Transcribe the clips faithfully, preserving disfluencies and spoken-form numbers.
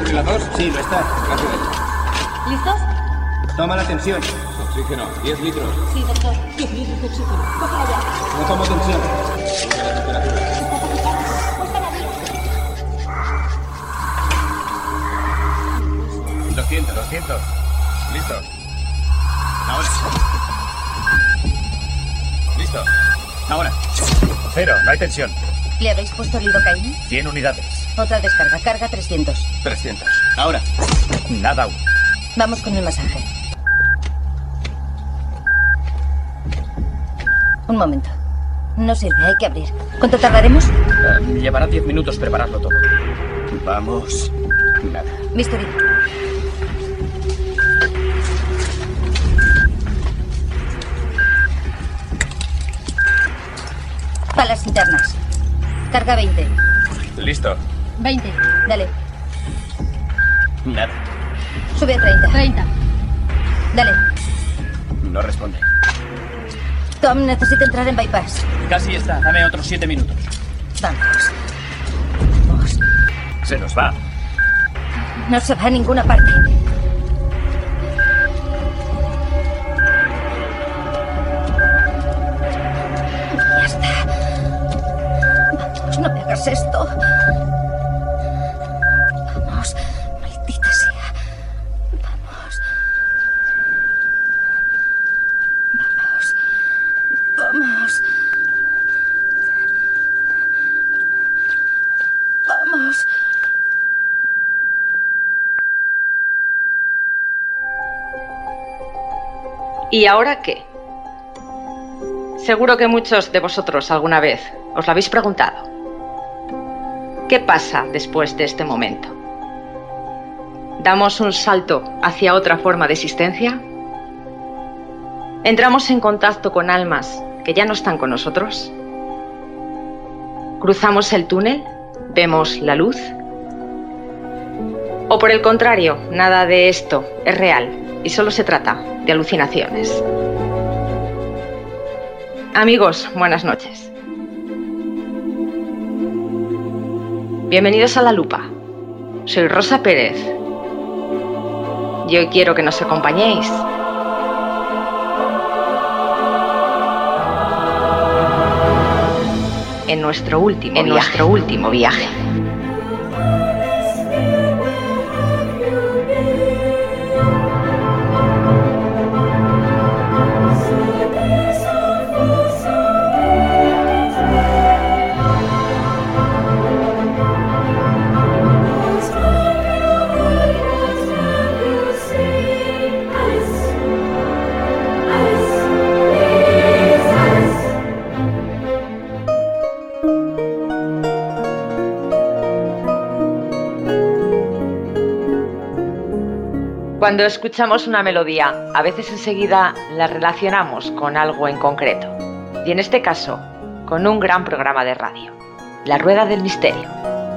desfibrilador? Sí, lo está. Gracias. ¿Listos? Toma la tensión. Oxígeno, diez litros. Sí, doctor. diez litros de oxígeno. Cógela ya. No tomo tensión. Sube la temperatura. Está taquicárdico. Puesta la vía. doscientos, doscientos. Listo. Ahora. Listo. Ahora. Cero, no hay tensión. ¿Le habéis puesto lidocaína? cien unidades. Otra descarga, carga trescientos. trescientos. Ahora. Nada aún. Vamos con el masaje. Un momento. No sirve, hay que abrir. ¿Cuánto tardaremos? Uh, llevará diez minutos prepararlo todo. Vamos. Nada. Bisturí. Palas internas. Carga veinte. Listo. veinte. Dale. Nada. Sube a treinta. treinta. Dale. No responde. Tom, necesito entrar en bypass. Casi está. Dame otros siete minutos. Vamos. Vamos. Se nos va. No se va a ninguna parte. Ya está. Vamos, no me hagas esto. Vamos, maldita sea. Vamos. Vamos. Vamos. Vamos. ¿Y ahora qué? Seguro que muchos de vosotros alguna vez os lo habéis preguntado. ¿Qué pasa después de este momento? ¿Damos un salto hacia otra forma de existencia? ¿Entramos en contacto con almas que ya no están con nosotros? ¿Cruzamos el túnel? ¿Vemos la luz? ¿O por el contrario, nada de esto es real y solo se trata de alucinaciones? Amigos, buenas noches. Bienvenidos a La Lupa. Soy Rosa Pérez. Y hoy quiero que nos acompañéis en nuestro último en viaje. nuestro último viaje. Cuando escuchamos una melodía, a veces enseguida la relacionamos con algo en concreto. Y en este caso, con un gran programa de radio, La Rueda del Misterio.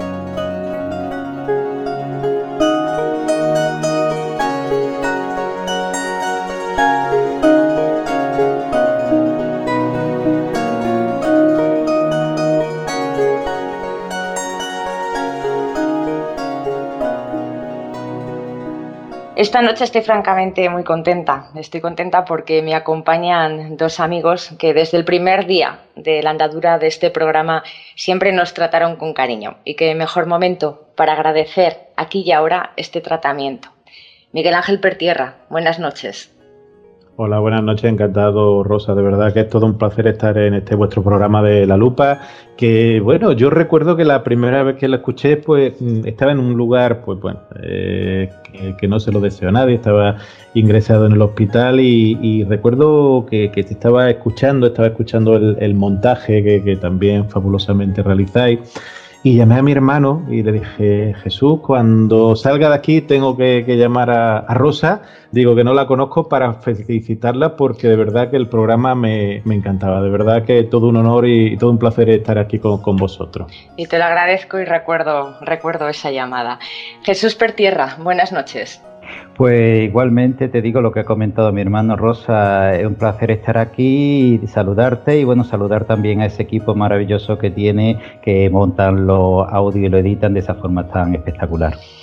Esta noche estoy francamente muy contenta. Estoy contenta porque me acompañan dos amigos que desde el primer día de la andadura de este programa siempre nos trataron con cariño. Y qué mejor momento para agradecer aquí y ahora este tratamiento. Miguel Ángel Pertierra, buenas noches. Hola, buenas noches, encantado, Rosa, de verdad que es todo un placer estar en este vuestro programa de La Lupa, que bueno, yo recuerdo que la primera vez que lo escuché, pues estaba en un lugar, pues bueno, eh, que, que no se lo deseo a nadie, estaba ingresado en el hospital y, y recuerdo que, que te estaba escuchando, estaba escuchando el, el montaje que, que también fabulosamente realizáis. Y llamé a mi hermano y le dije, Jesús, cuando salga de aquí tengo que, que llamar a, a Rosa, digo que no la conozco, para felicitarla porque de verdad que el programa me, me encantaba, de verdad que todo un honor y, y todo un placer estar aquí con, con vosotros. Y te lo agradezco y recuerdo, recuerdo esa llamada. Jesús Pertierra, buenas noches. Pues igualmente te digo lo que ha comentado mi hermano Rosa, es un placer estar aquí y saludarte y bueno, saludar también a ese equipo maravilloso que tiene, que montan los audios y lo editan de esa forma tan espectacular.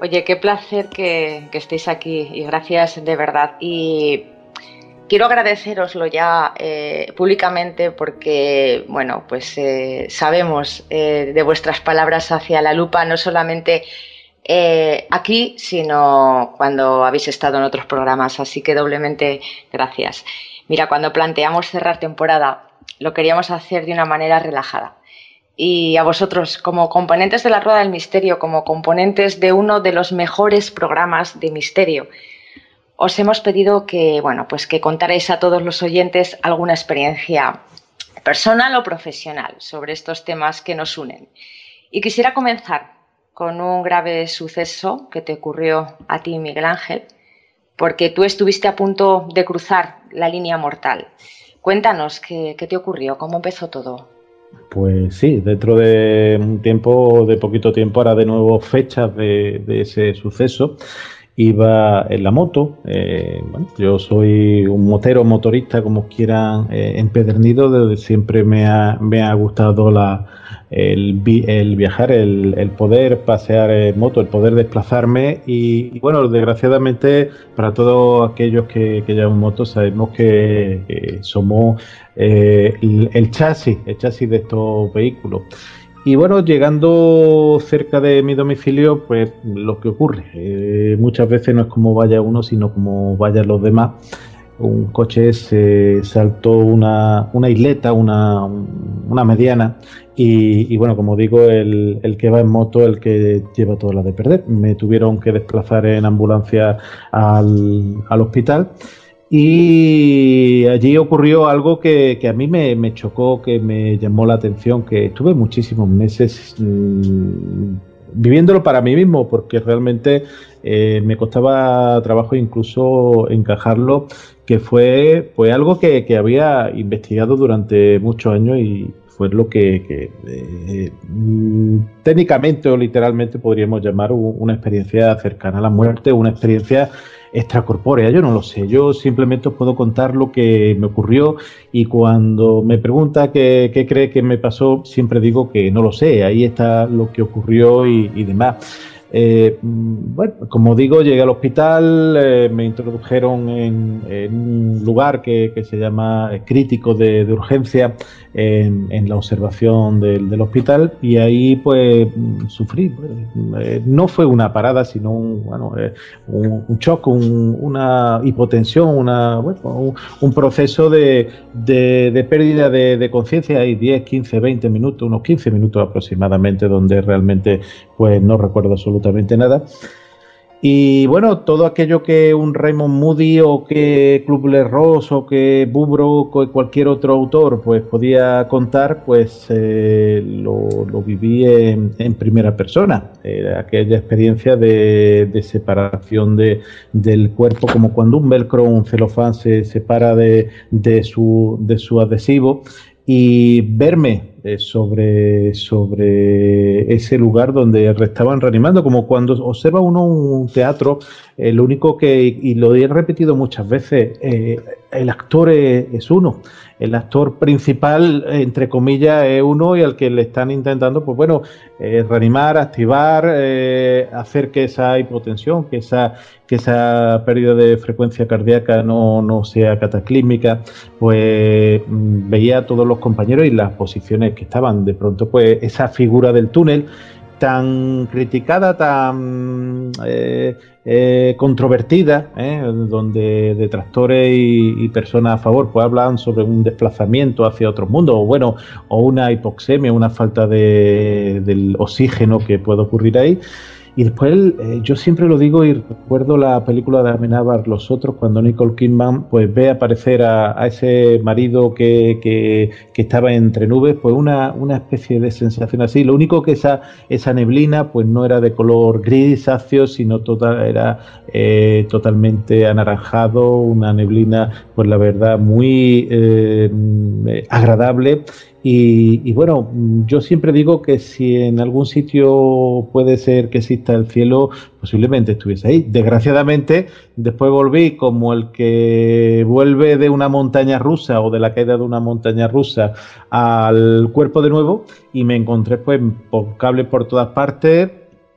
Oye, qué placer que, que estéis aquí y gracias de verdad. Y quiero agradeceroslo ya eh, públicamente porque, bueno, pues eh, sabemos eh, de vuestras palabras hacia la lupa, no solamente eh, aquí, sino cuando habéis estado en otros programas. Así que doblemente gracias. Mira, cuando planteamos cerrar temporada, lo queríamos hacer de una manera relajada. Y a vosotros, como componentes de la Rueda del Misterio, como componentes de uno de los mejores programas de misterio, os hemos pedido que, bueno, pues que contarais a todos los oyentes alguna experiencia personal o profesional sobre estos temas que nos unen. Y quisiera comenzar con un grave suceso que te ocurrió a ti, Miguel Ángel, porque tú estuviste a punto de cruzar la línea mortal. Cuéntanos qué, qué te ocurrió, cómo empezó todo. Pues sí, dentro de un tiempo, de poquito tiempo, hará de nuevo fechas de, de ese suceso. Iba en la moto, eh, bueno, yo soy un motero, motorista, como quieran, eh, empedernido, desde siempre me ha, me ha gustado la, el, el viajar, el, el poder pasear en moto, el poder desplazarme y, y bueno, desgraciadamente para todos aquellos que, que llevan moto sabemos que, que somos eh, el, el chasis, el chasis de estos vehículos. Y bueno, llegando cerca de mi domicilio, pues lo que ocurre, eh, muchas veces no es como vaya uno, sino como vayan los demás. Un coche se saltó una, una isleta, una, una mediana, y, y bueno, como digo, el, el que va en moto, el que lleva toda la de perder. Me tuvieron que desplazar en ambulancia al, al hospital. Y allí ocurrió algo que, que a mí me, me chocó, que me llamó la atención, que estuve muchísimos meses mmm, viviéndolo para mí mismo, porque realmente eh, me costaba trabajo incluso encajarlo, que fue, fue algo que, que había investigado durante muchos años y fue lo que, que eh, técnicamente o literalmente podríamos llamar una experiencia cercana a la muerte, una experiencia extracorpórea. Yo no lo sé, yo simplemente os puedo contar lo que me ocurrió y cuando me pregunta qué, qué cree que me pasó, siempre digo que no lo sé, ahí está lo que ocurrió y, y demás. Eh, bueno, como digo, llegué al hospital, eh, me introdujeron en, en un lugar que, que se llama crítico de, de urgencia en, en la observación del, del hospital y ahí pues sufrí. Eh, no fue una parada, sino un, bueno, eh, un, un shock, un, una hipotensión, una, bueno, un, un proceso de, de, de pérdida de, de conciencia. Hay diez, quince, veinte minutos, unos quince minutos aproximadamente, donde realmente pues no recuerdo absolutamente nada. Y bueno, todo aquello que un Raymond Moody o que Kubler-Ross o que Bubro o que cualquier otro autor pues podía contar, pues eh, lo, lo viví en, en primera persona. Era aquella experiencia de, de separación de, del cuerpo, como cuando un velcro, un celofán se separa de, de, su, de su adhesivo, y verme eh, sobre, sobre ese lugar donde estaban reanimando, como cuando observa uno un teatro, eh, lo único que, y lo he repetido muchas veces, eh, el actor es, es uno, el actor principal, entre comillas, es uno y al que le están intentando, pues bueno, eh, reanimar, activar, eh, hacer que esa hipotensión, que esa, que esa pérdida de frecuencia cardíaca no, no sea cataclísmica. Pues mmm, veía a todos los compañeros y las posiciones que estaban. De pronto, pues esa figura del túnel tan criticada, tan eh, eh, controvertida, eh, donde detractores y, y personas a favor pues hablan sobre un desplazamiento hacia otros mundos, o bueno, o una hipoxemia, una falta de, del oxígeno que puede ocurrir ahí. Y después, eh, yo siempre lo digo y recuerdo la película de Amenábar, Los Otros, cuando Nicole Kidman pues ve aparecer a, a ese marido que, que, que estaba entre nubes, pues una, una especie de sensación así. Lo único que esa, esa neblina pues no era de color grisáceo, sino total, era eh, totalmente anaranjado, una neblina pues la verdad muy eh, agradable. Y, y bueno, yo siempre digo que si en algún sitio puede ser que exista el cielo, posiblemente estuviese ahí. Desgraciadamente, después volví como el que vuelve de una montaña rusa o de la caída de una montaña rusa al cuerpo de nuevo y me encontré pues por cables por todas partes,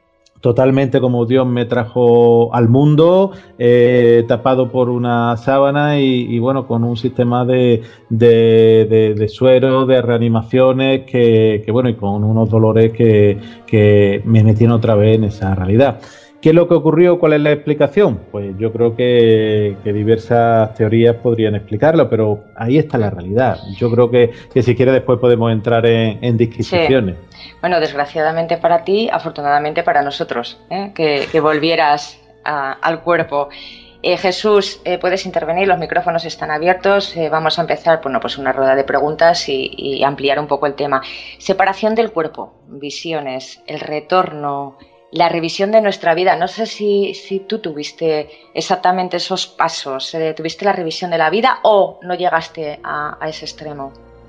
totalmente como Dios me trajo al mundo, eh, tapado por una sábana y, y bueno, con un sistema de, de, de, de suero, de reanimaciones, que, que bueno, y con unos dolores que, que me metieron otra vez en esa realidad. ¿Qué es lo que ocurrió? ¿Cuál es la explicación? Pues yo creo que, que diversas teorías podrían explicarlo, pero ahí está la realidad. Yo creo que, que si quiere después podemos entrar en, en disquisiciones. Sí. Bueno, desgraciadamente para ti, afortunadamente para nosotros, ¿eh? que, que volvieras a, al cuerpo. Eh, Jesús, eh, puedes intervenir, los micrófonos están abiertos. Eh, vamos a empezar, bueno, pues una rueda de preguntas y, y ampliar un poco el tema. Separación del cuerpo, visiones, el retorno, la revisión de nuestra vida. No sé si, si tú tuviste exactamente esos pasos, eh, tuviste la revisión de la vida o no llegaste a, a ese extremo.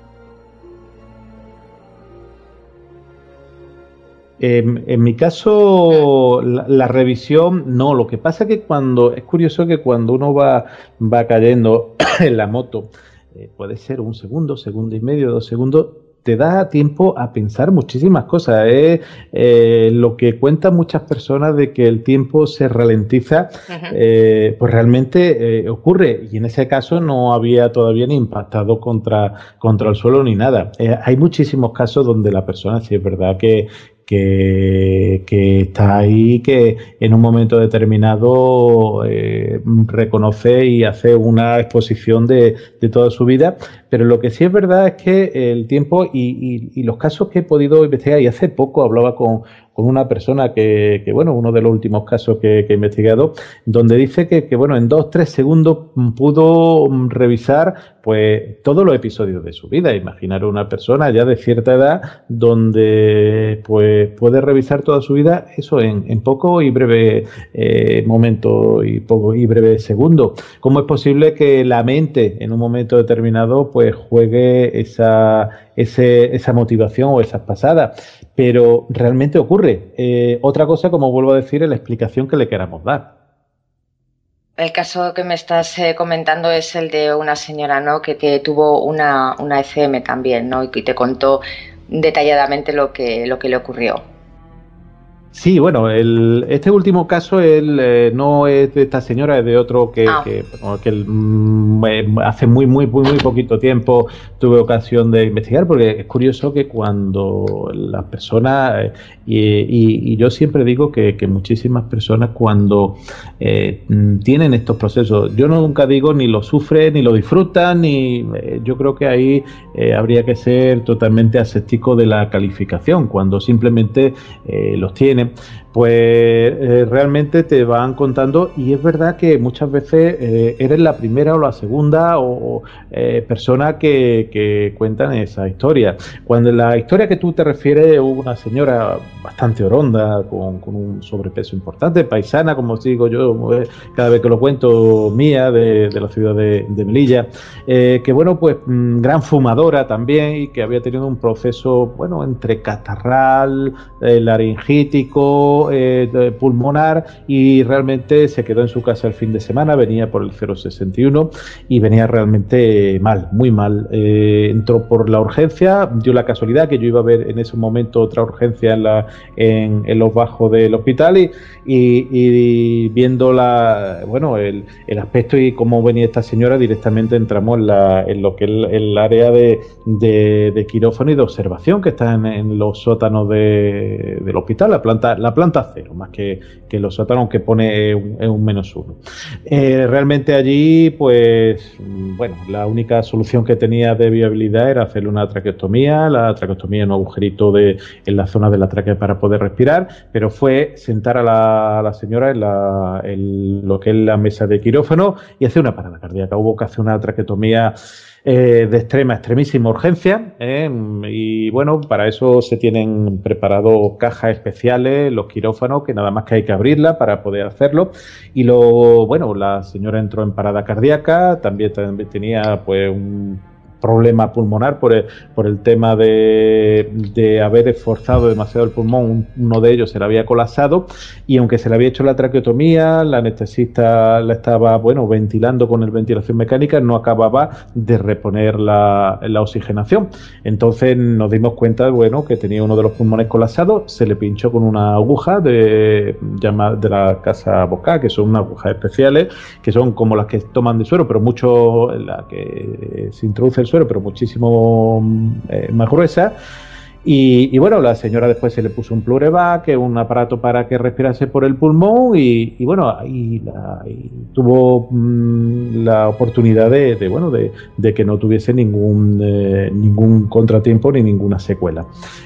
En, en mi caso, la, la revisión, no. Lo que pasa es que cuando, es curioso que cuando uno va, va cayendo en la moto, eh, puede ser un segundo, segundo y medio, dos segundos, te da tiempo a pensar muchísimas cosas. Es eh, lo que cuentan muchas personas de que el tiempo se ralentiza, uh-huh. eh, pues realmente eh, ocurre. Y en ese caso no había todavía ni impactado contra, contra el suelo ni nada. Eh, hay muchísimos casos donde la persona, sí es verdad que Que, que está ahí, que en un momento determinado eh, reconoce y hace una exposición de, de toda su vida, pero lo que sí es verdad es que el tiempo y, y, y los casos que he podido investigar, y hace poco hablaba con, con una persona que, que, bueno, uno de los últimos casos que, que he investigado, donde dice que, que, bueno, en dos, tres segundos pudo revisar pues todos los episodios de su vida. Imaginar una persona ya de cierta edad donde pues puede revisar toda su vida, eso en, en poco y breve eh, momento y poco y breve segundo. ¿Cómo es posible que la mente en un momento determinado pues juegue esa, ese, esa motivación o esas pasadas? Pero realmente ocurre. Eh, otra cosa, como vuelvo a decir, es la explicación que le queramos dar. El caso que me estás eh, comentando es el de una señora, ¿no?, que te tuvo una, una E C M también, ¿no?, y que te contó detalladamente lo que, lo que le ocurrió. Sí, bueno, el, este último caso él, eh, no es de esta señora, es de otro que, ah. que, que mm, hace muy, muy, muy, muy poquito tiempo tuve ocasión de investigar, porque es curioso que cuando las personas, eh, y, y, y yo siempre digo que, que muchísimas personas cuando eh, tienen estos procesos, yo nunca digo ni lo sufren, ni lo disfrutan, ni eh, yo creo que ahí eh, habría que ser totalmente aséptico de la calificación, cuando simplemente eh, los tienen. Pues eh, realmente te van contando, y es verdad que muchas veces eh, eres la primera o la segunda o, o eh, persona que, que cuentan esa historia. Cuando la historia que tú te refieres, hubo una señora bastante oronda, con, con un sobrepeso importante, paisana, como os digo yo, eh, cada vez que lo cuento, mía, de, de la ciudad de, de Melilla, eh, que bueno, pues mmm, gran fumadora también, y que había tenido un proceso, bueno, entre catarral, eh, laringítico, Eh, pulmonar, y realmente se quedó en su casa el fin de semana, venía por el cero sesenta y uno y venía realmente mal, muy mal. Eh, entró por la urgencia, dio la casualidad que yo iba a ver en ese momento otra urgencia en, la, en, en los bajos del hospital, y, y, y viendo la, bueno, el, el aspecto y cómo venía esta señora, directamente entramos en, la, en lo que es el, el área de, de, de quirófano y de observación que está en, en los sótanos de, del hospital, la planta, la planta cero, más que, que los sótanos, que pone un, un menos uno. Eh, realmente allí, pues, bueno, la única solución que tenía de viabilidad era hacerle una traqueostomía, la traqueostomía en un agujerito de, en la zona de la tráquea para poder respirar, pero fue sentar a la, a la señora en, la, en lo que es la mesa de quirófano y hacer una parada cardíaca. Hubo que hacer una traqueostomía Eh, de extrema, extremísima urgencia, eh, y bueno, para eso se tienen preparados cajas especiales, los quirófanos, que nada más que hay que abrirla para poder hacerlo. Y lo bueno, la señora entró en parada cardíaca, también, también tenía pues un problema pulmonar por el, por el tema de, de haber esforzado demasiado el pulmón. Uno de ellos se le había colapsado y aunque se le había hecho la traqueotomía, la anestesista la estaba, bueno, ventilando con el ventilación mecánica, no acababa de reponer la, la oxigenación. Entonces nos dimos cuenta, bueno, que tenía uno de los pulmones colapsados, se le pinchó con una aguja de, de la casa Boca, que son unas agujas especiales, que son como las que toman de suero, pero mucho, la que se introduce el suero, pero muchísimo eh, más gruesa. Y, y bueno, la señora después se le puso un Pleurevac, que es un aparato para que respirase por el pulmón, y, y bueno, ahí la, y tuvo mmm, la oportunidad de, de bueno de, de que no tuviese ningún eh, ningún contratiempo ni ninguna secuela.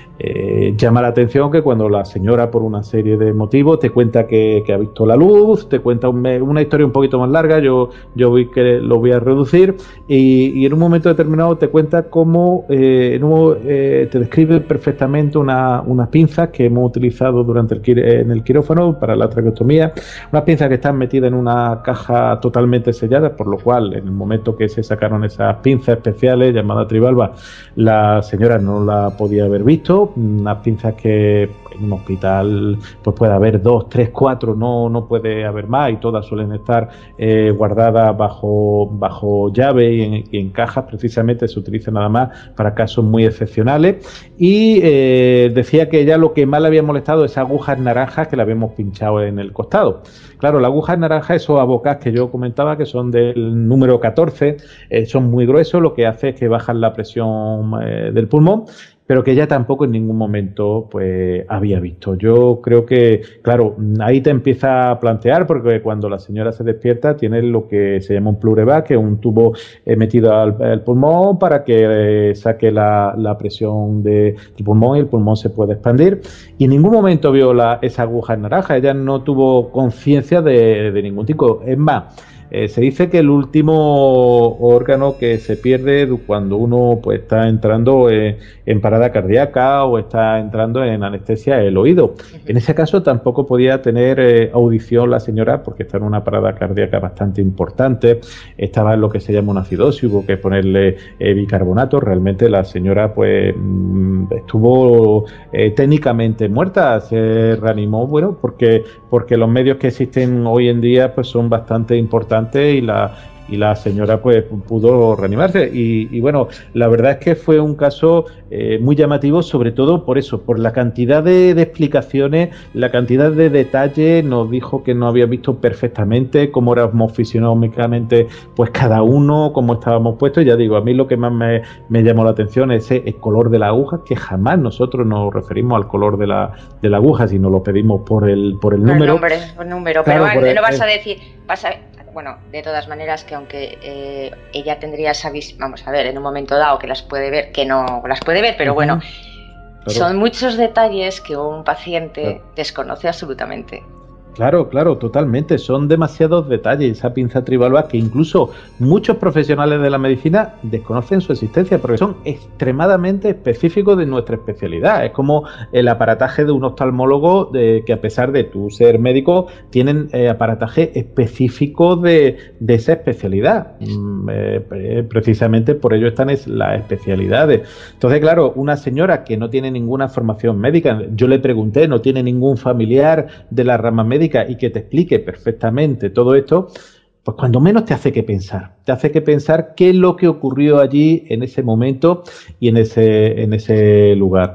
Eh, llama la atención que cuando la señora, por una serie de motivos, te cuenta que, que ha visto la luz, te cuenta un, una historia un poquito más larga, yo, yo voy que lo voy a reducir, y, y en un momento determinado te cuenta cómo eh, en un, eh, te describe perfectamente una, unas pinzas que hemos utilizado durante el, en el quirófano para la traqueotomía, unas pinzas que están metidas en una caja totalmente sellada, por lo cual en el momento que se sacaron esas pinzas especiales llamadas trivalva, la señora no la podía haber visto. Unas pinzas que en un hospital pues puede haber dos, tres, cuatro, no, no puede haber más, y todas suelen estar eh, guardadas bajo, bajo llave y en, y en cajas. Precisamente se utiliza nada más para casos muy excepcionales. Y eh, decía que ya lo que más le había molestado es agujas naranjas que le habíamos pinchado en el costado. Claro, las agujas naranjas, esos abocás que yo comentaba, que son del número catorce, eh, son muy gruesos, lo que hace es que bajan la presión eh, del pulmón, pero que ella tampoco en ningún momento pues había visto. Yo creo que, claro, ahí te empieza a plantear, porque cuando la señora se despierta tiene lo que se llama un Pleurevac, que es un tubo eh, metido al, al pulmón para que eh, saque la, la presión de, del pulmón y el pulmón se puede expandir. Y en ningún momento vio la, esa aguja naranja, ella no tuvo conciencia de, de ningún tipo. Es más, Eh, se dice que el último órgano que se pierde cuando uno pues está entrando eh, en parada cardíaca o está entrando en anestesia es el oído. En ese caso tampoco podía tener eh, audición la señora, porque está en una parada cardíaca bastante importante, estaba en lo que se llama una acidosis, hubo que ponerle eh, bicarbonato. Realmente la señora pues mmm, estuvo eh, técnicamente muerta, se reanimó, bueno, porque, porque los medios que existen hoy en día pues son bastante importantes, y la y la señora pues pudo reanimarse. Y, y bueno, la verdad es que fue un caso eh, muy llamativo, sobre todo por eso, por la cantidad de, de explicaciones, la cantidad de detalles. Nos dijo que no había visto perfectamente cómo éramos fisionómicamente pues cada uno, cómo estábamos puestos. Ya digo, a mí lo que más me, me llamó la atención es ese, el color de la aguja, que jamás nosotros nos referimos al color de la, de la aguja, sino lo pedimos por el, por el número. El nombre, el número, claro, pero el, no vas el, a decir, vas a... Bueno, de todas maneras, que aunque eh, ella tendría esa visión, vamos a ver, en un momento dado que las puede ver, que no las puede ver, pero uh-huh. bueno, claro. Son muchos detalles que un paciente claro. desconoce absolutamente. Claro, claro, totalmente. Son demasiados detalles. Esa pinza trivalva que incluso muchos profesionales de la medicina desconocen su existencia, porque son extremadamente específicos de nuestra especialidad. Es como el aparataje de un oftalmólogo, de, que a pesar de tú ser médico, tienen eh, aparataje específico de, de esa especialidad. Mm, eh, precisamente por ello están es, las especialidades. Entonces, claro, una señora que no tiene ninguna formación médica, yo le pregunté, no tiene ningún familiar de la rama médica, y que te explique perfectamente todo esto, pues cuando menos te hace que pensar, te hace que pensar qué es lo que ocurrió allí en ese momento y en ese, en ese lugar.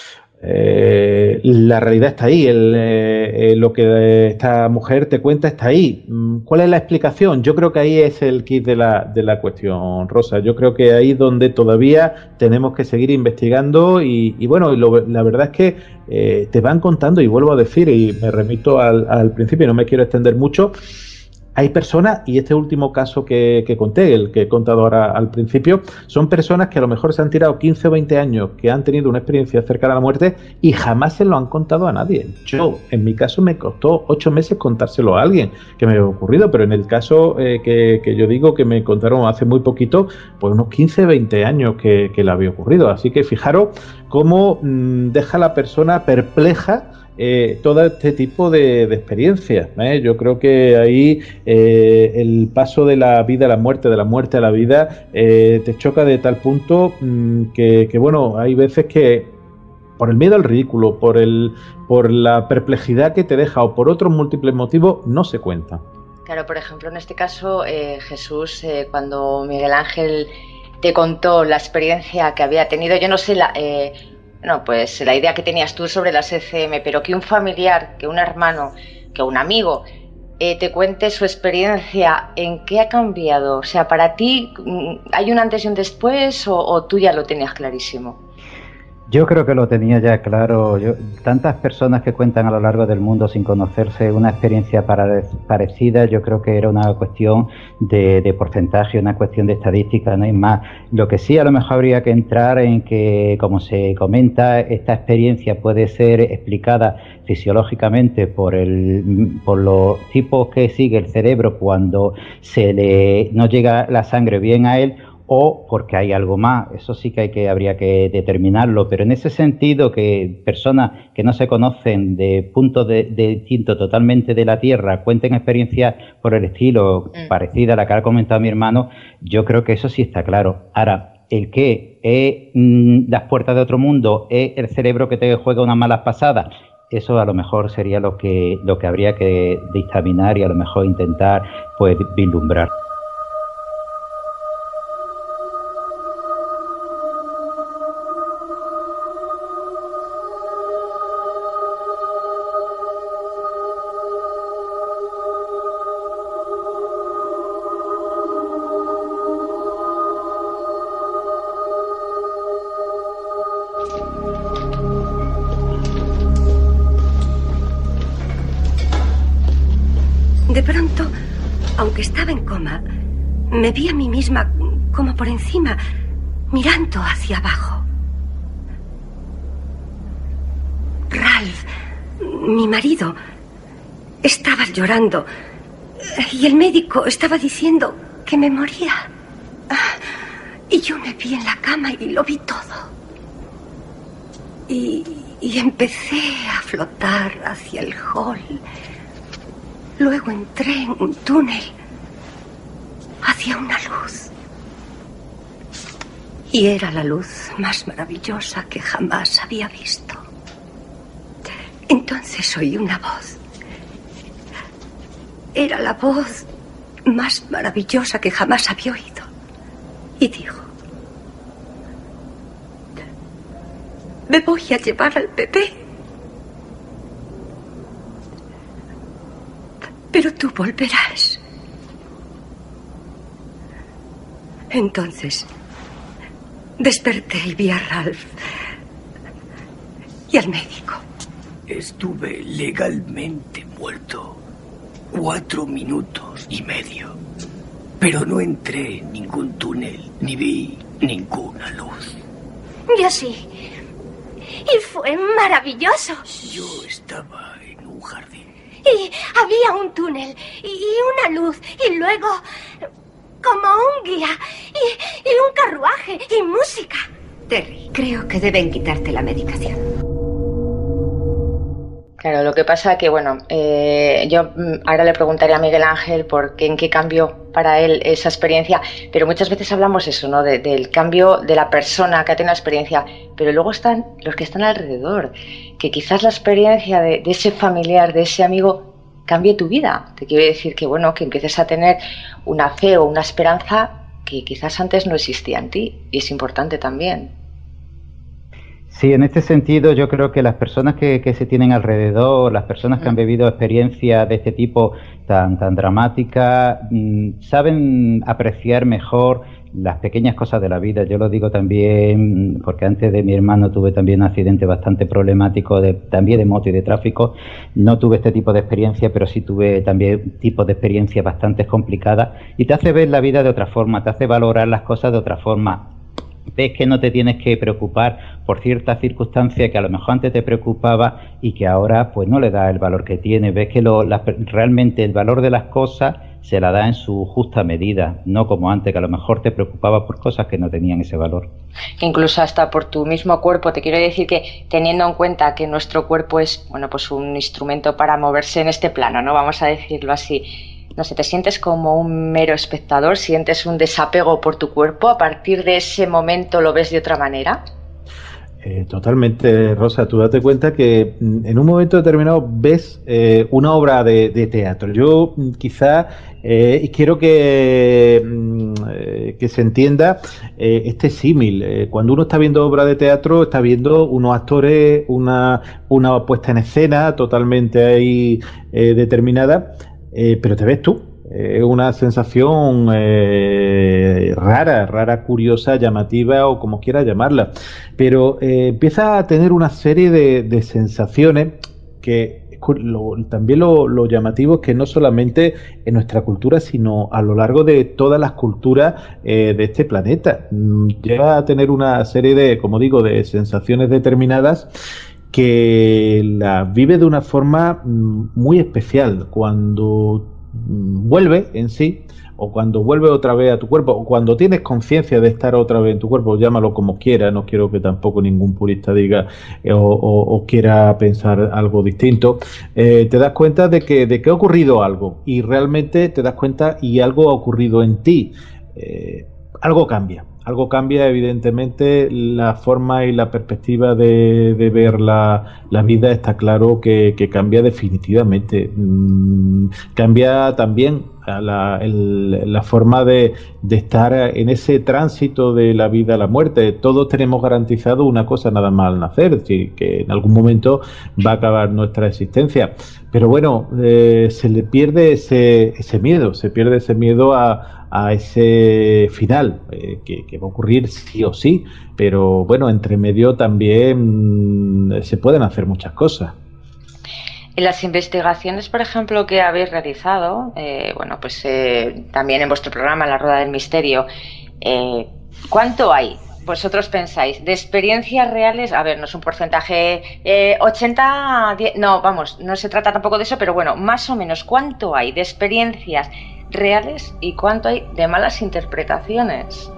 Eh, la realidad está ahí, el, eh, lo que esta mujer te cuenta está ahí. ¿Cuál es la explicación? Yo creo que ahí es el kit de la, de la cuestión, Rosa. Yo creo que ahí es donde todavía tenemos que seguir investigando y, y bueno, lo, la verdad es que eh, te van contando, y vuelvo a decir, y me remito al, al principio, no me quiero extender mucho. Hay personas, y este último caso que, que conté, el que he contado ahora al principio, son personas que a lo mejor se han tirado quince o veinte años, que han tenido una experiencia cercana a la muerte y jamás se lo han contado a nadie. Yo, en mi caso, me costó ocho meses contárselo a alguien que me había ocurrido, pero en el caso eh, que, que yo digo que me contaron hace muy poquito, pues unos quince o veinte años que, que le había ocurrido. Así que fijaros cómo mmm, deja a la persona perpleja eh, todo este tipo de, de experiencias, ¿eh? Yo creo que ahí eh, el paso de la vida a la muerte, de la muerte a la vida, eh, te choca de tal punto mmm, que, que, bueno, hay veces que por el miedo al ridículo, por, el, por la perplejidad que te deja o por otros múltiples motivos, no se cuenta. Claro, por ejemplo, en este caso, eh, Jesús, eh, cuando Miguel Ángel te contó la experiencia que había tenido, yo no sé la... Eh, No, pues la idea que tenías tú sobre las E C M, pero que un familiar, que un hermano, que un amigo eh, te cuente su experiencia, ¿en qué ha cambiado? O sea, ¿para ti hay un antes y un después o, o tú ya lo tenías clarísimo? Yo creo que lo tenía ya claro. Yo, tantas personas que cuentan a lo largo del mundo sin conocerse una experiencia para, parecida, yo creo que era una cuestión de, de porcentaje, una cuestión de estadística, no hay más. Lo que sí a lo mejor habría que entrar en que, como se comenta, esta experiencia puede ser explicada fisiológicamente por, el, por los tipos que sigue el cerebro cuando se le no llega la sangre bien a él, o porque hay algo más. Eso sí que hay que habría que determinarlo, pero en ese sentido que personas que no se conocen de puntos de, de distintos totalmente de la Tierra cuenten experiencias por el estilo mm. parecida a la que ha comentado mi hermano, yo creo que eso sí está claro. Ahora, el que es mm, las puertas de otro mundo, es el cerebro que te juega unas malas pasadas, eso a lo mejor sería lo que, lo que habría que dictaminar y a lo mejor intentar pues vislumbrar. De pronto, aunque estaba en coma, me vi a mí misma como por encima, mirando hacia abajo. Ralph, mi marido, estaba llorando y el médico estaba diciendo que me moría. Y yo me vi en la cama y lo vi todo. Y, y empecé a flotar hacia el hall. Luego entré en un túnel hacia una luz. Y era la luz más maravillosa que jamás había visto. Entonces oí una voz. Era la voz más maravillosa que jamás había oído. Y dijo: me voy a llevar al bebé. Pero tú volverás. Entonces desperté y vi a Ralph y al médico. Estuve legalmente muerto cuatro minutos y medio, pero no entré en ningún túnel ni vi ninguna luz. Yo sí. Y fue maravilloso. Yo estaba en un jardín. Y había un túnel y una luz y luego como un guía y, y un carruaje y música. Terry, creo que deben quitarte la medicación. Claro, lo que pasa que, bueno, eh, yo ahora le preguntaré a Miguel Ángel por qué, en qué cambió para él esa experiencia, pero muchas veces hablamos eso, ¿no? De, del cambio de la persona que ha tenido la experiencia, pero luego están los que están alrededor, que quizás la experiencia de, de ese familiar, de ese amigo, cambie tu vida. Te quiero decir que, bueno, que empieces a tener una fe o una esperanza que quizás antes no existía en ti, y es importante también. Sí, en este sentido yo creo que las personas que, que se tienen alrededor, las personas que han vivido experiencias de este tipo tan, tan dramáticas, mmm, saben apreciar mejor las pequeñas cosas de la vida. Yo lo digo también porque antes de mi hermano tuve también un accidente bastante problemático, de, también de moto y de tráfico. No tuve este tipo de experiencia, pero sí tuve también tipos de experiencias bastante complicadas, y te hace ver la vida de otra forma, te hace valorar las cosas de otra forma. Ves que no te tienes que preocupar por ciertas circunstancias que a lo mejor antes te preocupaba y que ahora pues no le da el valor que tiene. Ves que lo, la, realmente el valor de las cosas se la da en su justa medida, no como antes, que a lo mejor te preocupaba por cosas que no tenían ese valor. Incluso hasta por tu mismo cuerpo. Te quiero decir que, teniendo en cuenta que nuestro cuerpo es, bueno, pues un instrumento para moverse en este plano, ¿no? Vamos a decirlo así. No sé, ¿te sientes como un mero espectador? ¿Sientes un desapego por tu cuerpo? ¿A partir de ese momento lo ves de otra manera? Eh, totalmente, Rosa. Tú date cuenta que en un momento determinado ves eh, una obra de, de teatro. Yo quizá eh, quiero que, eh, que se entienda eh, este símil. Eh, cuando uno está viendo obra de teatro, está viendo unos actores, una, una puesta en escena totalmente ahí eh, determinada, eh, pero te ves tú. Es una sensación eh, rara, rara, curiosa, llamativa o como quieras llamarla. Pero eh, empieza a tener una serie de, de sensaciones que lo, también lo, lo llamativo es que no solamente en nuestra cultura, sino a lo largo de todas las culturas eh, de este planeta. Llega a tener una serie de, como digo, de sensaciones determinadas que las vive de una forma muy especial cuando vuelve en sí, o cuando vuelve otra vez a tu cuerpo, o cuando tienes conciencia de estar otra vez en tu cuerpo, llámalo como quiera, no quiero que tampoco ningún purista diga eh, o, o, o quiera pensar algo distinto, eh, te das cuenta de que, de que ha ocurrido algo, y realmente te das cuenta y algo ha ocurrido en ti, eh, algo cambia. Algo cambia, evidentemente, la forma y la perspectiva de, de ver la, la vida está claro que, que cambia definitivamente. Mm, cambia también la, el, la forma de, de estar en ese tránsito de la vida a la muerte. Todos tenemos garantizado una cosa nada más al nacer, es decir, que en algún momento va a acabar nuestra existencia. Pero bueno, eh, se le pierde ese, ese miedo, se pierde ese miedo a a ese final, eh, que, que va a ocurrir sí o sí, pero bueno, entre medio también mmm, se pueden hacer muchas cosas. En las investigaciones, por ejemplo, que habéis realizado, eh, bueno, pues eh, también en vuestro programa, La Rueda del Misterio, eh, ¿cuánto hay? ¿Vosotros pensáis de experiencias reales? A ver, no es un porcentaje eh, ochenta, diez, no, vamos, no se trata tampoco de eso, pero bueno, más o menos, ¿cuánto hay de experiencias reales y cuánto hay de malas interpretaciones?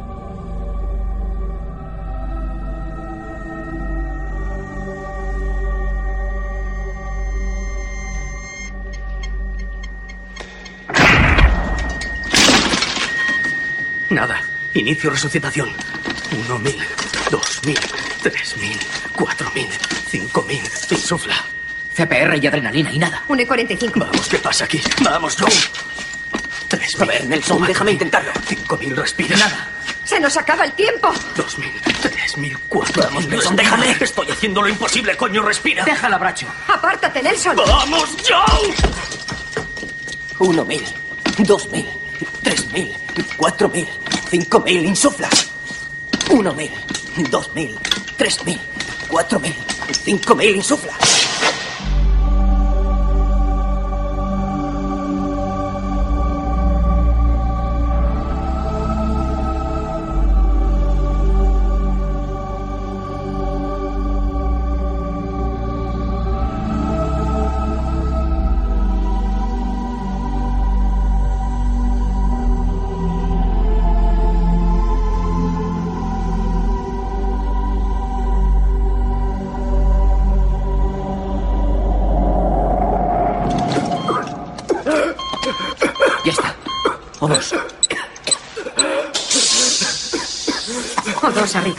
Nada. Inicio resucitación. Uno mil, dos mil, tres mil, cuatro mil, cinco mil. Insufla. C P R y adrenalina y nada. Un E cuarenta y cinco. Vamos, ¿qué pasa aquí? Vamos, Joe. Tres mil. A ver, Nelson, déjame intentarlo. Cinco mil, respira. Nada. ¡Se nos acaba el tiempo! Dos mil, tres mil, cuatro mil. Vamos, Nelson, déjame. Estoy haciendo lo imposible, coño, respira. Déjala, Bracho. ¡Apártate, Nelson! ¡Vamos, Joe! Uno mil, dos mil, tres mil, cuatro mil, cinco mil. Insufla. Uno mil, dos mil, tres mil, cuatro mil, cinco mil. Insufla. Ya está. O dos. O dos arriba.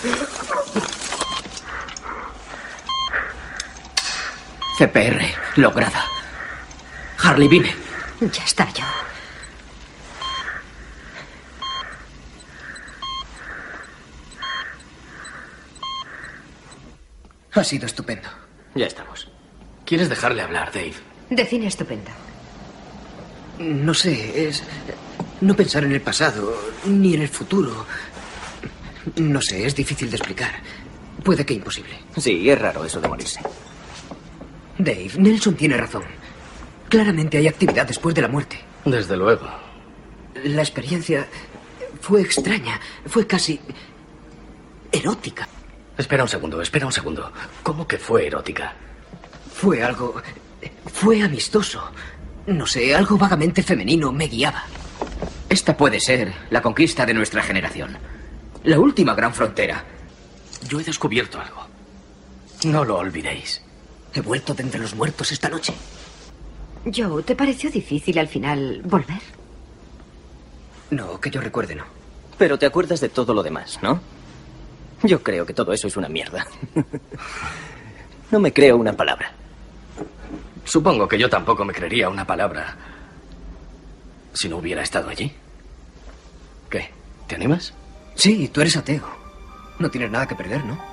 C P R lograda. Harley, vive. Ya está yo. Ha sido estupendo. Ya estamos. ¿Quieres dejarle hablar, Dave? De cine estupendo. No sé, es no pensar en el pasado, ni en el futuro. No sé, es difícil de explicar. Puede que imposible. Sí, es raro eso de morirse. Dave, Nelson tiene razón. Claramente hay actividad después de la muerte. Desde luego. La experiencia fue extraña, fue casi erótica. Espera un segundo, espera un segundo. ¿Cómo que fue erótica? Fue algo... fue amistoso. No sé, algo vagamente femenino me guiaba. Esta puede ser la conquista de nuestra generación. La última gran frontera. Yo he descubierto algo. No lo olvidéis. He vuelto de entre los muertos esta noche. Joe, ¿te pareció difícil al final volver? No, que yo recuerde, no. Pero te acuerdas de todo lo demás, ¿no? Yo creo que todo eso es una mierda. No me creo una palabra. Supongo que yo tampoco me creería una palabra si no hubiera estado allí. ¿Qué? ¿Te animas? Sí, tú eres ateo. No tienes nada que perder, ¿no?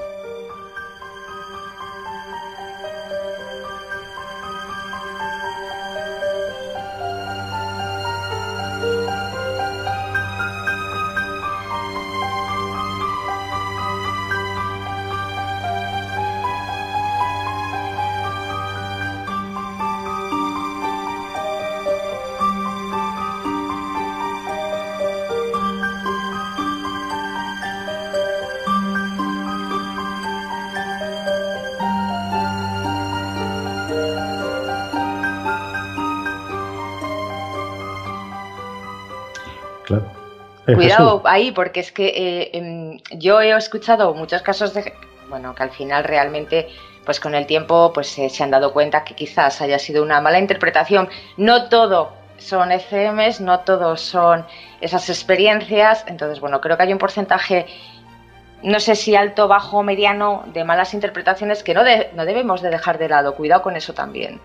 Claro. Eh, Cuidado Jesús. ahí, porque es que eh, em, yo he escuchado muchos casos de, bueno, que al final realmente, pues con el tiempo, pues eh, se han dado cuenta que quizás haya sido una mala interpretación. No todo son F Ms, no todos son esas experiencias. Entonces, bueno, creo que hay un porcentaje, no sé si alto, bajo, mediano, de malas interpretaciones que no, de, no debemos de dejar de lado. Cuidado con eso también.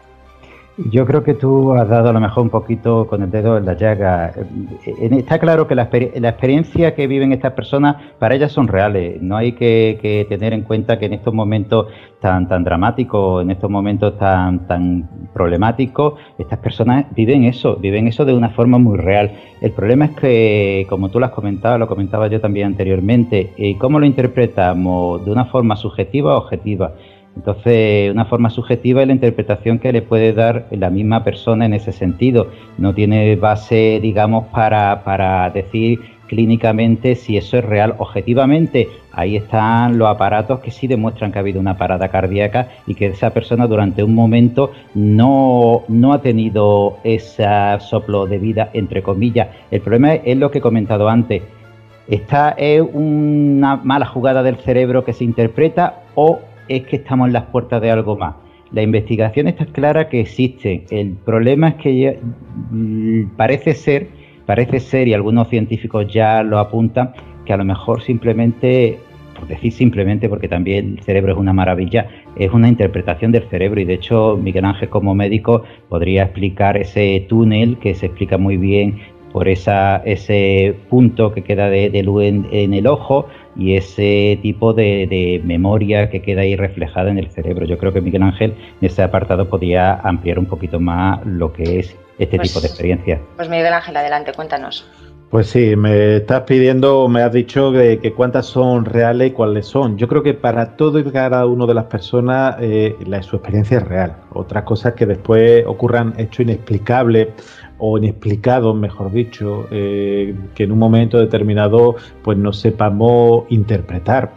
Yo creo que tú has dado a lo mejor un poquito con el dedo en la llaga. Está claro que la, exper la experiencia que viven estas personas, para ellas son reales. No hay que, que tener en cuenta que en estos momentos tan tan dramáticos, en estos momentos tan tan problemáticos, estas personas viven eso, viven eso de una forma muy real. El problema es que, como tú lo has comentado, lo comentaba yo también anteriormente, eh, ¿cómo lo interpretamos? ¿De una forma subjetiva o objetiva? Entonces, una forma subjetiva es la interpretación que le puede dar la misma persona en ese sentido. No tiene base, digamos, para, para decir clínicamente si eso es real. Objetivamente, ahí están los aparatos que sí demuestran que ha habido una parada cardíaca y que esa persona durante un momento no, no ha tenido ese soplo de vida, entre comillas. El problema es, es lo que he comentado antes. ¿Esta es una mala jugada del cerebro que se interpreta o es que estamos en las puertas de algo más? La investigación está clara que existe. El problema es que ya, mmm, parece ser, parece ser, y algunos científicos ya lo apuntan, que a lo mejor simplemente, por decir simplemente, porque también el cerebro es una maravilla, es una interpretación del cerebro. Y de hecho Miguel Ángel, como médico, podría explicar ese túnel que se explica muy bien por esa, ese punto que queda de, de luz en, en el ojo y ese tipo de, de memoria que queda ahí reflejada en el cerebro. Yo creo que Miguel Ángel en ese apartado podría ampliar un poquito más lo que es este pues, tipo de experiencias. Pues Miguel Ángel, adelante, cuéntanos. Pues sí, me estás pidiendo, me has dicho que, que cuántas son reales y cuáles son. Yo creo que para todo y cada una de las personas eh, la, su experiencia es real. Otras cosas que después ocurran hechos inexplicables o inexplicados, mejor dicho, eh, que en un momento determinado pues no sepamos interpretar.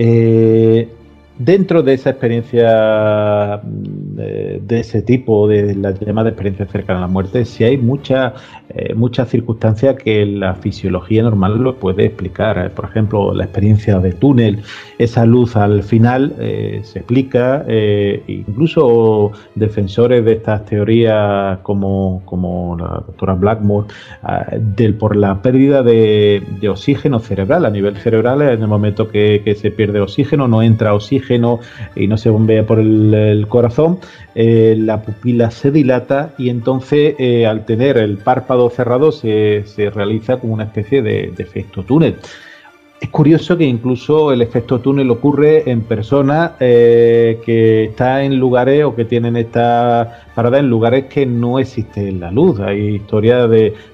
Eh, Dentro de esa experiencia de, de ese tipo, de la llamada experiencia cercana a la muerte, sí hay muchas eh, muchas circunstancias que la fisiología normal lo puede explicar. Por ejemplo, la experiencia de túnel, esa luz al final eh, se explica. Eh, incluso defensores de estas teorías como, como la doctora Blackmore, eh, del, por la pérdida de, de oxígeno cerebral. A nivel cerebral, en el momento que, que se pierde oxígeno, no entra oxígeno y no se bombea por el, el corazón, eh, la pupila se dilata y entonces eh, al tener el párpado cerrado se, se realiza como una especie de, de efecto túnel. Es curioso que incluso el efecto túnel ocurre en personas eh, que están en lugares o que tienen esta parada en lugares que no existe la luz. Hay historias de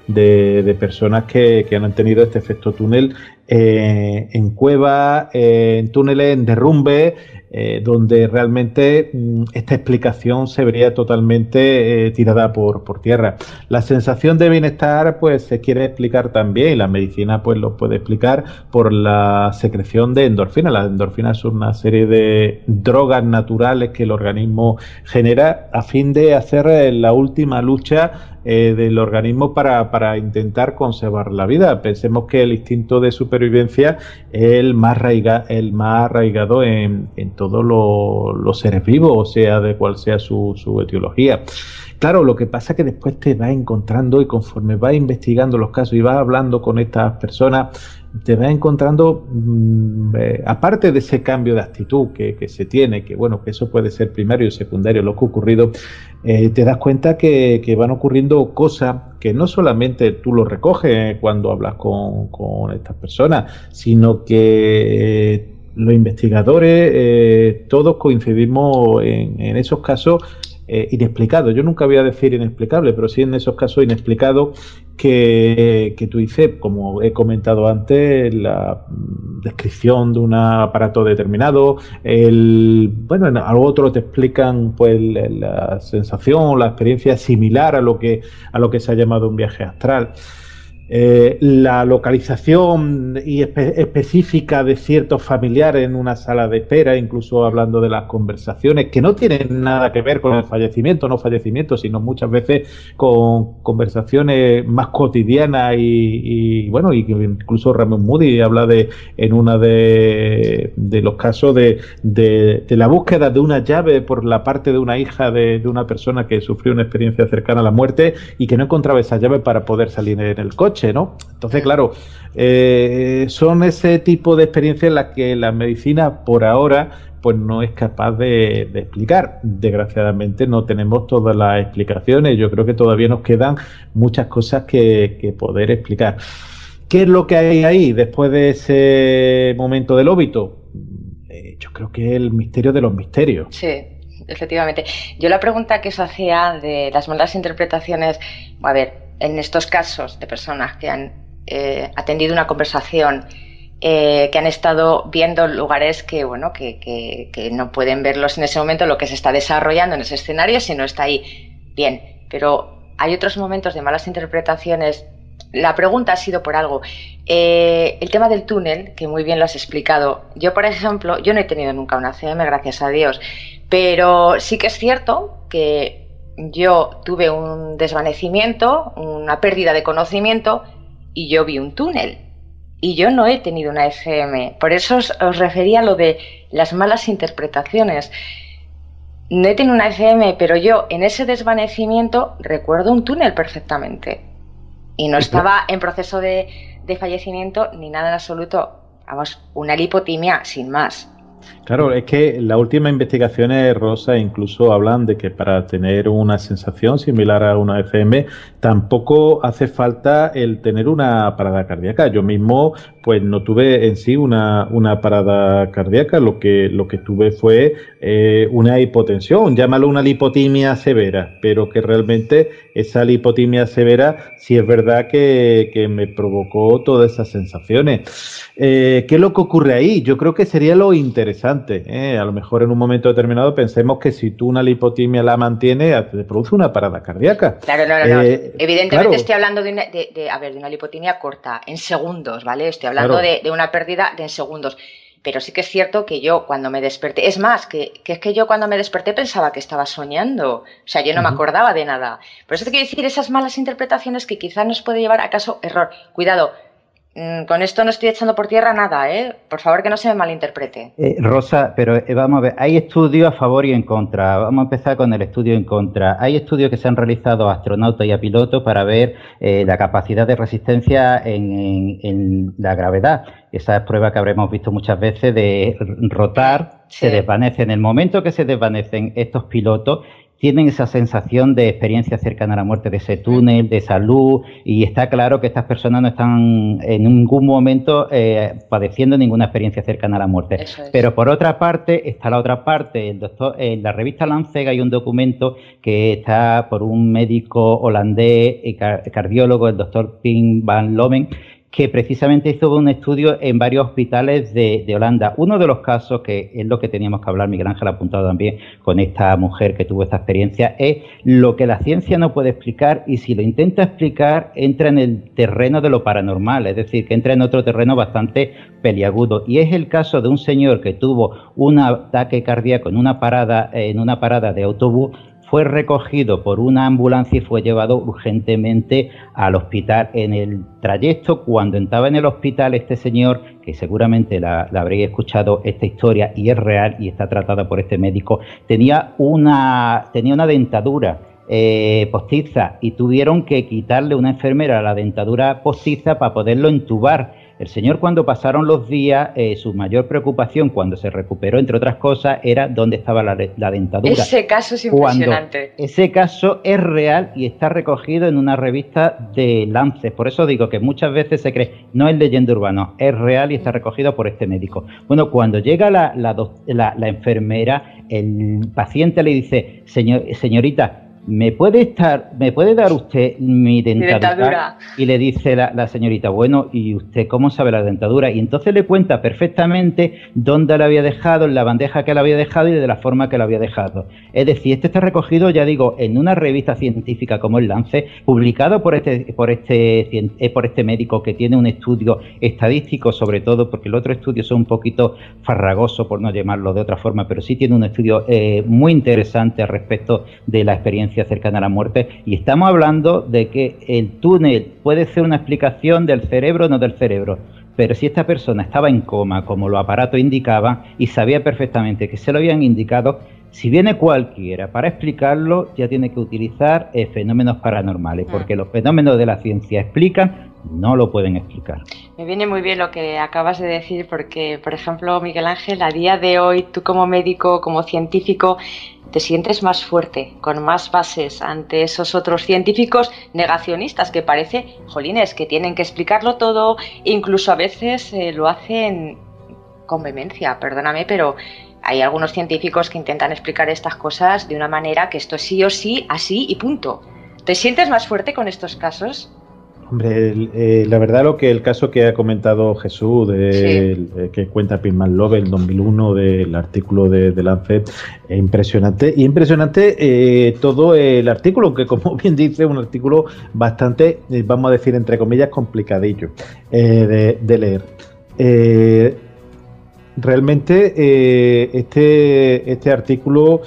de, de personas que, que han tenido este efecto túnel eh, en cuevas, eh, en túneles, en derrumbes, eh, donde realmente mmm, esta explicación se vería totalmente eh, tirada por, por tierra. La sensación de bienestar pues se quiere explicar también, y la medicina pues lo puede explicar, por la secreción de endorfinas. Las endorfinas son una serie de drogas naturales que el organismo genera a fin de hacer eh, la última lucha Eh, del organismo para, para intentar conservar la vida. Pensemos que el instinto de supervivencia es el más, arraiga, el más arraigado en, en todos los, los seres vivos, o sea, de cual sea su, su etiología. Claro, lo que pasa es que después te vas encontrando, y conforme vas investigando los casos y vas hablando con estas personas, te vas encontrando, mmm, eh, aparte de ese cambio de actitud que, que se tiene, que bueno, que eso puede ser primario y secundario lo que ha ocurrido, eh, te das cuenta que, que van ocurriendo cosas que no solamente tú lo recoges cuando hablas con, con estas personas, sino que eh, los investigadores, eh, todos coincidimos en, en esos casos eh, inexplicados. Yo nunca voy a decir inexplicable, pero sí en esos casos inexplicados que, que tú dices, como he comentado antes, la descripción de un aparato determinado, el bueno, en algo otro te explican pues la sensación, la experiencia similar a lo que a lo que se ha llamado un viaje astral. Eh, la localización y espe específica de ciertos familiares en una sala de espera, incluso hablando de las conversaciones que no tienen nada que ver con el fallecimiento, no fallecimiento, sino muchas veces con conversaciones más cotidianas y, y bueno, y incluso Raymond Moody habla de en una de, de los casos de, de, de la búsqueda de una llave por la parte de una hija de, de una persona que sufrió una experiencia cercana a la muerte y que no encontraba esa llave para poder salir en el coche, ¿no? Entonces, claro, eh, son ese tipo de experiencias en las que la medicina por ahora pues no es capaz de, de explicar. Desgraciadamente no tenemos todas las explicaciones. Yo creo que todavía nos quedan muchas cosas que, que poder explicar. ¿Qué es lo que hay ahí después de ese momento del óbito? Eh, yo creo que es el misterio de los misterios. Sí. Efectivamente. Yo la pregunta que os hacía de las malas interpretaciones, a ver, en estos casos de personas que han eh, atendido una conversación, eh, que han estado viendo lugares que, bueno, que, que, que no pueden verlos en ese momento, lo que se está desarrollando en ese escenario, si no está ahí, bien, pero hay otros momentos de malas interpretaciones. La pregunta ha sido por algo. Eh, el tema del túnel, que muy bien lo has explicado. Yo, por ejemplo, yo no he tenido nunca una C M, gracias a Dios, pero sí que es cierto que yo tuve un desvanecimiento, una pérdida de conocimiento, y yo vi un túnel. Y yo no he tenido una F M. Por eso os, os refería a lo de las malas interpretaciones. No he tenido una F M, pero yo en ese desvanecimiento recuerdo un túnel perfectamente. Y no estaba en proceso de, de fallecimiento ni nada en absoluto. Vamos, una lipotimia sin más. Claro, es que las últimas investigaciones, Rosa, incluso hablan de que para tener una sensación similar a una F M tampoco hace falta el tener una parada cardíaca. Yo mismo pues no tuve en sí una, una parada cardíaca, lo que, lo que tuve fue eh, una hipotensión, llámalo una lipotimia severa, pero que realmente esa lipotimia severa sí es verdad que, que me provocó todas esas sensaciones. Eh, ¿Qué es lo que ocurre ahí? Yo creo que sería lo interesante, ¿eh? A lo mejor en un momento determinado pensemos que si tú una lipotimia la mantienes, te produce una parada cardíaca. Claro, no, no, no. Eh, Evidentemente claro. estoy hablando de una, de, de, a ver, de una lipotimia corta, en segundos, ¿vale? Estoy hablando claro. de, de una pérdida de en segundos. Pero sí que es cierto que yo cuando me desperté, es más, que, que es que yo cuando me desperté pensaba que estaba soñando, o sea, yo no uh-huh. me acordaba de nada. Por eso te quiero decir esas malas interpretaciones que quizás nos puede llevar a caso error. Cuidado, mmm, con esto no estoy echando por tierra nada, ¿eh? Por favor, que no se me malinterprete. Eh, Rosa, pero eh, vamos a ver, hay estudios a favor y en contra. Vamos a empezar con el estudio en contra. Hay estudios que se han realizado a astronautas y a pilotos para ver eh, la capacidad de resistencia en, en, en la gravedad. Esa prueba que habremos visto muchas veces de rotar, sí. se desvanece. En el momento que se desvanecen estos pilotos, tienen esa sensación de experiencia cercana a la muerte, de ese túnel, de esa luz, y está claro que estas personas no están en ningún momento eh, padeciendo ninguna experiencia cercana a la muerte. Eso es. Pero por otra parte, está la otra parte. El doctor, en la revista Lancet hay un documento que está por un médico holandés, cardiólogo, el doctor Pim van Loven, que precisamente hizo un estudio en varios hospitales de, de Holanda. Uno de los casos, que es lo que teníamos que hablar, Miguel Ángel ha apuntado también con esta mujer que tuvo esta experiencia, es lo que la ciencia no puede explicar, y si lo intenta explicar entra en el terreno de lo paranormal, es decir, que entra en otro terreno bastante peliagudo. Y es el caso de un señor que tuvo un ataque cardíaco en una parada, en una parada de autobús. Fue recogido por una ambulancia y fue llevado urgentemente al hospital. En el trayecto, cuando estaba en el hospital, este señor, que seguramente la, la habréis escuchado esta historia y es real y está tratada por este médico, tenía una, tenía una dentadura eh, postiza, y tuvieron que quitarle una enfermera la dentadura postiza para poderlo entubar. El señor, cuando pasaron los días, eh, su mayor preocupación cuando se recuperó, entre otras cosas, era dónde estaba la, la dentadura. Ese caso es impresionante. Cuando ese caso es real y está recogido en una revista de Lancet. Por eso digo que muchas veces se cree, no es leyenda urbana, es real y está recogido por este médico. Bueno, cuando llega la, la, la, la enfermera, el paciente le dice, Señor, señorita, ¿Me puede estar, me puede dar usted mi dentadura? Mi dentadura. Y le dice la, la señorita, bueno, ¿y usted cómo sabe la dentadura? Y entonces le cuenta perfectamente dónde la había dejado, en la bandeja que la había dejado y de la forma que la había dejado. Es decir, esto está recogido, ya digo, en una revista científica como el Lancet, publicado por este, por este, por este médico que tiene un estudio estadístico, sobre todo, porque el otro estudio es un poquito farragoso, por no llamarlo de otra forma, pero sí tiene un estudio eh, muy interesante respecto de la experiencia cercana a la muerte, y estamos hablando de que el túnel puede ser una explicación del cerebro, no del cerebro, pero si esta persona estaba en coma, como los aparatos indicaban, y sabía perfectamente que se lo habían indicado, si viene cualquiera para explicarlo, ya tiene que utilizar eh, fenómenos paranormales, porque los fenómenos de la ciencia explican, no lo pueden explicar. Me viene muy bien lo que acabas de decir, porque, por ejemplo, Miguel Ángel, a día de hoy, tú como médico, como científico, te sientes más fuerte, con más bases ante esos otros científicos negacionistas que parece, jolines, que tienen que explicarlo todo, incluso a veces eh, lo hacen con vehemencia, perdóname, pero hay algunos científicos que intentan explicar estas cosas de una manera que esto es sí o sí, así y punto. ¿Te sientes más fuerte con estos casos? Hombre, el, eh, la verdad lo que el caso que ha comentado Jesús, de, sí. el, eh, que cuenta Pim van Loven, el dos mil uno, del artículo de, de Lancet, es impresionante. Y impresionante eh, todo el artículo, que como bien dice, es un artículo bastante, eh, vamos a decir, entre comillas, complicadillo eh, de, de leer. Eh, Realmente eh, este, este artículo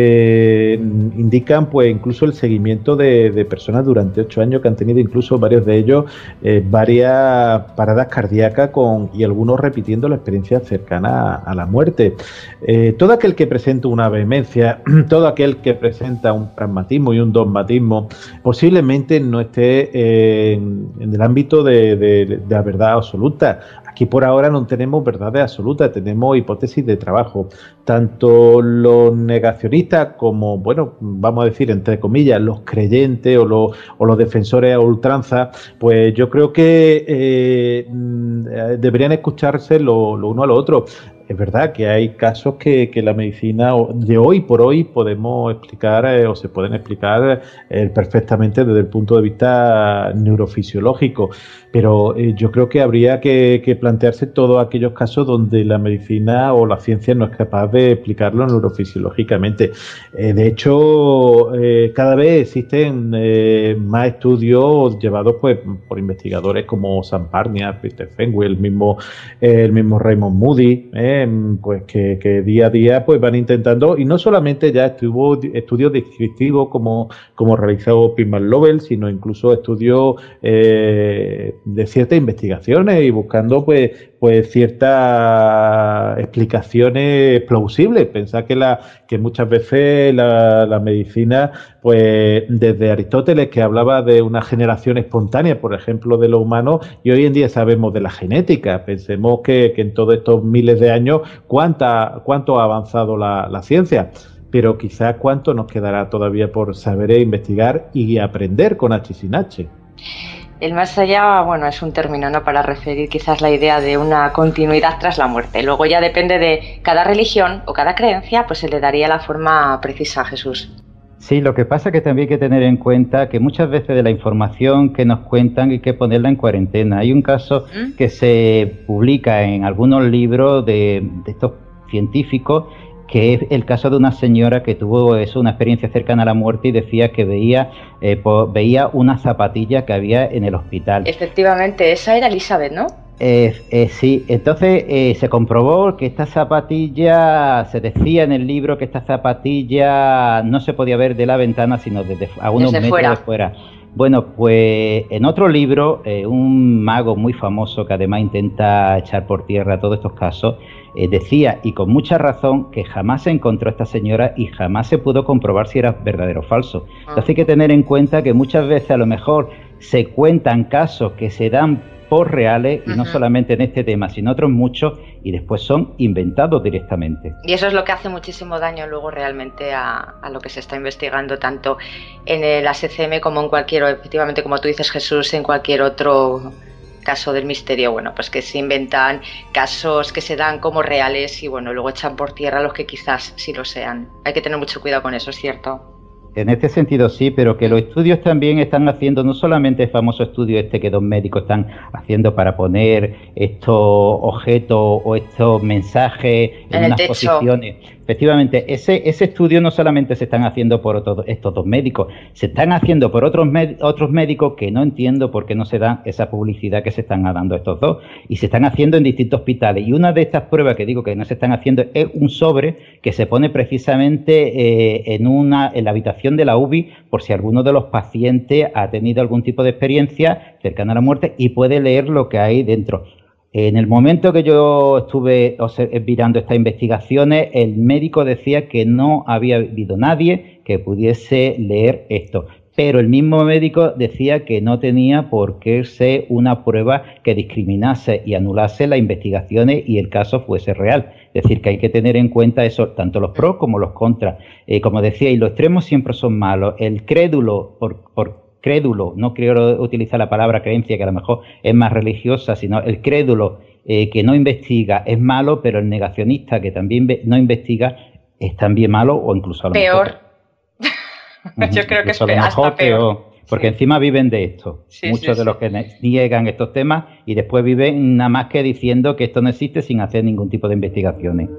eh, indican pues incluso el seguimiento de, de personas durante ocho años que han tenido incluso varios de ellos eh, varias paradas cardíacas con, y algunos repitiendo la experiencia cercana a, a la muerte. Eh, todo aquel que presenta una vehemencia, todo aquel que presenta un pragmatismo y un dogmatismo posiblemente no esté eh, en, en el ámbito de, de, de la verdad absoluta. Aquí por ahora no tenemos verdades absolutas, tenemos hipótesis de trabajo. Tanto los negacionistas como, bueno, vamos a decir, entre comillas, los creyentes o los, o los defensores a ultranza, pues yo creo que eh, deberían escucharse lo, lo uno a lo otro. Es verdad que hay casos que, que la medicina de hoy por hoy podemos explicar eh, o se pueden explicar eh, perfectamente desde el punto de vista neurofisiológico, pero eh, yo creo que habría que, que plantearse todos aquellos casos donde la medicina o la ciencia no es capaz de explicarlo neurofisiológicamente. Eh, de hecho, eh, cada vez existen eh, más estudios llevados pues por investigadores como Sam Parnia, Peter Fenwick, el mismo, eh, el mismo Raymond Moody, eh, pues que, que día a día pues van intentando, y no solamente ya estuvo estudios descriptivos como, como realizó Pim van Loven, sino incluso estudios eh, de ciertas investigaciones y buscando pues pues ciertas explicaciones plausibles. Pensar que la que muchas veces la, la medicina, pues desde Aristóteles, que hablaba de una generación espontánea, por ejemplo, de los humanos, y hoy en día sabemos de la genética. Pensemos que, que en todos estos miles de años, ¿cuánta, cuánto ha avanzado la, la ciencia? pero quizás cuánto nos quedará todavía por saber e investigar y aprender con H y sin H. El más allá, bueno, es un término, ¿no?, para referir quizás la idea de una continuidad tras la muerte. Luego ya depende de cada religión o cada creencia, pues se le daría la forma precisa a Jesús. Sí, lo que pasa es que también hay que tener en cuenta que muchas veces de la información que nos cuentan hay que ponerla en cuarentena. Hay un caso ¿Mm? que se publica en algunos libros de, de estos científicos, que es el caso de una señora que tuvo eso, una experiencia cercana a la muerte y decía que veía, eh, po, veía una zapatilla que había en el hospital. Efectivamente, esa era Elizabeth, ¿no? Eh, eh, sí, entonces eh, se comprobó que esta zapatilla, se decía en el libro que esta zapatilla no se podía ver de la ventana, sino desde a unos desde metros fuera. de fuera. Bueno, pues en otro libro, eh, un mago muy famoso que además intenta echar por tierra todos estos casos, eh, decía, y con mucha razón, que jamás se encontró a esta señora y jamás se pudo comprobar si era verdadero o falso. Entonces hay que tener en cuenta que muchas veces a lo mejor se cuentan casos que se dan por reales, y uh-huh. no solamente en este tema, sino otros muchos, y después son inventados directamente. Y eso es lo que hace muchísimo daño luego realmente a, a lo que se está investigando, tanto en el A S C M como en cualquier, efectivamente, como tú dices, Jesús, en cualquier otro caso del misterio, bueno, pues que se inventan casos que se dan como reales y bueno, luego echan por tierra los que quizás sí lo sean. Hay que tener mucho cuidado con eso, es cierto. En este sentido sí, pero que los estudios también están haciendo, no solamente el famoso estudio este que dos médicos están haciendo para poner estos objetos o estos mensajes en, en unas techo. posiciones. Efectivamente, ese, ese estudio no solamente se están haciendo por otro, estos dos médicos, se están haciendo por otros, med, otros médicos que no entiendo por qué no se dan esa publicidad que se están dando a estos dos. Y se están haciendo en distintos hospitales. Y una de estas pruebas que digo que no se están haciendo es un sobre que se pone precisamente eh, en, una, en la habitación de la U B I por si alguno de los pacientes ha tenido algún tipo de experiencia cercana a la muerte y puede leer lo que hay dentro. En el momento que yo estuve mirando estas investigaciones, el médico decía que no había habido nadie que pudiese leer esto. Pero el mismo médico decía que no tenía por qué ser una prueba que discriminase y anulase las investigaciones y el caso fuese real. Es decir, que hay que tener en cuenta eso, tanto los pros como los contras. Eh, como decía, y los extremos siempre son malos. El crédulo, por, por crédulo, no quiero utilizar la palabra creencia, que a lo mejor es más religiosa, sino el crédulo eh, que no investiga es malo, pero el negacionista que también no investiga es también malo o incluso a lo peor. mejor... Yo creo que es a lo mejor hasta peor. peor, porque sí. encima viven de esto. Sí, Muchos sí, de los sí. que niegan estos temas y después viven nada más que diciendo que esto no existe sin hacer ningún tipo de investigaciones.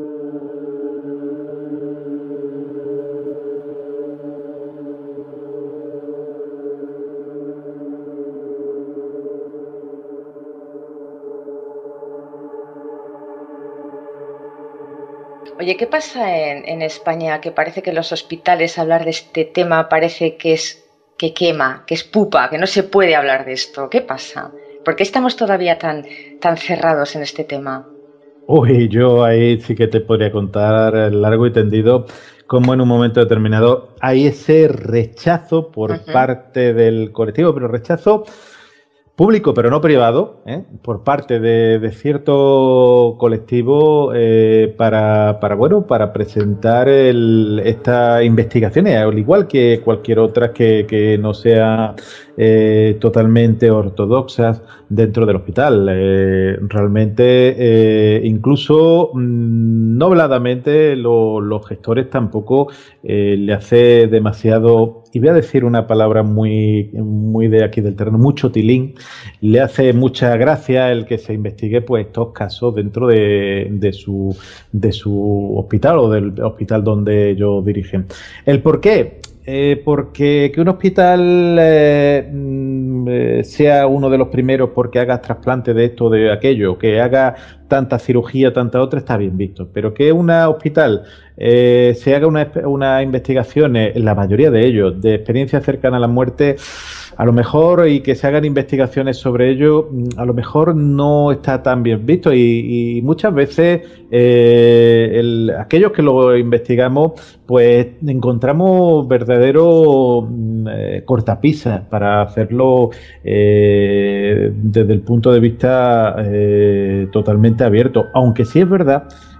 Oye, ¿qué pasa en, en España? Que parece que en los hospitales hablar de este tema parece que es que quema, que es pupa, que no se puede hablar de esto. ¿Qué pasa? ¿Por qué estamos todavía tan, tan cerrados en este tema? Uy, yo ahí sí que te podría contar largo y tendido cómo en un momento determinado hay ese rechazo por uh-huh. parte del colectivo, pero rechazo público, pero no privado, ¿eh? por parte de, de cierto colectivo eh, para, para, bueno, para presentar el, estas investigaciones, al igual que cualquier otra que, que no sea eh, totalmente ortodoxas dentro del hospital. Eh, realmente, eh, incluso mmm, no habladamente, lo, los gestores tampoco eh, le hace demasiado, y voy a decir una palabra muy, muy de aquí del terreno, mucho tilín, le hace mucha gracia el que se investigue pues estos casos dentro de, de, su, de su hospital o del hospital donde ellos dirigen. ¿El por qué? Eh, porque que un hospital eh, eh, sea uno de los primeros porque haga trasplante de esto o de aquello, que haga tanta cirugía, tanta otra, está bien visto. Pero que un hospital eh, se haga unas una investigaciones, en la mayoría de ellos, de experiencia cercana a la muerte, a lo mejor, y que se hagan investigaciones sobre ello, a lo mejor no está tan bien visto. Y, y muchas veces eh, el, aquellos que lo investigamos, pues encontramos verdadero eh, cortapisas para hacerlo eh, desde el punto de vista eh, totalmente abierto. Aunque sí es verdad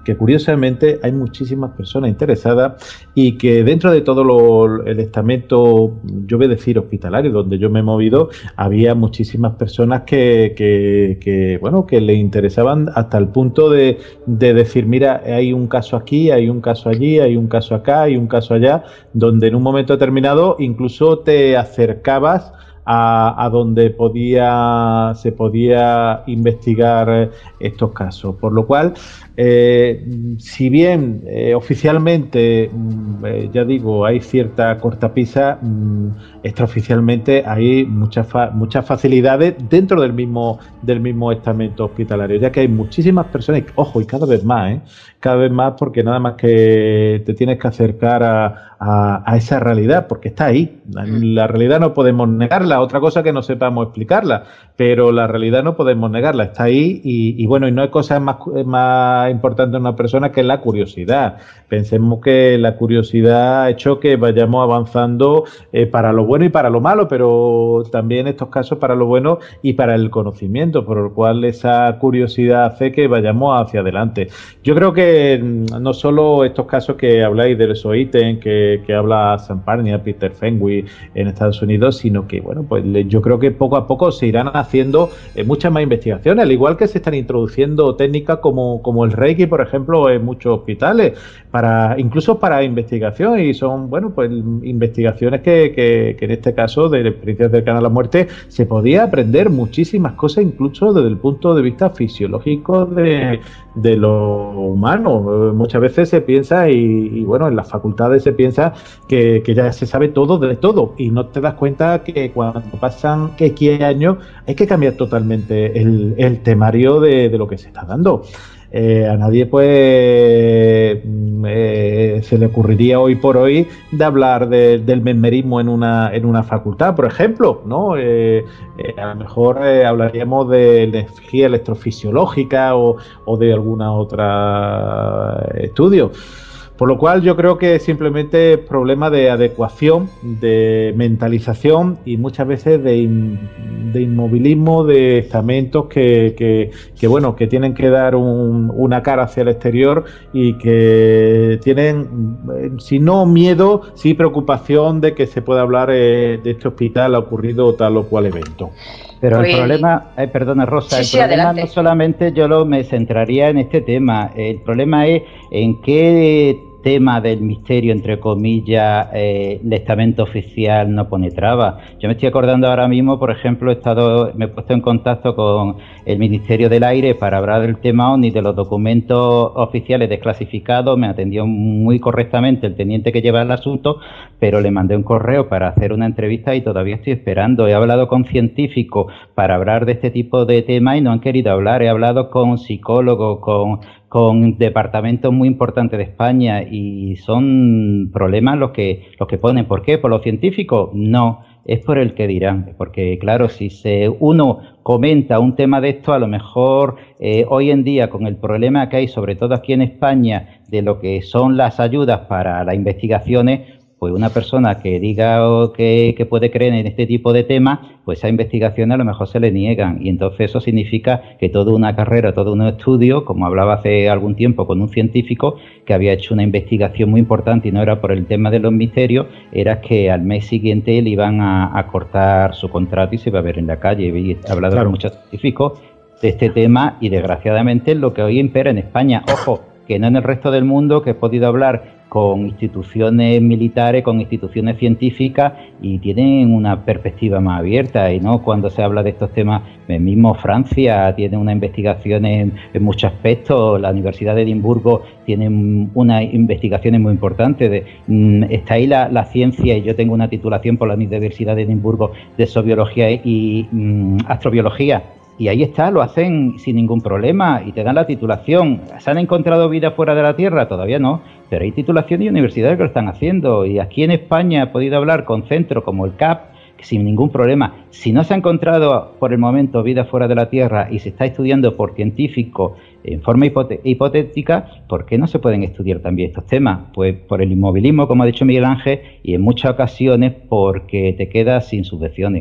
que curiosamente hay muchísimas personas interesadas y que dentro de todo lo, el estamento, yo voy a decir hospitalario, donde yo me he movido, había muchísimas personas que, que, que bueno, que le interesaban hasta el punto de, de decir, mira, hay un caso aquí, hay un caso allí, hay un caso acá, hay un caso allá, donde en un momento determinado incluso te acercabas A, a donde podía se podía investigar estos casos, por lo cual eh, si bien eh, oficialmente eh, ya digo hay cierta cortapisa, mm, extraoficialmente hay muchas fa muchas facilidades dentro del mismo del mismo estamento hospitalario, ya que hay muchísimas personas, ojo, y cada vez más, ¿eh? cada vez más, porque nada más que te tienes que acercar a, a, a esa realidad, porque está ahí. La, la realidad no podemos negarla, otra cosa que no sepamos explicarla, pero la realidad no podemos negarla, está ahí y, y bueno, y no hay cosa más, más importante en una persona que la curiosidad. Pensemos que la curiosidad ha hecho que vayamos avanzando eh, para lo bueno y para lo malo, pero también en estos casos para lo bueno y para el conocimiento, por lo cual esa curiosidad hace que vayamos hacia adelante. Yo creo que no solo estos casos que habláis del SOITEN, que, que habla Sam Parnia, Peter Fenwick en Estados Unidos, sino que, bueno, pues yo creo que poco a poco se irán haciendo eh, muchas más investigaciones, al igual que se están introduciendo técnicas como, como el Reiki, por ejemplo, en muchos hospitales, para incluso para investigación, y son, bueno, pues investigaciones que, que, que en este caso de experiencias cercanas a la muerte se podía aprender muchísimas cosas, incluso desde el punto de vista fisiológico de, de lo humano. Muchas veces se piensa, y, y bueno, en las facultades se piensa que, que ya se sabe todo de todo, y no te das cuenta que cuando pasan X años hay que cambiar totalmente el, el temario de, de lo que se está dando. Eh, a nadie pues eh, se le ocurriría hoy por hoy de hablar de, del mesmerismo en una en una facultad, por ejemplo, ¿no? Eh, eh, a lo mejor eh, hablaríamos de energía electrofisiológica o, o de alguna otra estudio. Por lo cual yo creo que simplemente es problema de adecuación, de mentalización y muchas veces de, in, de inmovilismo de estamentos que, que, que, bueno, que tienen que dar un, una cara hacia el exterior y que tienen, si no miedo, sí preocupación de que se pueda hablar eh, de este hospital ha ocurrido tal o cual evento. Pero pues, el problema, eh, perdona Rosa, sí, el sí, problema adelante. No solamente yo lo me centraría en este tema, el problema es en qué tema del misterio, entre comillas, eh, el estamento oficial no pone traba. Yo me estoy acordando ahora mismo, por ejemplo, he estado, me he puesto en contacto con el Ministerio del Aire para hablar del tema OVNI, de los documentos oficiales desclasificados. Me atendió muy correctamente el teniente que lleva el asunto, pero le mandé un correo para hacer una entrevista y todavía estoy esperando. He hablado con científicos para hablar de este tipo de temas y no han querido hablar. He hablado con psicólogos, con con departamentos muy importantes de España, y son problemas los que los que ponen. ¿Por qué? ¿Por los científicos? No, es por el que dirán, porque claro, si se uno comenta un tema de esto, a lo mejor eh, hoy en día con el problema que hay, sobre todo aquí en España, de lo que son las ayudas para las investigaciones, pues una persona que diga que, que puede creer en este tipo de temas, pues esas investigaciones a lo mejor se le niegan, y entonces eso significa que toda una carrera, todo un estudio, como hablaba hace algún tiempo con un científico que había hecho una investigación muy importante y no era por el tema de los misterios, era que al mes siguiente le iban a, a cortar su contrato y se iba a ver en la calle. He hablado claro. con muchos científicos de este tema y desgraciadamente es lo que hoy impera en España. Ojo, que no en el resto del mundo, que he podido hablar con instituciones militares, con instituciones científicas, y tienen una perspectiva más abierta, y no cuando se habla de estos temas, mismo Francia tiene una investigación en, en muchos aspectos, la Universidad de Edimburgo tiene unas investigaciones muy importantes, de, mm, está ahí la, la ciencia, y yo tengo una titulación por la Universidad de Edimburgo de Zoobiología y mm, Astrobiología, y ahí está, lo hacen sin ningún problema y te dan la titulación. ¿Se han encontrado vida fuera de la Tierra? Todavía no, pero hay titulación y universidades que lo están haciendo. Y aquí en España he podido hablar con centros como el C A P, que sin ningún problema. Si no se ha encontrado por el momento vida fuera de la Tierra y se está estudiando por científicos en forma hipote- hipotética, ¿por qué no se pueden estudiar también estos temas? Pues por el inmovilismo, como ha dicho Miguel Ángel, y en muchas ocasiones porque te quedas sin subvenciones.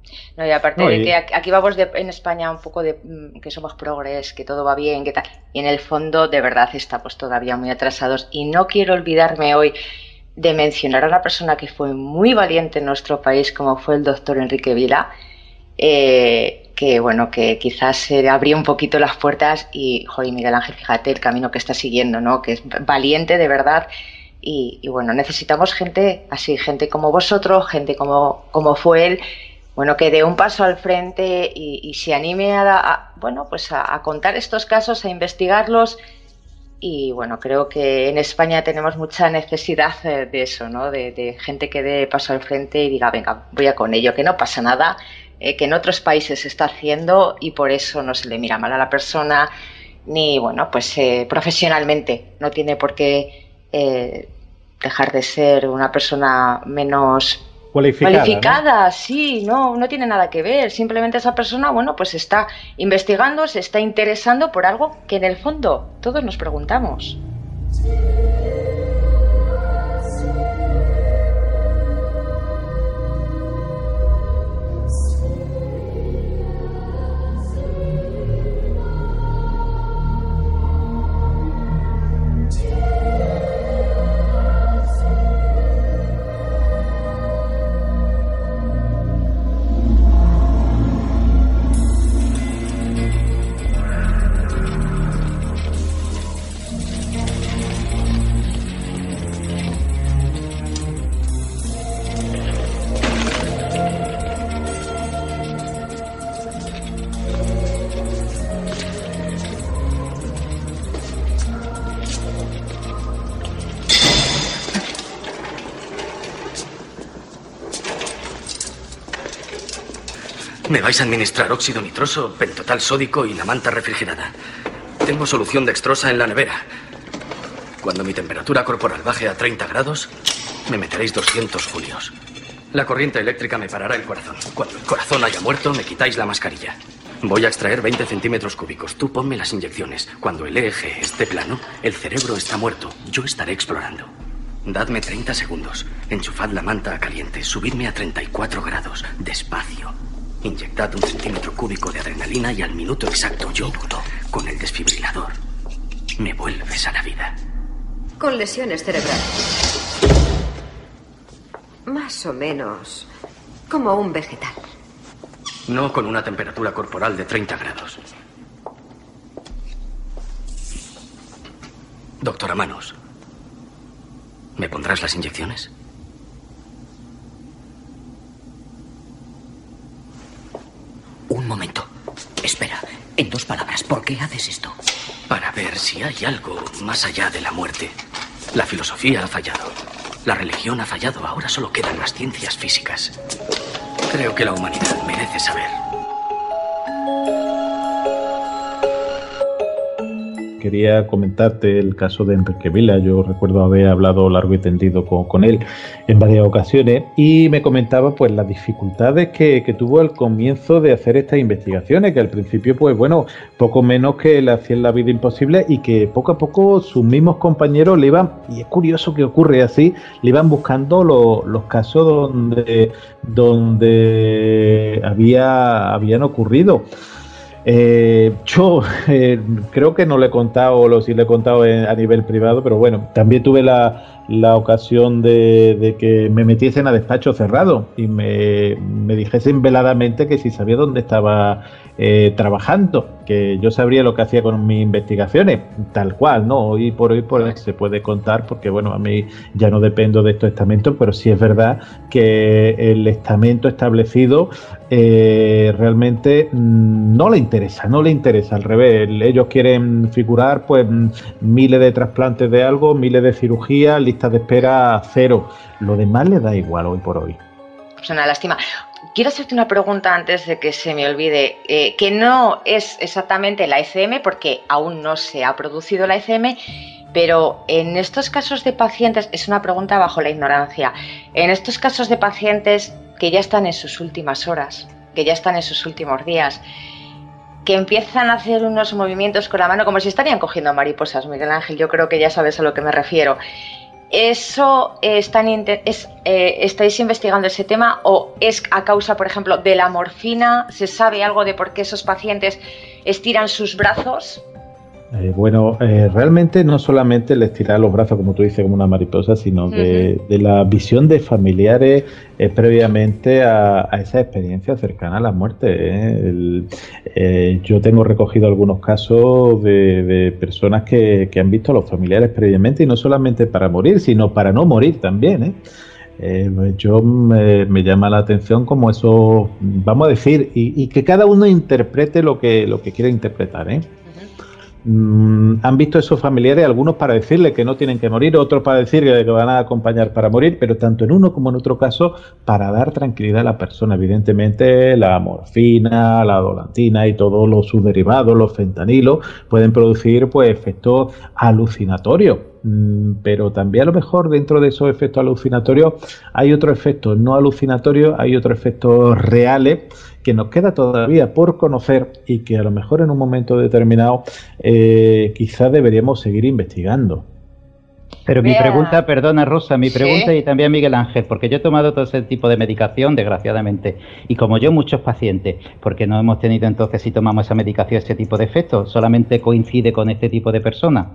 No, y aparte No, de y- que aquí aquí vamos de, en España un poco de mm, que somos progres, que todo va bien, que tal. Y en el fondo, de verdad, estamos todavía muy atrasados. Y no quiero olvidarme hoy de mencionar a una persona que fue muy valiente en nuestro país, como fue el doctor Enrique Vila, eh, que bueno, que quizás se abría un poquito las puertas y, joder, Miguel Ángel, fíjate el camino que está siguiendo, ¿no? Que es valiente de verdad. Y, y bueno, necesitamos gente así, gente como vosotros, gente como, como fue él, bueno, que dé un paso al frente y, y se anime a, a bueno, pues a, a contar estos casos, a investigarlos. Y bueno, creo que en España tenemos mucha necesidad de, de eso, ¿no? De, de gente que dé paso al frente y diga, venga, voy a con ello, que no pasa nada, eh, que en otros países se está haciendo y por eso no se le mira mal a la persona, ni, bueno, pues eh, profesionalmente no tiene por qué eh, dejar de ser una persona menos Cualificada, cualificada, sí, no, no tiene nada que ver. Simplemente esa persona, bueno, pues está investigando, se está interesando por algo que en el fondo todos nos preguntamos. Me vais a administrar óxido nitroso, pentotal sódico y la manta refrigerada. Tengo solución dextrosa en la nevera. Cuando mi temperatura corporal baje a treinta grados, me meteréis doscientos julios. La corriente eléctrica me parará el corazón. Cuando el corazón haya muerto, me quitáis la mascarilla. Voy a extraer veinte centímetros cúbicos. Tú ponme las inyecciones. Cuando el eje esté plano, el cerebro está muerto. Yo estaré explorando. Dadme treinta segundos. Enchufad la manta a caliente. Subidme a treinta y cuatro grados. Despacio. Inyectad un centímetro cúbico de adrenalina y al minuto exacto yo, con el desfibrilador, me vuelves a la vida. Con lesiones cerebrales. Más o menos como un vegetal. No con una temperatura corporal de treinta grados. Doctora Manos, ¿me pondrás las inyecciones? Un momento. Espera. En dos palabras, ¿por qué haces esto? Para ver si hay algo más allá de la muerte. La filosofía ha fallado. La religión ha fallado. Ahora solo quedan las ciencias físicas. Creo que la humanidad merece saber. Quería comentarte el caso de Enrique Vila. Yo recuerdo haber hablado largo y tendido con, con él en varias ocasiones y me comentaba pues las dificultades que, que tuvo al comienzo de hacer estas investigaciones, que al principio pues bueno, poco menos que le hacían la vida imposible y que poco a poco sus mismos compañeros le iban, y es curioso que ocurre así, le iban buscando lo, los casos donde, donde había, habían ocurrido. Eh, yo eh, creo que no le he contado, o si le he contado en, a nivel privado, pero bueno, también tuve la, la ocasión de, de que me metiesen a despacho cerrado y me, me dijesen veladamente que si sabía dónde estaba eh, trabajando, que yo sabría lo que hacía con mis investigaciones, tal cual, ¿no? Hoy por hoy pues, se puede contar porque, bueno, a mí ya no dependo de estos estamentos, pero sí es verdad que el estamento establecido eh, realmente mmm, no le interesa, no le interesa, al revés, ellos quieren figurar pues miles de trasplantes de algo, miles de cirugías, listas de espera cero, lo demás le da igual hoy por hoy. Pues una lástima. Quiero hacerte una pregunta antes de que se me olvide, eh, que no es exactamente la E C M, porque aún no se ha producido la E C M, pero en estos casos de pacientes, es una pregunta bajo la ignorancia, en estos casos de pacientes que ya están en sus últimas horas, que ya están en sus últimos días, que empiezan a hacer unos movimientos con la mano como si estarían cogiendo mariposas, Miguel Ángel, yo creo que ya sabes a lo que me refiero. ¿Eso eh, están, es, eh, estáis investigando ese tema o es a causa, por ejemplo, de la morfina? ¿Se sabe algo de por qué esos pacientes estiran sus brazos? Eh, bueno, eh, realmente no solamente le estirar los brazos, como tú dices, como una mariposa, sino de, uh-huh. de la visión de familiares eh, previamente a, a esa experiencia cercana a la muerte. ¿eh? El, eh, yo tengo recogido algunos casos de, de personas que, que han visto a los familiares previamente, y no solamente para morir, sino para no morir también. ¿eh? Eh, yo me, me llama la atención como eso, vamos a decir, y, y que cada uno interprete lo que, lo que quiere interpretar, ¿eh? Mm, han visto esos familiares, algunos para decirle que no tienen que morir, otros para decir que van a acompañar para morir, pero tanto en uno como en otro caso para dar tranquilidad a la persona. Evidentemente la morfina, la dolantina y todos los subderivados, los fentanilos, pueden producir pues efectos alucinatorios. Pero también a lo mejor dentro de esos efectos alucinatorios hay otros efectos no alucinatorios, hay otros efectos reales que nos queda todavía por conocer y que a lo mejor en un momento determinado eh, quizás deberíamos seguir investigando. Pero mi Vea. pregunta, perdona Rosa, mi pregunta ¿Sí? Y también Miguel Ángel, porque yo he tomado todo ese tipo de medicación, desgraciadamente, y como yo muchos pacientes, porque no hemos tenido entonces, si tomamos esa medicación, ese tipo de efectos, solamente coincide con este tipo de personas.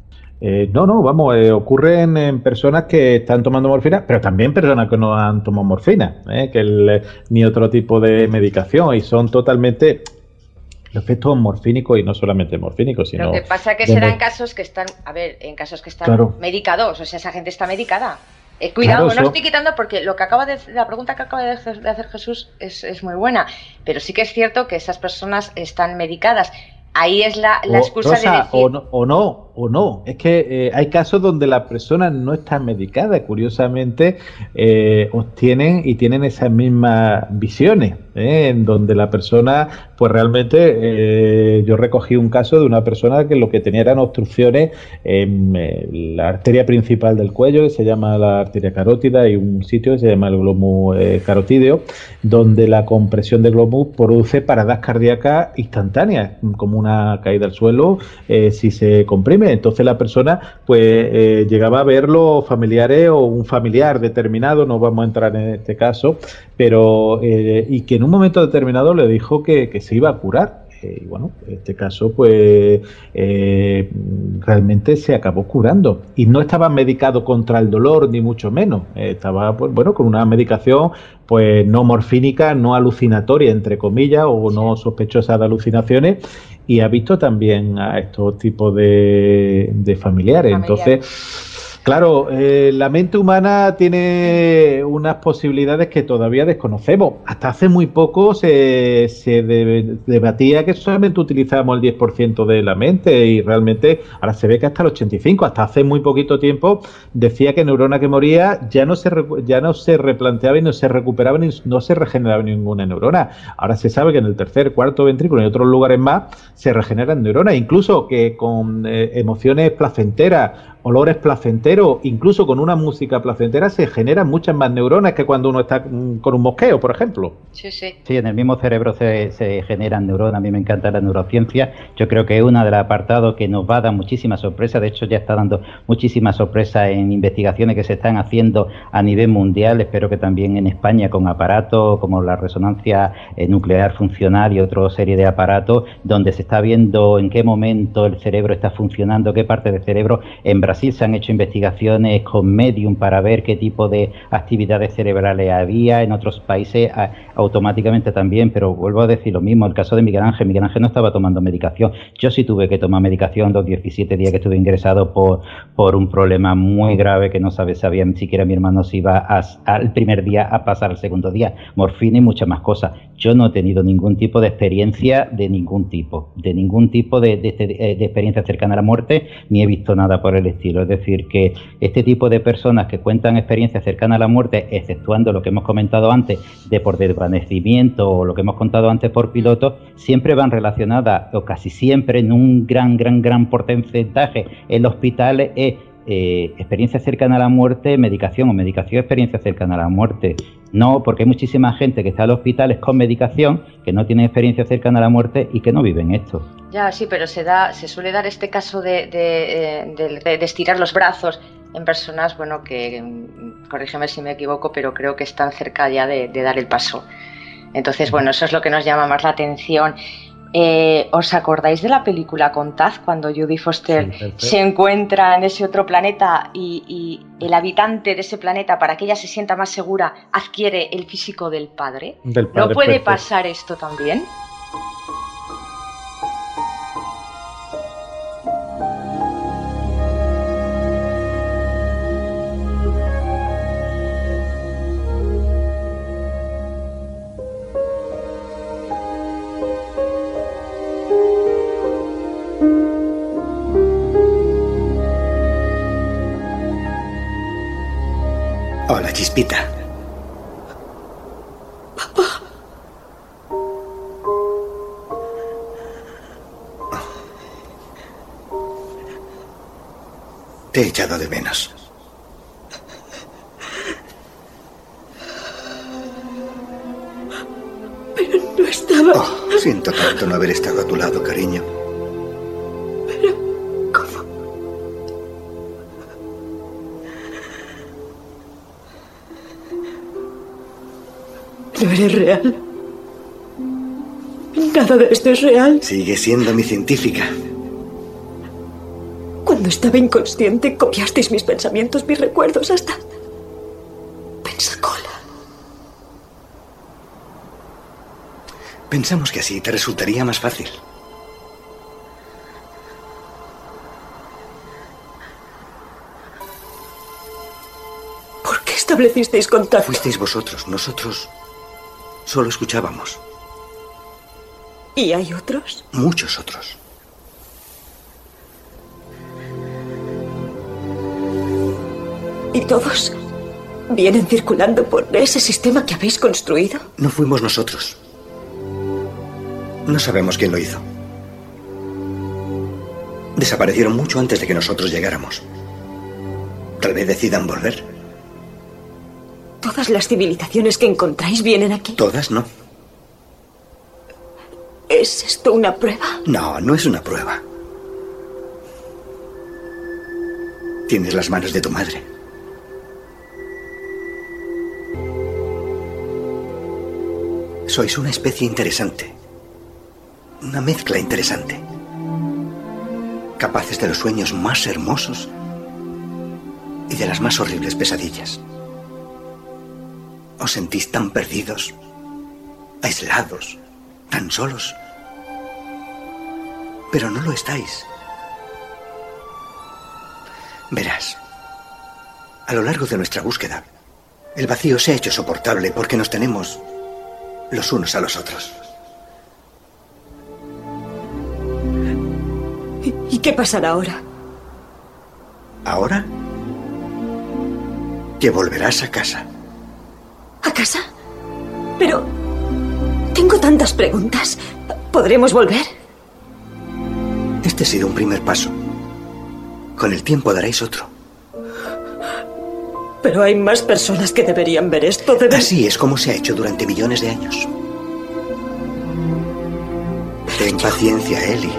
Eh, no, no, vamos, eh, ocurren en personas que están tomando morfina, pero también personas que no han tomado morfina, eh, que el, ni otro tipo de medicación, y son totalmente efectos morfínicos, y no solamente morfínicos, sino... Lo que pasa que serán casos que están, a ver, en casos que están claro. medicados, o sea, esa gente está medicada. Eh, cuidado, claro, no estoy quitando, porque lo que acaba de la pregunta que acaba de hacer, de hacer Jesús es, es muy buena, pero sí que es cierto que esas personas están medicadas. Ahí es la, la excusa Rosa, de decir... O no, o no, o no. Es que eh, hay casos donde la persona no está medicada. Curiosamente, eh, obtienen y tienen esas mismas visiones, ¿eh? En donde la persona, pues realmente, eh, yo recogí un caso de una persona que lo que tenía eran obstrucciones en eh, la arteria principal del cuello, que se llama la arteria carótida, y un sitio que se llama el glomus eh, carotídeo, donde la compresión del glomus produce paradas cardíacas instantáneas, como una caída al suelo eh, si se comprime. Entonces la persona pues eh, llegaba a ver los familiares o un familiar determinado, no vamos a entrar en este caso, pero eh, y que en un momento determinado le dijo que, que se iba a curar. Eh, y bueno, en este caso pues eh, realmente se acabó curando, y no estaba medicado contra el dolor ni mucho menos, eh, estaba pues bueno con una medicación pues no morfínica, no alucinatoria entre comillas, o no sospechosa de alucinaciones, y ha visto también a estos tipos de, de familiares. Familiar. Entonces, claro, eh, la mente humana tiene unas posibilidades que todavía desconocemos. Hasta hace muy poco se, se de, debatía que solamente utilizábamos el diez por ciento de la mente, y realmente ahora se ve que hasta el ochenta y cinco por ciento. Hasta hace muy poquito tiempo decía que neurona que moría ya no se ya no se replanteaba y no se recuperaba ni no se regeneraba ninguna neurona. Ahora se sabe que en el tercer, cuarto ventrículo y otros lugares más se regeneran neuronas, incluso que con eh, emociones placenteras, olores placenteros, incluso con una música placentera, se generan muchas más neuronas que cuando uno está con un mosqueo, por ejemplo. Sí, sí. Sí, en el mismo cerebro se, se generan neuronas. A mí me encanta la neurociencia. Yo creo que es una de los apartados que nos va a dar muchísimas sorpresas. De hecho, ya está dando muchísimas sorpresas en investigaciones que se están haciendo a nivel mundial. Espero que también en España, con aparatos como la resonancia nuclear funcional y otra serie de aparatos, donde se está viendo en qué momento el cerebro está funcionando, qué parte del cerebro. En Brasil se han hecho investigaciones con Medium para ver qué tipo de actividades cerebrales había, en otros países a, automáticamente también, pero vuelvo a decir lo mismo, el caso de Miguel Ángel, Miguel Ángel no estaba tomando medicación, yo sí tuve que tomar medicación los diecisiete días que estuve ingresado por, por un problema muy grave que no sabe, sabía ni siquiera mi hermano si iba a, al primer día a pasar al segundo día, morfina y muchas más cosas. Yo no he tenido ningún tipo de experiencia de ningún tipo, de ningún tipo de, de, de, de experiencia cercana a la muerte, ni he visto nada por el estilo. Es decir, que este tipo de personas que cuentan experiencias cercanas a la muerte, exceptuando lo que hemos comentado antes de por desvanecimiento o lo que hemos contado antes por piloto, siempre van relacionadas, o casi siempre en un gran, gran, gran porcentaje en los hospitales, es eh, experiencia cercana a la muerte, medicación o medicación, experiencia cercana a la muerte. No, porque hay muchísima gente que está en los hospitales con medicación, que no tiene experiencia cercana a la muerte y que no viven esto. Ya, sí, pero se da, se suele dar este caso de, de, de, de, de estirar los brazos en personas, bueno, que, corrígeme si me equivoco, pero creo que están cerca ya de, de dar el paso. Entonces, bueno, eso es lo que nos llama más la atención. Eh, ¿Os acordáis de la película Contad, cuando Jodie Foster sí, se encuentra en ese otro planeta y, y el habitante de ese planeta, para que ella se sienta más segura, adquiere el físico del padre? Del padre ¿No puede perfecto. pasar esto también? Hola, Chispita. Papá. Te he echado de menos. Pero no estaba... Oh, siento tanto no haber estado a tu lado, cariño. Pero, ¿cómo? ¿No eres real? ¿Nada de esto es real? Sigue siendo mi científica. Cuando estaba inconsciente, copiasteis mis pensamientos, mis recuerdos, hasta... Pensacola. Pensamos que así te resultaría más fácil. ¿Por qué establecisteis contacto? Fuisteis vosotros, nosotros solo escuchábamos. ¿Y hay otros? Muchos otros. ¿Y todos vienen circulando por ese sistema que habéis construido? No fuimos nosotros. No sabemos quién lo hizo. Desaparecieron mucho antes de que nosotros llegáramos. Tal vez decidan volver. ¿Todas las civilizaciones que encontráis vienen aquí? Todas no. ¿Es esto una prueba? No, no es una prueba. Tienes las manos de tu madre. Sois una especie interesante. Una mezcla interesante. Capaces de los sueños más hermosos y de las más horribles pesadillas. Os sentís tan perdidos, aislados, tan solos. Pero no lo estáis. Verás, a lo largo de nuestra búsqueda, el vacío se ha hecho soportable porque nos tenemos los unos a los otros. ¿Y, y qué pasará ahora? ¿Ahora? Que volverás a casa. ¿A casa? Pero... tengo tantas preguntas. ¿Podremos volver? Este ha sido un primer paso. Con el tiempo daréis otro. Pero hay más personas que deberían ver esto. Deben... Así es como se ha hecho durante millones de años. Pero Ten yo... paciencia, Ellie.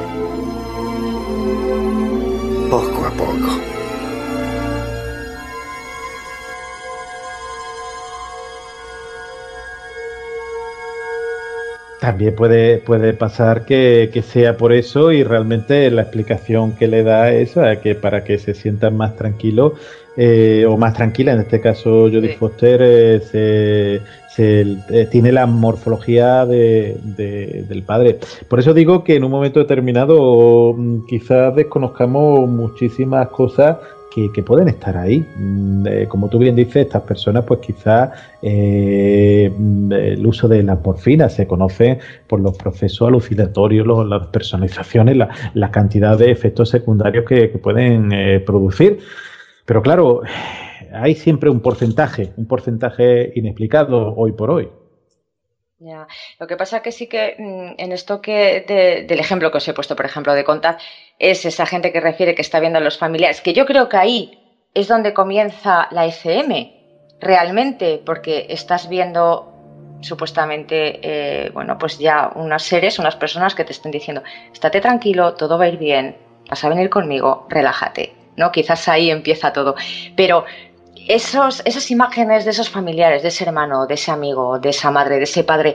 Poco a poco. También puede, puede pasar que, que sea por eso, y realmente la explicación que le da es a que para que se sientan más tranquilos eh, o más tranquila, en este caso Jodie Foster eh, se, se, eh, tiene la morfología de, de, del padre. Por eso digo que en un momento determinado quizás desconozcamos muchísimas cosas Que, que pueden estar ahí. Eh, como tú bien dices, estas personas, pues quizás eh, el uso de la morfina se conoce por los procesos alucinatorios, los, las personalizaciones, la, la cantidad de efectos secundarios que, que pueden eh, producir. Pero claro, hay siempre un porcentaje, un porcentaje inexplicado hoy por hoy. Ya. Lo que pasa que sí que en esto que de, del ejemplo que os he puesto, por ejemplo, de Contad, es esa gente que refiere que está viendo a los familiares, que yo creo que ahí es donde comienza la E C M, realmente, porque estás viendo supuestamente, eh, bueno, pues ya unos seres, unas personas que te estén diciendo, estate tranquilo, todo va a ir bien, vas a venir conmigo, relájate, ¿no? Quizás ahí empieza todo. Pero esos, esas imágenes de esos familiares, de ese hermano, de ese amigo, de esa madre, de ese padre,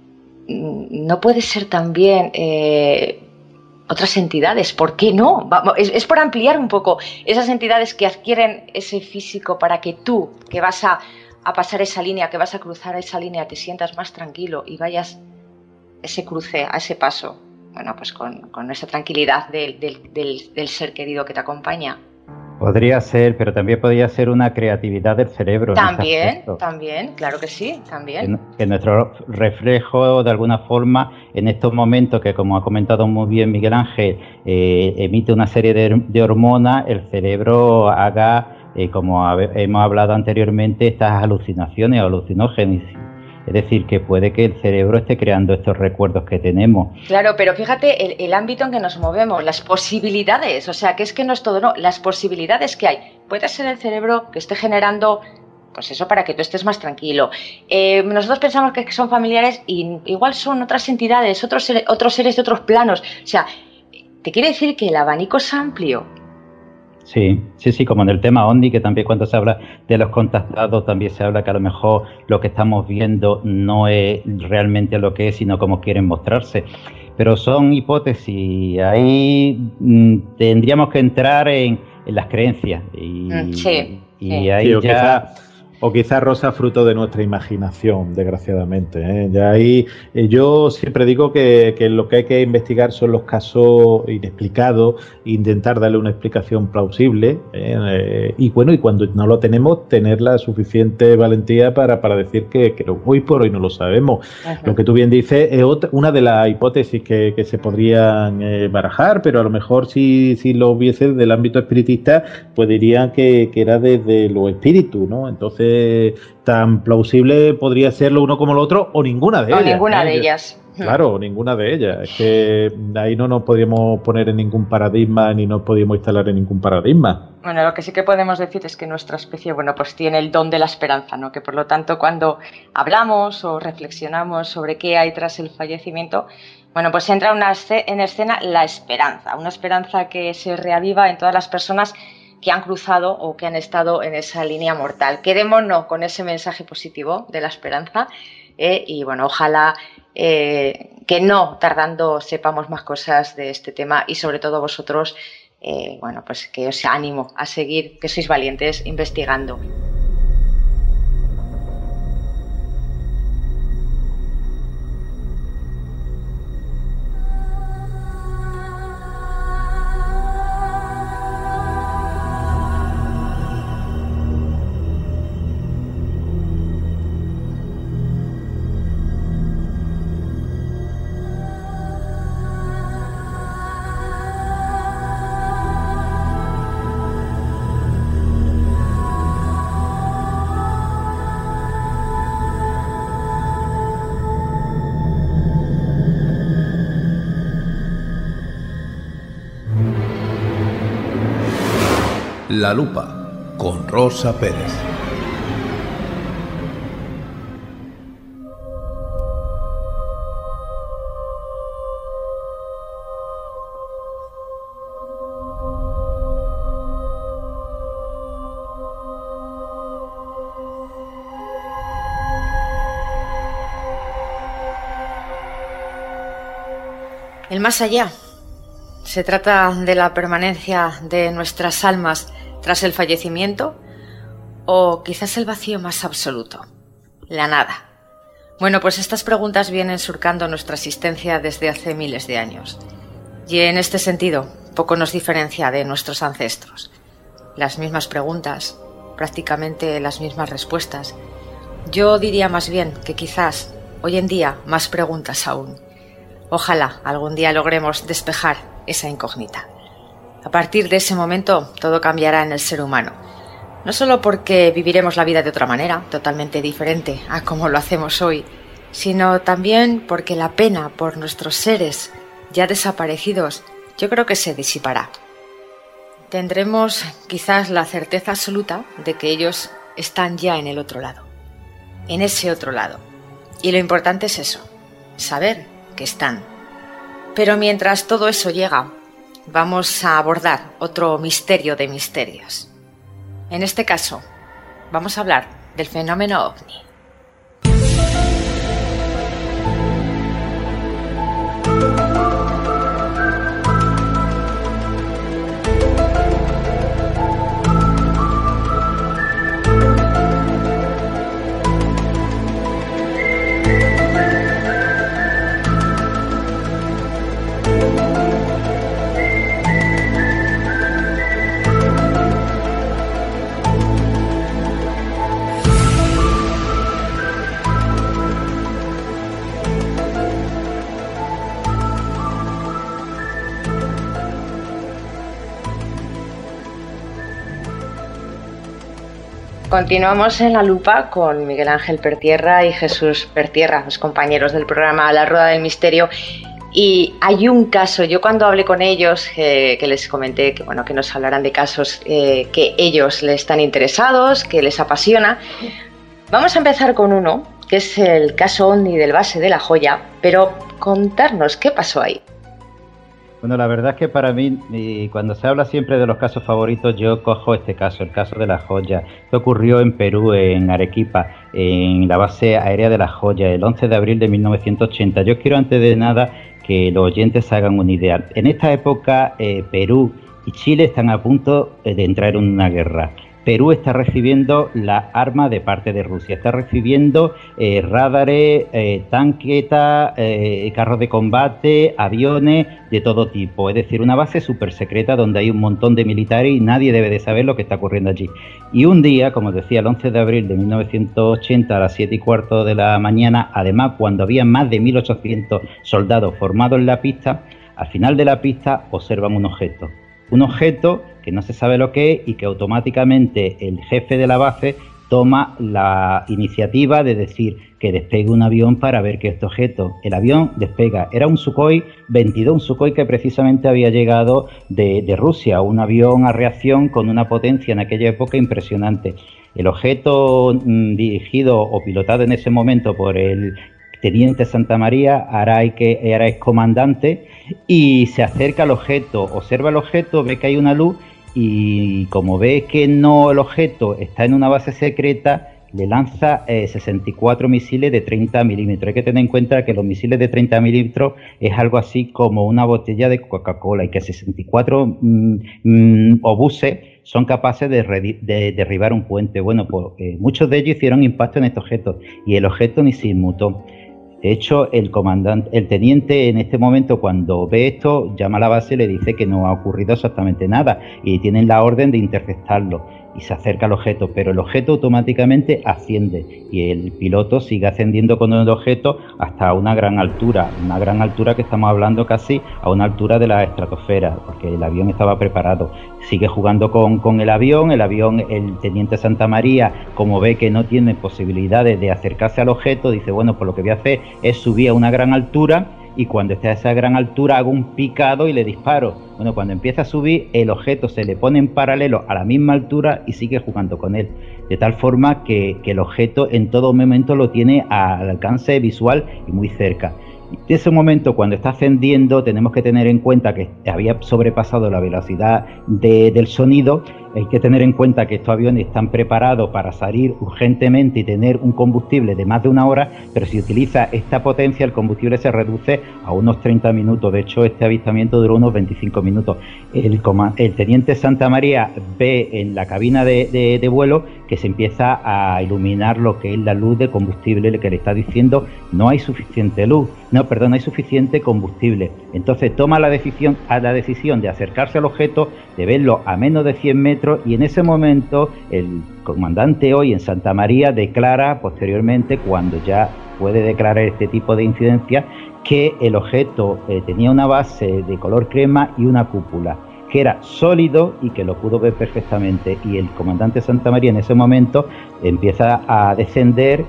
no puede ser también eh, otras entidades. ¿Por qué no? Vamos, es, es por ampliar un poco esas entidades que adquieren ese físico para que tú, que vas a, a pasar esa línea, que vas a cruzar esa línea, te sientas más tranquilo y vayas ese cruce, a ese paso, bueno, pues con, con esa tranquilidad del, del, del, del ser querido que te acompaña. Podría ser, pero también podría ser una creatividad del cerebro. También, también, claro que sí, también. Que, que nuestro reflejo, de alguna forma, en estos momentos que, como ha comentado muy bien Miguel Ángel, eh, emite una serie de, de hormonas, el cerebro haga, eh, como hemos hablado anteriormente, estas alucinaciones o alucinógenes. Es decir, que puede que el cerebro esté creando estos recuerdos que tenemos. Claro, pero fíjate el, el ámbito en que nos movemos, las posibilidades, o sea, que es que no es todo, no, las posibilidades que hay. Puede ser el cerebro que esté generando, pues eso, para que tú estés más tranquilo. Eh, nosotros pensamos que son familiares y igual son otras entidades, otros seres, otros seres de otros planos. O sea, te quiere decir que el abanico es amplio. Sí, sí, sí, como en el tema OVNI, que también cuando se habla de los contactados también se habla que a lo mejor lo que estamos viendo no es realmente lo que es, sino como quieren mostrarse. Pero son hipótesis, ahí mmm, tendríamos que entrar en, en las creencias. Y, sí, y sí. ahí sí, o ya... Quizá, o quizás, Rosa, fruto de nuestra imaginación, desgraciadamente, ¿eh? Ya ahí, eh, yo siempre digo que, que lo que hay que investigar son los casos inexplicados, intentar darle una explicación plausible, ¿eh? Eh, y bueno, y cuando no lo tenemos, tener la suficiente valentía para, para decir que, que hoy por hoy no lo sabemos. Ajá. Lo que tú bien dices es otra, una de las hipótesis que, que se podrían eh, barajar, pero a lo mejor si, si lo hubiese del ámbito espiritista, pues dirían que, que era desde los espíritus, ¿no? Entonces, tan plausible podría ser lo uno como lo otro o ninguna de o ellas. O ninguna ¿eh? de ellas. Claro, ninguna de ellas. Es que ahí no nos podríamos poner en ningún paradigma ni nos podríamos instalar en ningún paradigma. Bueno, lo que sí que podemos decir es que nuestra especie, bueno, pues tiene el don de la esperanza, ¿no? Que por lo tanto cuando hablamos o reflexionamos sobre qué hay tras el fallecimiento, bueno, pues entra una, en escena la esperanza, una esperanza que se reaviva en todas las personas que han cruzado o que han estado en esa línea mortal. Quedémonos con ese mensaje positivo de la esperanza eh, y bueno, ojalá eh, que no tardando sepamos más cosas de este tema y sobre todo vosotros, eh, bueno, pues que os animo a seguir, que sois valientes investigando. La Lupa, con Rosa Pérez. El más allá. Se trata de la permanencia de nuestras almas tras el fallecimiento o quizás el vacío más absoluto, la nada. Bueno, pues estas preguntas vienen surcando nuestra existencia desde hace miles de años y en este sentido poco nos diferencia de nuestros ancestros. Las mismas preguntas, prácticamente las mismas respuestas. Yo diría más bien que quizás hoy en día más preguntas aún. Ojalá algún día logremos despejar esa incógnita. A partir de ese momento todo cambiará en el ser humano. No solo porque viviremos la vida de otra manera, totalmente diferente a como lo hacemos hoy, sino también porque la pena por nuestros seres ya desaparecidos yo creo que se disipará. Tendremos quizás la certeza absoluta de que ellos están ya en el otro lado, en ese otro lado. Y lo importante es eso, saber que están. Pero mientras todo eso llega, vamos a abordar otro misterio de misterios. En este caso, vamos a hablar del fenómeno ovni. Continuamos en La Lupa con Miguel Ángel Pertierra y Jesús Pertierra, los compañeros del programa La Rueda del Misterio. Y hay un caso, yo cuando hablé con ellos, eh, que les comenté que, bueno, que nos hablaran de casos eh, que ellos les están interesados, que les apasiona. Vamos a empezar con uno, que es el caso ovni del Base de la Joya, pero contarnos qué pasó ahí. Bueno, la verdad es que para mí, y cuando se habla siempre de los casos favoritos, yo cojo este caso, el caso de La Joya, que ocurrió en Perú, en Arequipa, en la base aérea de La Joya, el once de abril de mil novecientos ochenta. Yo quiero antes de nada que los oyentes se hagan una idea. En esta época, eh, Perú y Chile están a punto de entrar en una guerra. Perú está recibiendo la arma de parte de Rusia, está recibiendo eh, radares, eh, tanquetas, eh, carros de combate, aviones de todo tipo. Es decir, una base súper secreta donde hay un montón de militares y nadie debe de saber lo que está ocurriendo allí. Y un día, como decía, el once de abril de mil novecientos ochenta a las siete y cuarto de la mañana, además cuando había más de mil ochocientos soldados formados en la pista, al final de la pista observan un objeto. Un objeto que no se sabe lo que es y que automáticamente el jefe de la base toma la iniciativa de decir que despegue un avión para ver qué es este objeto. El avión despega, era un Sukhoi veintidós, un Sukhoi que precisamente había llegado de, de Rusia, un avión a reacción con una potencia en aquella época impresionante. El objeto mmm, dirigido o pilotado en ese momento por el teniente Santa María, Aray, que era ex comandante, y se acerca al objeto, observa el objeto, ve que hay una luz y como ve que no, el objeto está en una base secreta, le lanza eh, sesenta y cuatro misiles de treinta milímetros. Hay que tener en cuenta que los misiles de treinta milímetros es algo así como una botella de Coca-Cola y que sesenta y cuatro mm, mm, obuses son capaces de, de derribar un puente. Bueno, pues eh, muchos de ellos hicieron impacto en este objeto y el objeto ni se inmutó. De hecho, el comandante, el teniente en este momento cuando ve esto, llama a la base y le dice que no ha ocurrido exactamente nada y tienen la orden de interceptarlo y se acerca al objeto, pero el objeto automáticamente asciende y el piloto sigue ascendiendo con el objeto hasta una gran altura, una gran altura que estamos hablando casi a una altura de la estratosfera, porque el avión estaba preparado. Sigue jugando con, con el avión, el avión, el teniente Santa María, como ve que no tiene posibilidades de acercarse al objeto, dice, bueno, pues lo que voy a hacer es subir a una gran altura y cuando esté a esa gran altura hago un picado y le disparo. Bueno, cuando empieza a subir, el objeto se le pone en paralelo a la misma altura y sigue jugando con él, de tal forma que, que el objeto en todo momento lo tiene al alcance visual y muy cerca. En ese momento, cuando está ascendiendo, tenemos que tener en cuenta que había sobrepasado la velocidad de, del sonido. Hay que tener en cuenta que estos aviones están preparados para salir urgentemente y tener un combustible de más de una hora, pero si utiliza esta potencia, el combustible se reduce a unos treinta minutos. De hecho, este avistamiento duró unos veinticinco minutos. El, el teniente Santa María ve en la cabina de, de, de vuelo que se empieza a iluminar lo que es la luz de combustible, que le está diciendo no hay suficiente luz, no, perdón, no hay suficiente combustible. Entonces toma la decisión, a la decisión de acercarse al objeto, de verlo a menos de cien metros, y en ese momento el comandante hoy en Santa María declara posteriormente, cuando ya puede declarar este tipo de incidencia, que el objeto eh, tenía una base de color crema y una cúpula, que era sólido y que lo pudo ver perfectamente, y el comandante Santa María en ese momento empieza a descender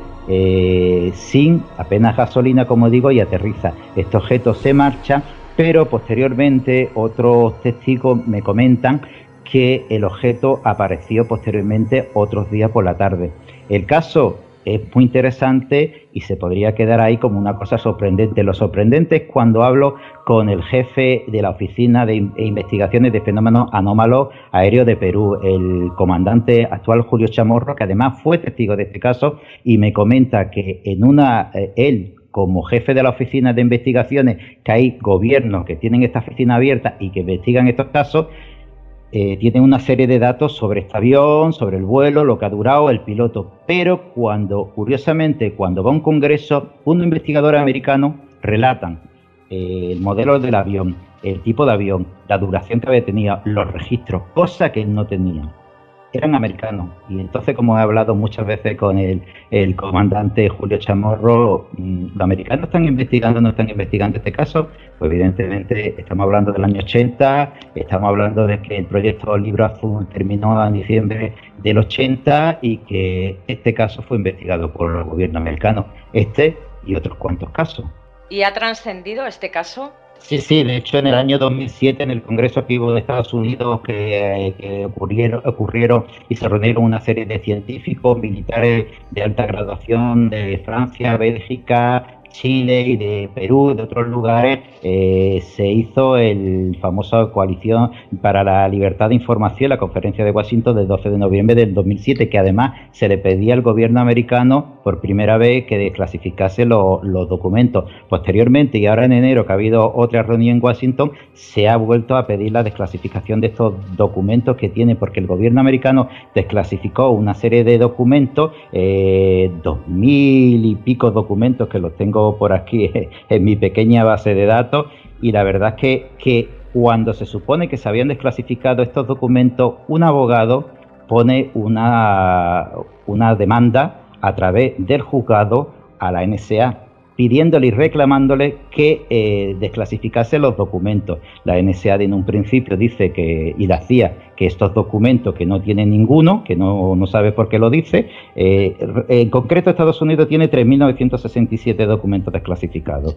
eh, sin apenas gasolina, como digo, y aterriza. Este objeto se marcha, pero posteriormente otros testigos me comentan que el objeto apareció posteriormente otros días por la tarde. El caso es muy interesante y se podría quedar ahí como una cosa sorprendente. Lo sorprendente es cuando hablo con el jefe de la Oficina de Investigaciones de Fenómenos Anómalos Aéreos de Perú, el comandante actual Julio Chamorro, que además fue testigo de este caso, y me comenta que en una eh, él como jefe de la Oficina de Investigaciones, que hay gobiernos que tienen esta oficina abierta y que investigan estos casos, Eh, tienen una serie de datos sobre este avión, sobre el vuelo, lo que ha durado, el piloto. Pero cuando, curiosamente, cuando va a un congreso, unos investigadores americanos relatan eh, el modelo del avión, el tipo de avión, la duración que había tenido, los registros, cosa que él no tenía. Eran americanos. Y entonces, como he hablado muchas veces con el, el comandante Julio Chamorro, los americanos están investigando, no están investigando este caso. Pues evidentemente estamos hablando del año ochenta, estamos hablando de que el proyecto Libro Azul terminó en diciembre del ochenta y que este caso fue investigado por el gobierno americano. Este y otros cuantos casos. ¿Y ha trascendido este caso? Sí, sí, de hecho en el año dos mil siete en el Congreso que hubo de Estados Unidos que, que ocurrieron, ocurrieron y se reunieron una serie de científicos, militares de alta graduación de Francia, Bélgica, Chile y de Perú, de otros lugares, eh, se hizo el famosa Coalición para la Libertad de Información, la Conferencia de Washington del doce de noviembre del dos mil siete, que además se le pedía al gobierno americano por primera vez que desclasificase lo, los documentos. Posteriormente, y ahora en enero, que ha habido otra reunión en Washington, se ha vuelto a pedir la desclasificación de estos documentos que tiene, porque el gobierno americano desclasificó una serie de documentos, eh, dos mil y pico documentos que los tengo por aquí en mi pequeña base de datos, y la verdad es que, que cuando se supone que se habían desclasificado estos documentos, un abogado pone una, una demanda a través del juzgado a la N S A, pidiéndole y reclamándole que eh, desclasificase los documentos. La N S A en un principio dice que, y la C I A, que estos documentos que no tiene ninguno, que no, no sabe por qué lo dice. Eh, en concreto, Estados Unidos tiene tres mil novecientos sesenta y siete documentos desclasificados.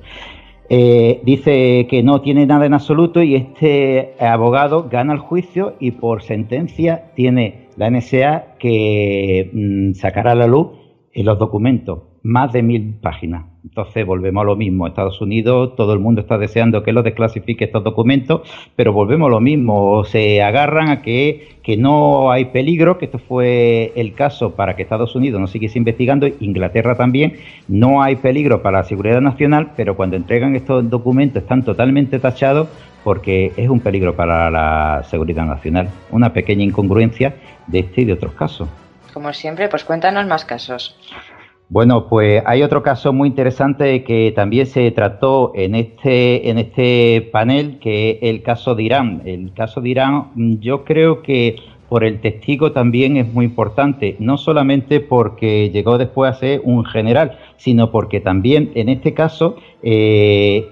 Eh, dice que no tiene nada en absoluto y este abogado gana el juicio y por sentencia tiene la N S A que mmm, sacar a la luz en los documentos, más de mil páginas. Entonces volvemos a lo mismo. Estados Unidos, todo el mundo está deseando que lo desclasifique estos documentos, pero volvemos a lo mismo. Se agarran a que, que no hay peligro, que esto fue el caso para que Estados Unidos no siguiese investigando, Inglaterra también. No hay peligro para la seguridad nacional, pero cuando entregan estos documentos están totalmente tachados porque es un peligro para la seguridad nacional. Una pequeña incongruencia de este y de otros casos. Como siempre, pues cuéntanos más casos. Bueno, pues hay otro caso muy interesante que también se trató en este en este panel, que es el caso de Irán. El caso de Irán, yo creo que por el testigo también es muy importante, no solamente porque llegó después a ser un general, sino porque también en este caso eh,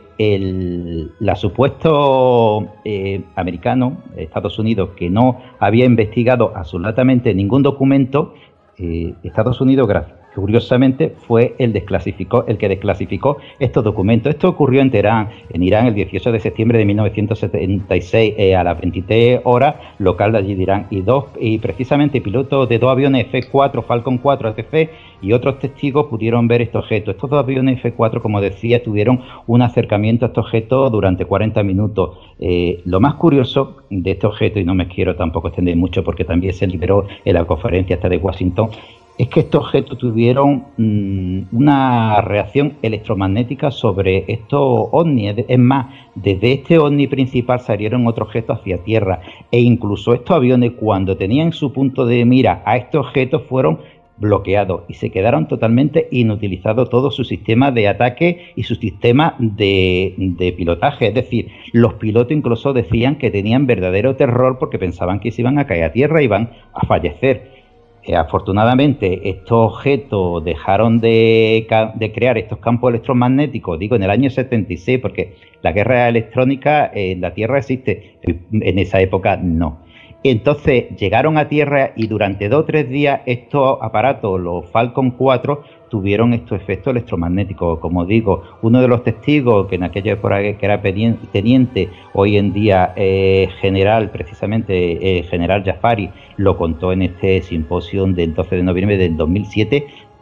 el la supuesto eh, americano, Estados Unidos, que no había investigado absolutamente ningún documento, eh, Estados Unidos, gracias. Curiosamente fue el desclasificó el que desclasificó estos documentos. Esto ocurrió en Teherán, en Irán, el dieciocho de septiembre de mil novecientos setenta y seis, eh, a las veintitrés horas local de allí de Irán. Y dos y precisamente pilotos de dos aviones F cuatro, Falcon cuatro F C y otros testigos pudieron ver este objeto. Estos dos aviones F cuatro, como decía, tuvieron un acercamiento a este objeto durante cuarenta minutos. Eh, lo más curioso de este objeto, y no me quiero tampoco extender mucho porque también se liberó en la conferencia esta de Washington, es que estos objetos tuvieron mmm, una reacción electromagnética sobre estos ovnis. Es más, desde este ovni principal salieron otros objetos hacia tierra, e incluso estos aviones, cuando tenían su punto de mira a estos objetos, fueron bloqueados y se quedaron totalmente inutilizados todo su sistema de ataque y su sistema de, de pilotaje. Es decir, los pilotos incluso decían que tenían verdadero terror porque pensaban que se iban a caer a tierra y iban a fallecer. Eh, afortunadamente, estos objetos dejaron de, de crear estos campos electromagnéticos, digo, en el año setenta y seis, porque la guerra electrónica en la Tierra existe, en esa época no. Entonces llegaron a Tierra y durante dos o tres días estos aparatos, los Falcon cuatro, tuvieron estos efectos electromagnéticos. Como digo, uno de los testigos, que en aquella época que era teniente, hoy en día eh, general, precisamente eh, general Jafari, lo contó en este simposio del doce de noviembre del dos mil siete,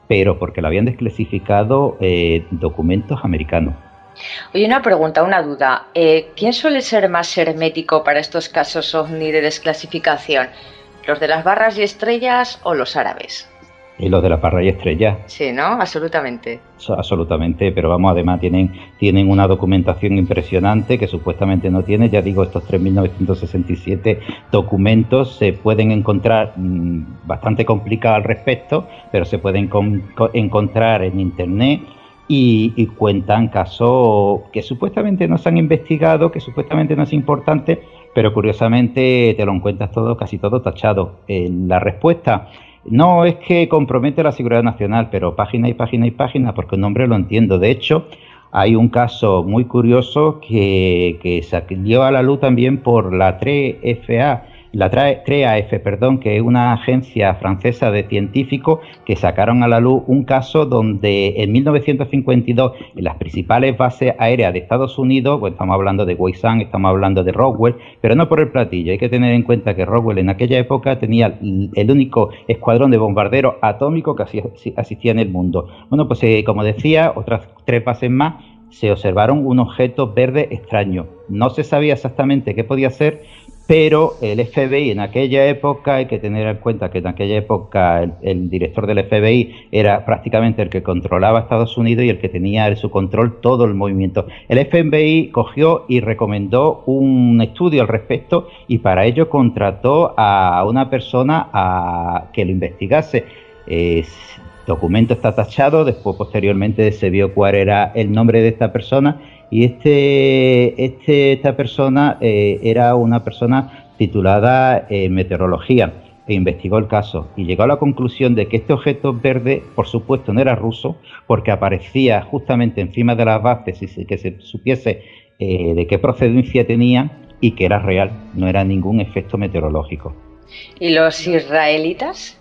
pero porque lo habían desclasificado eh, documentos americanos. Oye, una pregunta, una duda. Eh, ¿Quién suele ser más hermético para estos casos ovni de desclasificación? ¿Los de las barras y estrellas o los árabes? Y los de la barra y estrella. Sí, ¿no? Absolutamente. Absolutamente, pero vamos, además tienen, tienen una documentación impresionante que supuestamente no tiene. Ya digo, estos tres mil novecientos sesenta y siete documentos se pueden encontrar mmm, bastante complicados al respecto, pero se pueden con, con, encontrar en internet y, y cuentan casos que supuestamente no se han investigado, que supuestamente no es importante, pero curiosamente te lo encuentras todo, casi todo tachado. Eh, la respuesta... No es que compromete la seguridad nacional, pero página y página y página, porque el nombre lo entiendo. De hecho, hay un caso muy curioso que, que salió a la luz también por la tres F A, la tres A F, perdón, que es una agencia francesa de científicos que sacaron a la luz un caso donde en mil novecientos cincuenta y dos en las principales bases aéreas de Estados Unidos, pues estamos hablando de Weysan, estamos hablando de Roswell, pero no por el platillo. Hay que tener en cuenta que Roswell en aquella época tenía el único escuadrón de bombarderos atómicos que asistía en el mundo. Bueno, pues eh, como decía, otras tres bases más se observaron un objeto verde extraño. No se sabía exactamente qué podía ser, pero el F B I en aquella época, hay que tener en cuenta que en aquella época el, el director del F B I era prácticamente el que controlaba Estados Unidos y el que tenía en su control todo el movimiento. El F B I cogió y recomendó un estudio al respecto y para ello contrató a una persona a que lo investigase. El documento está tachado, después posteriormente se vio cuál era el nombre de esta persona. Y este, este, esta persona eh, era una persona titulada en eh, meteorología e investigó el caso y llegó a la conclusión de que este objeto verde, por supuesto, no era ruso, porque aparecía justamente encima de las bases y que se supiese eh, de qué procedencia tenía y que era real, no era ningún efecto meteorológico. ¿Y los israelitas?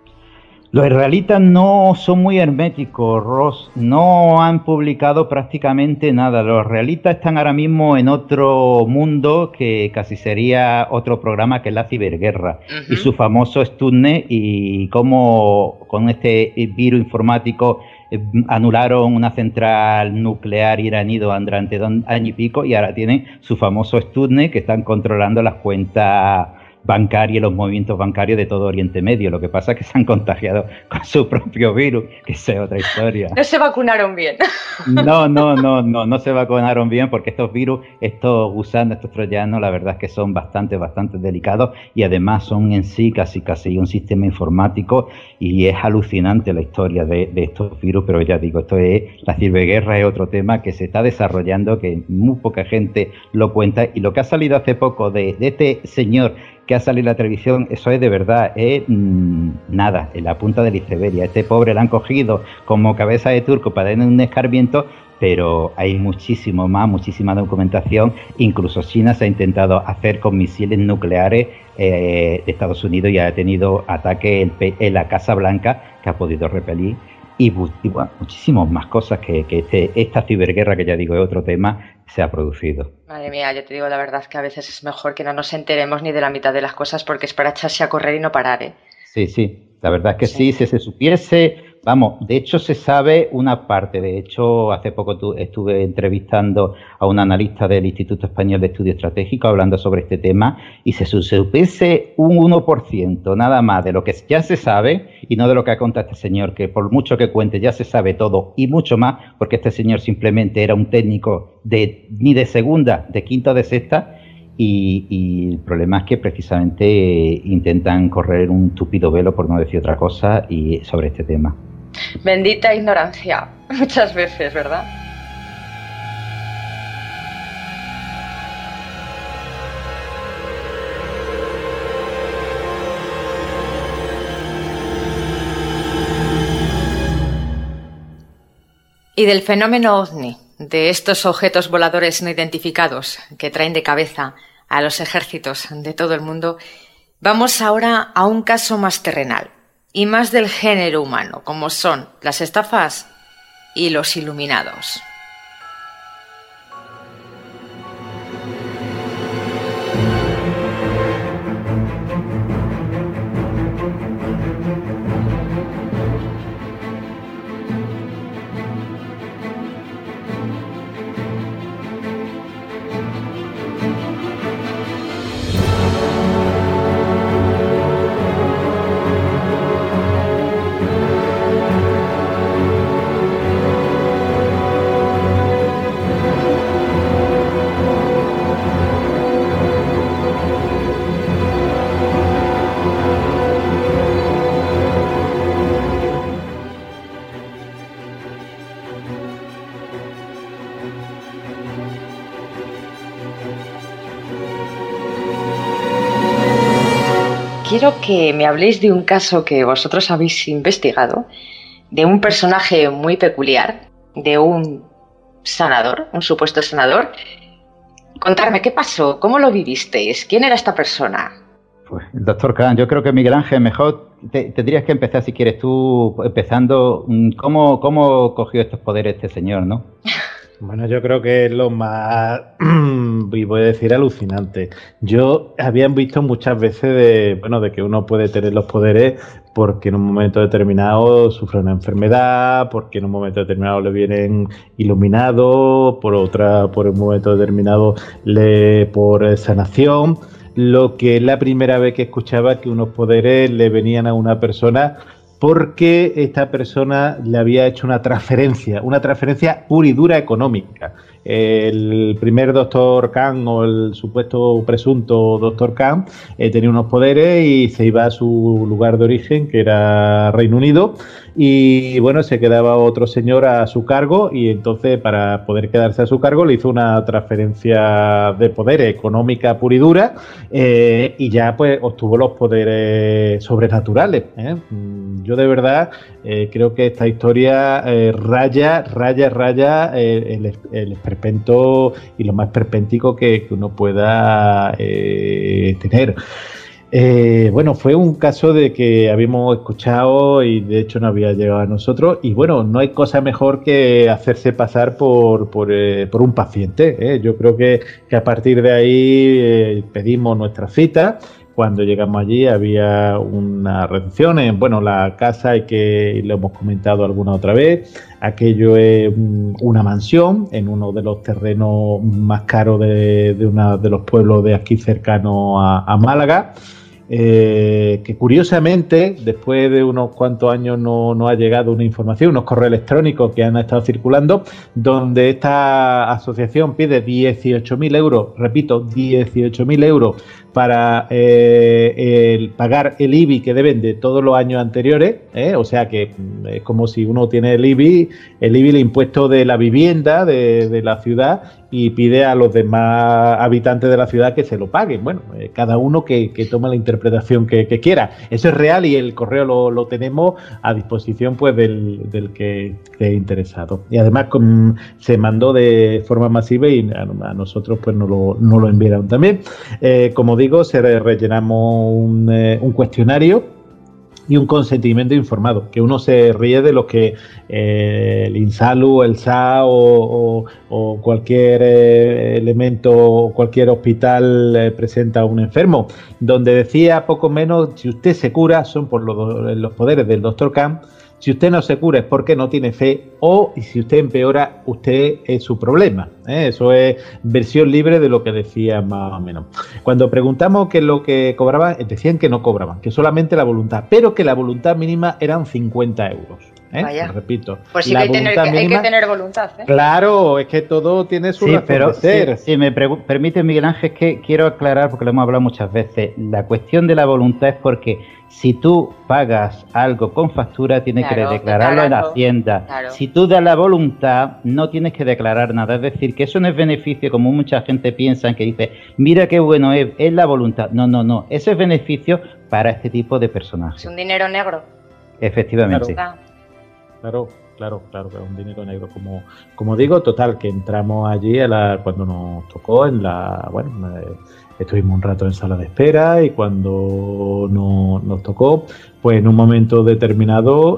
Los israelitas no son muy herméticos, Ross, no han publicado prácticamente nada. Los israelitas están ahora mismo en otro mundo que casi sería otro programa que es la ciberguerra. Uh-huh. Y su famoso Stuxnet y cómo con este virus informático eh, anularon una central nuclear iraní durante dos años y pico y ahora tienen su famoso Stuxnet que están controlando las cuentas bancarios, los movimientos bancarios de todo Oriente Medio. Lo que pasa es que se han contagiado con su propio virus, que esa es otra historia. No se vacunaron bien. No, no, no, no, no se vacunaron bien porque estos virus, estos gusanos, estos troyanos, la verdad es que son bastante, bastante delicados y además son en sí casi, casi un sistema informático y es alucinante la historia de, de estos virus, pero ya digo, esto es, la ciberguerra es otro tema que se está desarrollando, que muy poca gente lo cuenta y lo que ha salido hace poco de, de este señor que ha salido en la televisión, eso es de verdad, es mmm, nada, en la punta del iceberg. A este pobre le han cogido como cabeza de turco para darle un escarmiento, pero hay muchísimo más, muchísima documentación. Incluso China se ha intentado hacer con misiles nucleares eh, de Estados Unidos y ha tenido ataques en, en la Casa Blanca que ha podido repelir. Y, y bueno, muchísimas más cosas que, que este, esta ciberguerra, que ya digo es otro tema, se ha producido. Madre mía, yo te digo la verdad que a veces es mejor que no nos enteremos ni de la mitad de las cosas porque es para echarse a correr y no parar, ¿eh? Sí, sí, la verdad es que sí, sí si se supiese, vamos, de hecho se sabe una parte, de hecho hace poco tu, estuve entrevistando a un analista del Instituto Español de Estudio Estratégico hablando sobre este tema y si se supiese un uno por ciento nada más de lo que ya se sabe y no de lo que ha contado este señor, que por mucho que cuente ya se sabe todo y mucho más, porque este señor simplemente era un técnico de ni de segunda, de quinta o de sexta. Y, y el problema es que precisamente intentan correr un tupido velo, por no decir otra cosa, y sobre este tema. Bendita ignorancia, muchas veces, ¿verdad? Y del fenómeno ovni, de estos objetos voladores no identificados que traen de cabeza a los ejércitos de todo el mundo, vamos ahora a un caso más terrenal y más del género humano, como son las estafas y los iluminados. quiero que me habléis de un caso que vosotros habéis investigado, de un personaje muy peculiar, de un sanador, un supuesto sanador. Contarme, ¿qué pasó? ¿Cómo lo vivisteis? ¿Quién era esta persona? Pues el doctor Khan, yo creo que Miguel Ángel, mejor te, tendrías que empezar, si quieres tú, empezando, ¿cómo, cómo cogió estos poderes este señor, no? Bueno, yo creo que es lo más, y voy a decir, alucinante. Yo había visto muchas veces de, bueno, de que uno puede tener los poderes porque en un momento determinado sufre una enfermedad, porque en un momento determinado le vienen iluminados, por otra, por un momento determinado le por sanación. Lo que es la primera vez que escuchaba que unos poderes le venían a una persona porque esta persona le había hecho una transferencia, una transferencia pura y dura económica. El primer doctor Khan, o el supuesto presunto doctor Khan, eh, tenía unos poderes y se iba a su lugar de origen, que era Reino Unido, y bueno, se quedaba otro señor a su cargo, y entonces para poder quedarse a su cargo le hizo una transferencia de poderes económica pura y dura, eh, y ya pues obtuvo los poderes sobrenaturales, ¿eh? Yo de verdad eh, creo que esta historia eh, raya, raya, raya eh, el, el esperpento y lo más esperpéntico que, que uno pueda eh, tener. Eh, bueno, fue un caso de que habíamos escuchado y de hecho no había llegado a nosotros, y bueno, no hay cosa mejor que hacerse pasar por, por, eh, por un paciente, ¿eh? Yo creo que, que a partir de ahí eh, pedimos nuestra cita. Cuando llegamos allí había una recepción en, bueno, la casa, y que lo hemos comentado alguna otra vez, aquello es una mansión en uno de los terrenos más caros de, de uno de los pueblos de aquí cercano a, a Málaga, eh, que curiosamente después de unos cuantos años no, no ha llegado una información, unos correos electrónicos que han estado circulando, donde esta asociación pide dieciocho mil euros, repito, dieciocho mil euros para eh, el pagar el I B I que deben de todos los años anteriores, ¿eh? O sea que es como si uno tiene el I B I, el I B I, el impuesto de la vivienda de, de la ciudad, y pide a los demás habitantes de la ciudad que se lo paguen. Bueno, eh, cada uno que, que tome la interpretación que, que quiera. Eso es real, y el correo lo, lo tenemos a disposición pues del, del que esté interesado. Y además con, se mandó de forma masiva, y a, a nosotros pues nos lo, no lo enviaron también. Eh, como digo, se rellenamos un, eh, un cuestionario y un consentimiento informado, que uno se ríe de lo que eh, el INSALU, el S A o, o, o cualquier eh, elemento o cualquier hospital eh, presenta a un enfermo, donde decía poco menos: si usted se cura son por los, los poderes del doctor Khan, si usted no se cura es porque no tiene fe, o y si usted empeora, usted es su problema, ¿eh? Eso es versión libre de lo que decía más o menos. Cuando preguntamos qué es lo que cobraban, decían que no cobraban, que solamente la voluntad, pero que la voluntad mínima eran cincuenta euros. ¿Eh? Vaya. Pues repito, pues sí, que hay, tener, mínima, hay que tener voluntad, ¿eh? Claro, es que todo tiene su sí, razón pero de ser. Si, si me permite, Miguel Ángel, es que quiero aclarar, porque lo hemos hablado muchas veces, la cuestión de la voluntad es porque si tú pagas algo con factura, tienes claro, que declararlo en Hacienda. Claro. Si tú das la voluntad, no tienes que declarar nada. Es decir, que eso no es beneficio, como mucha gente piensa, que dice, mira qué bueno es, es la voluntad. No, no, no. Ese es beneficio para este tipo de personajes. Es un dinero negro. Efectivamente. Claro, claro, claro, claro, que es un dinero negro. Como, como digo, total, que entramos allí a la, cuando nos tocó en la, bueno, eh, estuvimos un rato en sala de espera, y cuando no, nos tocó, pues en un momento determinado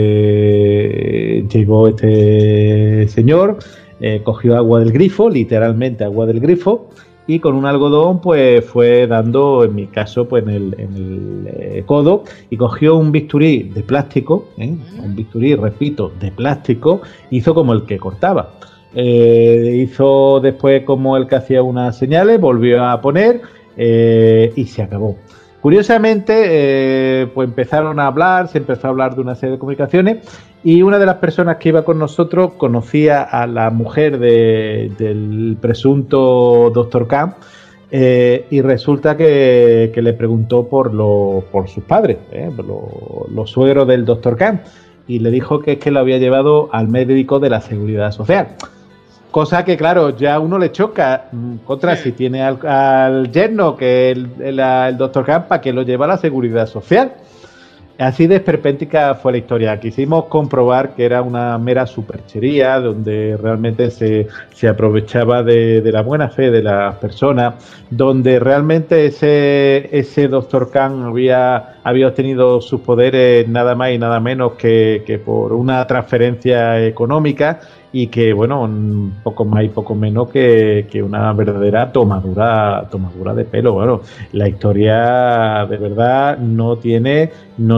eh, llegó este señor, eh, cogió agua del grifo, literalmente agua del grifo, y con un algodón pues fue dando, en mi caso, pues en el, en el eh, codo, y cogió un bisturí de plástico, ¿eh? un bisturí, repito, de plástico, hizo como el que cortaba. Eh, hizo después como el que hacía unas señales, volvió a poner eh, y se acabó. Curiosamente, eh, pues empezaron a hablar, se empezó a hablar de una serie de comunicaciones, y una de las personas que iba con nosotros conocía a la mujer de, del presunto doctor Khan, eh, y resulta que, que le preguntó por, lo, por sus padres, eh, por lo, los suegros del doctor Khan, y le dijo que es que lo había llevado al médico de la Seguridad Social. cosa que, claro, ya a uno le choca. Contra, si tiene al, al yerno, que es el, el, el doctor Campa, que lo lleva a la Seguridad Social. Así de esperpéntica fue la historia. Quisimos comprobar que era una mera superchería, donde realmente se, se aprovechaba de, de la buena fe de las personas, donde realmente ese, ese doctor Khan había, había obtenido sus poderes nada más y nada menos que, que por una transferencia económica, y que, bueno, poco más y poco menos que, que una verdadera tomadura tomadura de pelo. Bueno, la historia de verdad no tiene no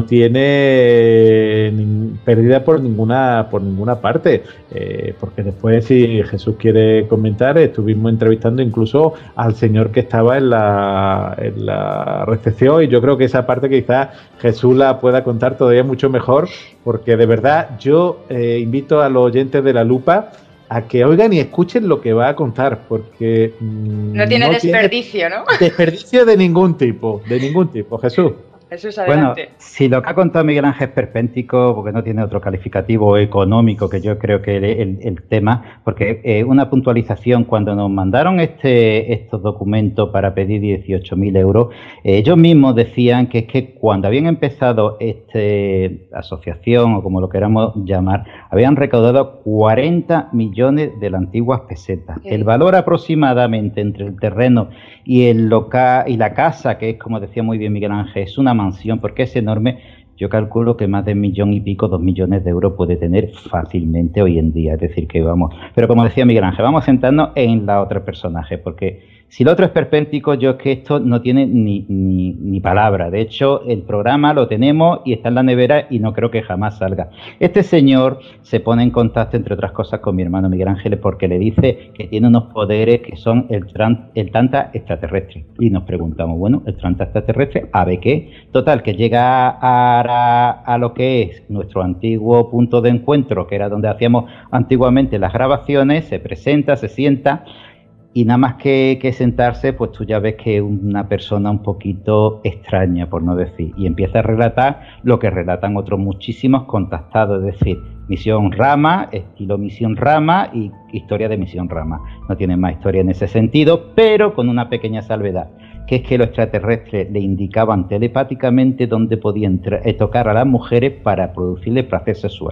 tiene ni, pérdida por ninguna por ninguna parte, eh, porque después, si Jesús quiere comentar, estuvimos entrevistando incluso al señor que estaba en la, en la recepción, y yo creo que esa parte quizás Jesús la pueda contar todavía mucho mejor, porque de verdad yo eh, invito a los oyentes de La Lupa a que oigan y escuchen lo que va a contar, porque mmm, no tiene no desperdicio, tiene ¿no? Desperdicio de ningún tipo, de ningún tipo. Jesús. Jesús, adelante. Bueno, si lo que ha contado Miguel Ángel es perpéntico, porque no tiene otro calificativo económico, que yo creo que el, el, el tema, porque eh, una puntualización, cuando nos mandaron este estos documentos para pedir dieciocho mil euros, eh, ellos mismos decían que es que cuando habían empezado esta asociación, o como lo queramos llamar, habían recaudado cuarenta millones de las antiguas pesetas. Sí. El valor aproximadamente entre el terreno y el local y la casa, que es, como decía muy bien Miguel Ángel, es una mansión, porque es enorme. Yo calculo que más de un millón y pico, dos millones de euros puede tener fácilmente hoy en día. Es decir, que vamos. Pero como decía Miguel Ángel, vamos a centrarnos en la otra personaje, porque si el otro es perpéntico, yo es que esto no tiene ni, ni, ni palabra. De hecho, el programa lo tenemos y está en la nevera y no creo que jamás salga. Este señor se pone en contacto, entre otras cosas, con mi hermano Miguel Ángel, porque le dice que tiene unos poderes que son el, tran, el tanta extraterrestre. Y nos preguntamos, bueno, el tanta extraterrestre, ¿a ver qué? Total, que llega a, a, a lo que es nuestro antiguo punto de encuentro, que era donde hacíamos antiguamente las grabaciones, se presenta, se sienta. Y nada más que, que sentarse, pues tú ya ves que es una persona un poquito extraña, por no decir, y empieza a relatar lo que relatan otros muchísimos contactados, es decir, Misión Rama, estilo Misión Rama y historia de Misión Rama. No tiene más historia en ese sentido, pero con una pequeña salvedad, que es que los extraterrestres le indicaban telepáticamente dónde podían eh, tocar a las mujeres para producirle placer sexual.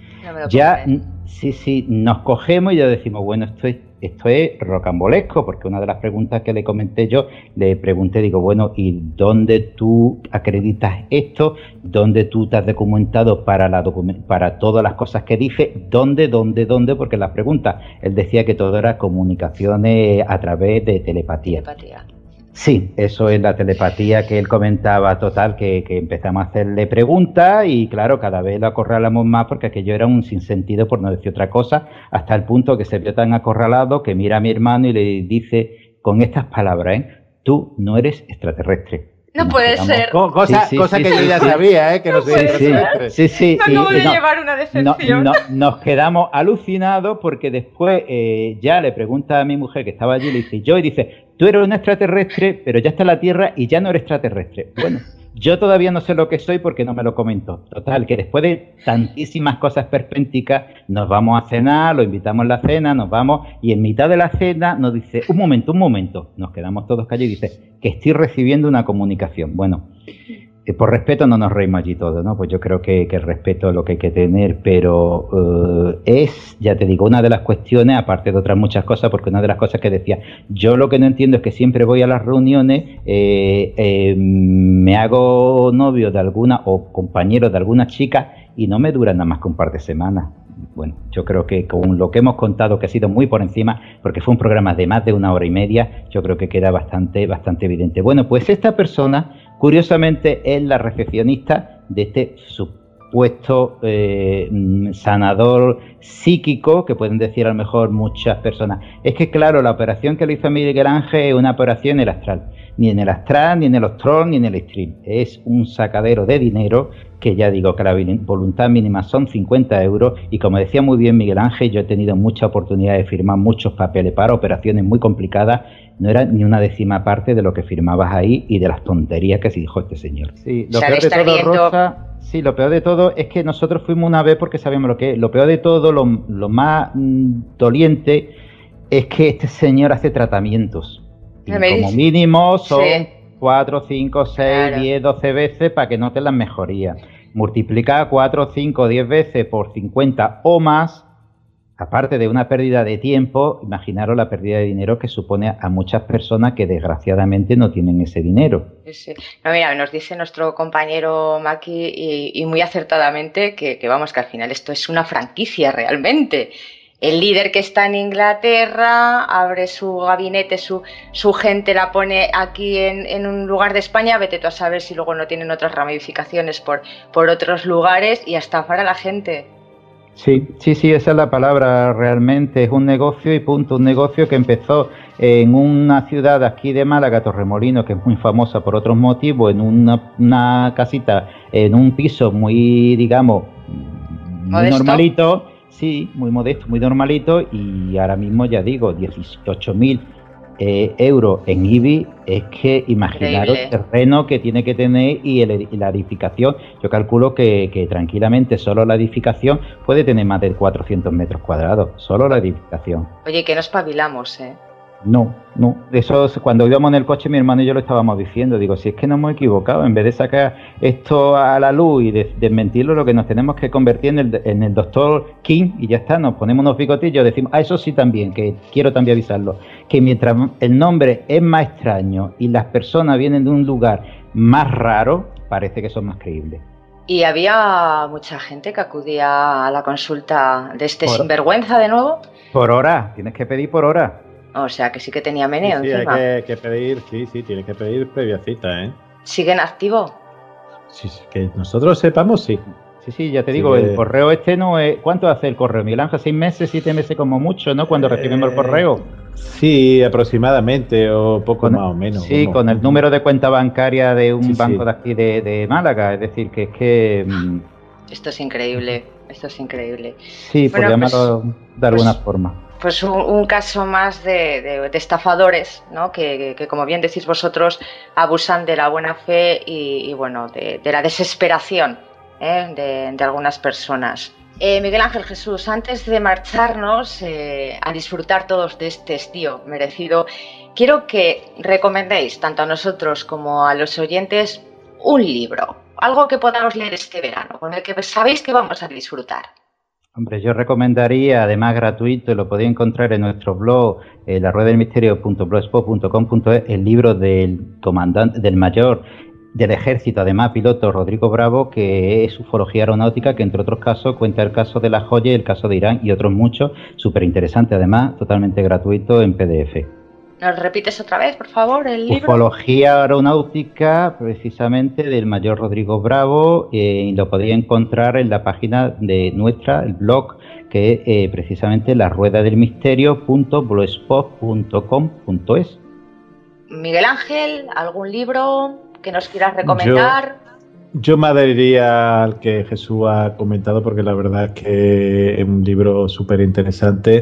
No ya, sí, sí, nos cogemos y ya decimos, bueno, esto es Esto es rocambolesco, porque una de las preguntas que le comenté yo, le pregunté, digo, bueno, ¿y dónde tú acreditas esto? ¿Dónde tú te has documentado para la document para todas las cosas que dice? ¿Dónde, dónde, dónde? Porque las preguntas, él decía que todo era comunicaciones a través de telepatía. Telepatía. Sí, eso es la telepatía que él comentaba, total, que, que empezamos a hacerle preguntas y claro, cada vez lo acorralamos más porque aquello era un sinsentido, por no decir otra cosa, hasta el punto que se vio tan acorralado que mira a mi hermano y le dice con estas palabras, ¿eh? Tú no eres extraterrestre. No puede ser. Co cosa sí, sí, cosa sí, que sí, yo ya sí, sabía, ¿eh? Que no, no soy extraterrestre. Sí, sí. Me acabo de no, llevar una decepción. No, no, nos quedamos alucinados porque después eh, ya le pregunta a mi mujer que estaba allí, le dice yo, y dice, tú eres un extraterrestre, pero ya está la Tierra y ya no eres extraterrestre. Bueno, yo todavía no sé lo que soy porque no me lo comentó. Total, que después de tantísimas cosas perpénticas, nos vamos a cenar, lo invitamos a la cena, nos vamos, y en mitad de la cena nos dice, un momento, un momento, nos quedamos todos callados y dice, que estoy recibiendo una comunicación. Bueno, eh, por respeto no nos reímos allí todos, ¿no? Pues yo creo que, que el respeto es lo que hay que tener, pero uh, es, ya te digo, una de las cuestiones, aparte de otras muchas cosas, porque una de las cosas que decía, yo lo que no entiendo es que siempre voy a las reuniones, eh, eh, me hago novio de alguna o compañero de alguna chica y no me dura nada más que un par de semanas. Bueno, yo creo que con lo que hemos contado, que ha sido muy por encima, porque fue un programa de más de una hora y media, yo creo que queda bastante, bastante evidente. Bueno, pues esta persona, curiosamente, es la recepcionista de este supuesto eh, sanador psíquico, que pueden decir a lo mejor muchas personas. Es que, claro, la operación que le hizo a Miguel Ángel es una operación en el astral. Ni en el astral, ni en el Ostron, ni en el stream. Es un sacadero de dinero que ya digo que la voluntad mínima son cincuenta euros y como decía muy bien Miguel Ángel, yo he tenido mucha oportunidad de firmar muchos papeles para operaciones muy complicadas, no era ni una décima parte de lo que firmabas ahí y de las tonterías que se dijo este señor. Sí, lo peor de todo, viendo... Rosa, sí, lo peor de todo es que nosotros fuimos una vez porque sabíamos lo que es. Lo peor de todo, lo, lo más mmm, doliente es que este señor hace tratamientos. Y ¿Me como dice? mínimo son Sí. cuatro, cinco, seis, Claro. diez, doce veces para que noten las mejorías. Multiplicar cuatro, cinco, diez veces por cincuenta o más, aparte de una pérdida de tiempo, imaginaros la pérdida de dinero que supone a muchas personas que desgraciadamente no tienen ese dinero. Sí, sí. No, mira, nos dice nuestro compañero Maki y, y muy acertadamente que, que vamos, que al final esto es una franquicia realmente. El líder que está en Inglaterra abre su gabinete, su, su gente la pone aquí en, en un lugar de España, vete tú a saber si luego no tienen otras ramificaciones por, por otros lugares y a estafar a la gente. Sí, sí, sí, esa es la palabra realmente, es un negocio y punto, un negocio que empezó en una ciudad aquí de Málaga, Torremolinos, que es muy famosa por otros motivos, en una, una casita, en un piso muy, digamos, muy ¿Modesto? normalito, sí, muy modesto, muy normalito, y ahora mismo ya digo, dieciocho mil eh, euros en I B I, es que imaginaros Increíble. el terreno que tiene que tener y, el, y la edificación. Yo calculo que, que tranquilamente solo la edificación puede tener más de cuatrocientos metros cuadrados, solo la edificación. Oye, que no espabilamos, ¿eh? No, no, eso es- cuando íbamos en el coche mi hermano y yo lo estábamos diciendo, digo, si es que nos hemos equivocado, en vez de sacar esto a la luz y de- desmentirlo, lo que nos tenemos que convertir en el, en el doctor King y ya está, nos ponemos unos bigotillos, decimos, ah, eso sí también, que quiero también avisarlo, que mientras el nombre es más extraño y las personas vienen de un lugar más raro, parece que son más creíbles. Y había mucha gente que acudía a la consulta de este Por- sinvergüenza de nuevo. Por hora, tienes que pedir por hora. O sea, que sí que tenía Sí, meneo sí, hay encima. que, que pedir, sí, sí, tienes que pedir previa cita, ¿eh? ¿Sigue en activo? Sí, sí, que nosotros sepamos, sí. Sí, sí, ya te Sí, digo, que- el correo este no es... ¿Cuánto hace el correo, Miguel Ángel? ¿Seis meses, siete meses como mucho, no? Cuando recibimos el correo. Sí, aproximadamente, o poco Con- más o menos. Sí, vamos. con el número de cuenta bancaria de un Sí, banco sí. de aquí de, de Málaga. Es decir, que es que... mm, Esto es increíble, esto es increíble. sí, por Bueno, pues- llamarlo de alguna pues- forma. Pues un, un caso más de, de- de estafadores, ¿no? Que, que- que, como bien decís vosotros, abusan de la buena fe y, y, bueno, de, de la desesperación, ¿eh? de, de algunas personas. Eh, Miguel Ángel, Jesús, antes de marcharnos eh, a disfrutar todos de este estío merecido, quiero que recomendéis tanto a nosotros como a los oyentes un libro, algo que podamos leer este verano, con el que sabéis que vamos a disfrutar. Hombre, yo recomendaría, además gratuito, lo podéis encontrar en nuestro blog, eh, la rueda del misterio punto blogspot punto com punto es, el libro del comandante, del mayor del ejército, además piloto Rodrigo Bravo, que es ufología aeronáutica, que entre otros casos cuenta el caso de la joya y el caso de Irán y otros muchos, súper interesante, además totalmente gratuito en P D F. ¿Nos repites otra vez, por favor, el libro? Ufología aeronáutica, precisamente del mayor Rodrigo Bravo, eh, y lo podéis encontrar en la página de nuestra, el blog, que es eh, precisamente la rueda del misterio punto blogspot punto com punto es. Miguel Ángel, ¿algún libro que nos quieras recomendar? Yo me adheriría al que Jesús ha comentado porque la verdad es que es un libro súper interesante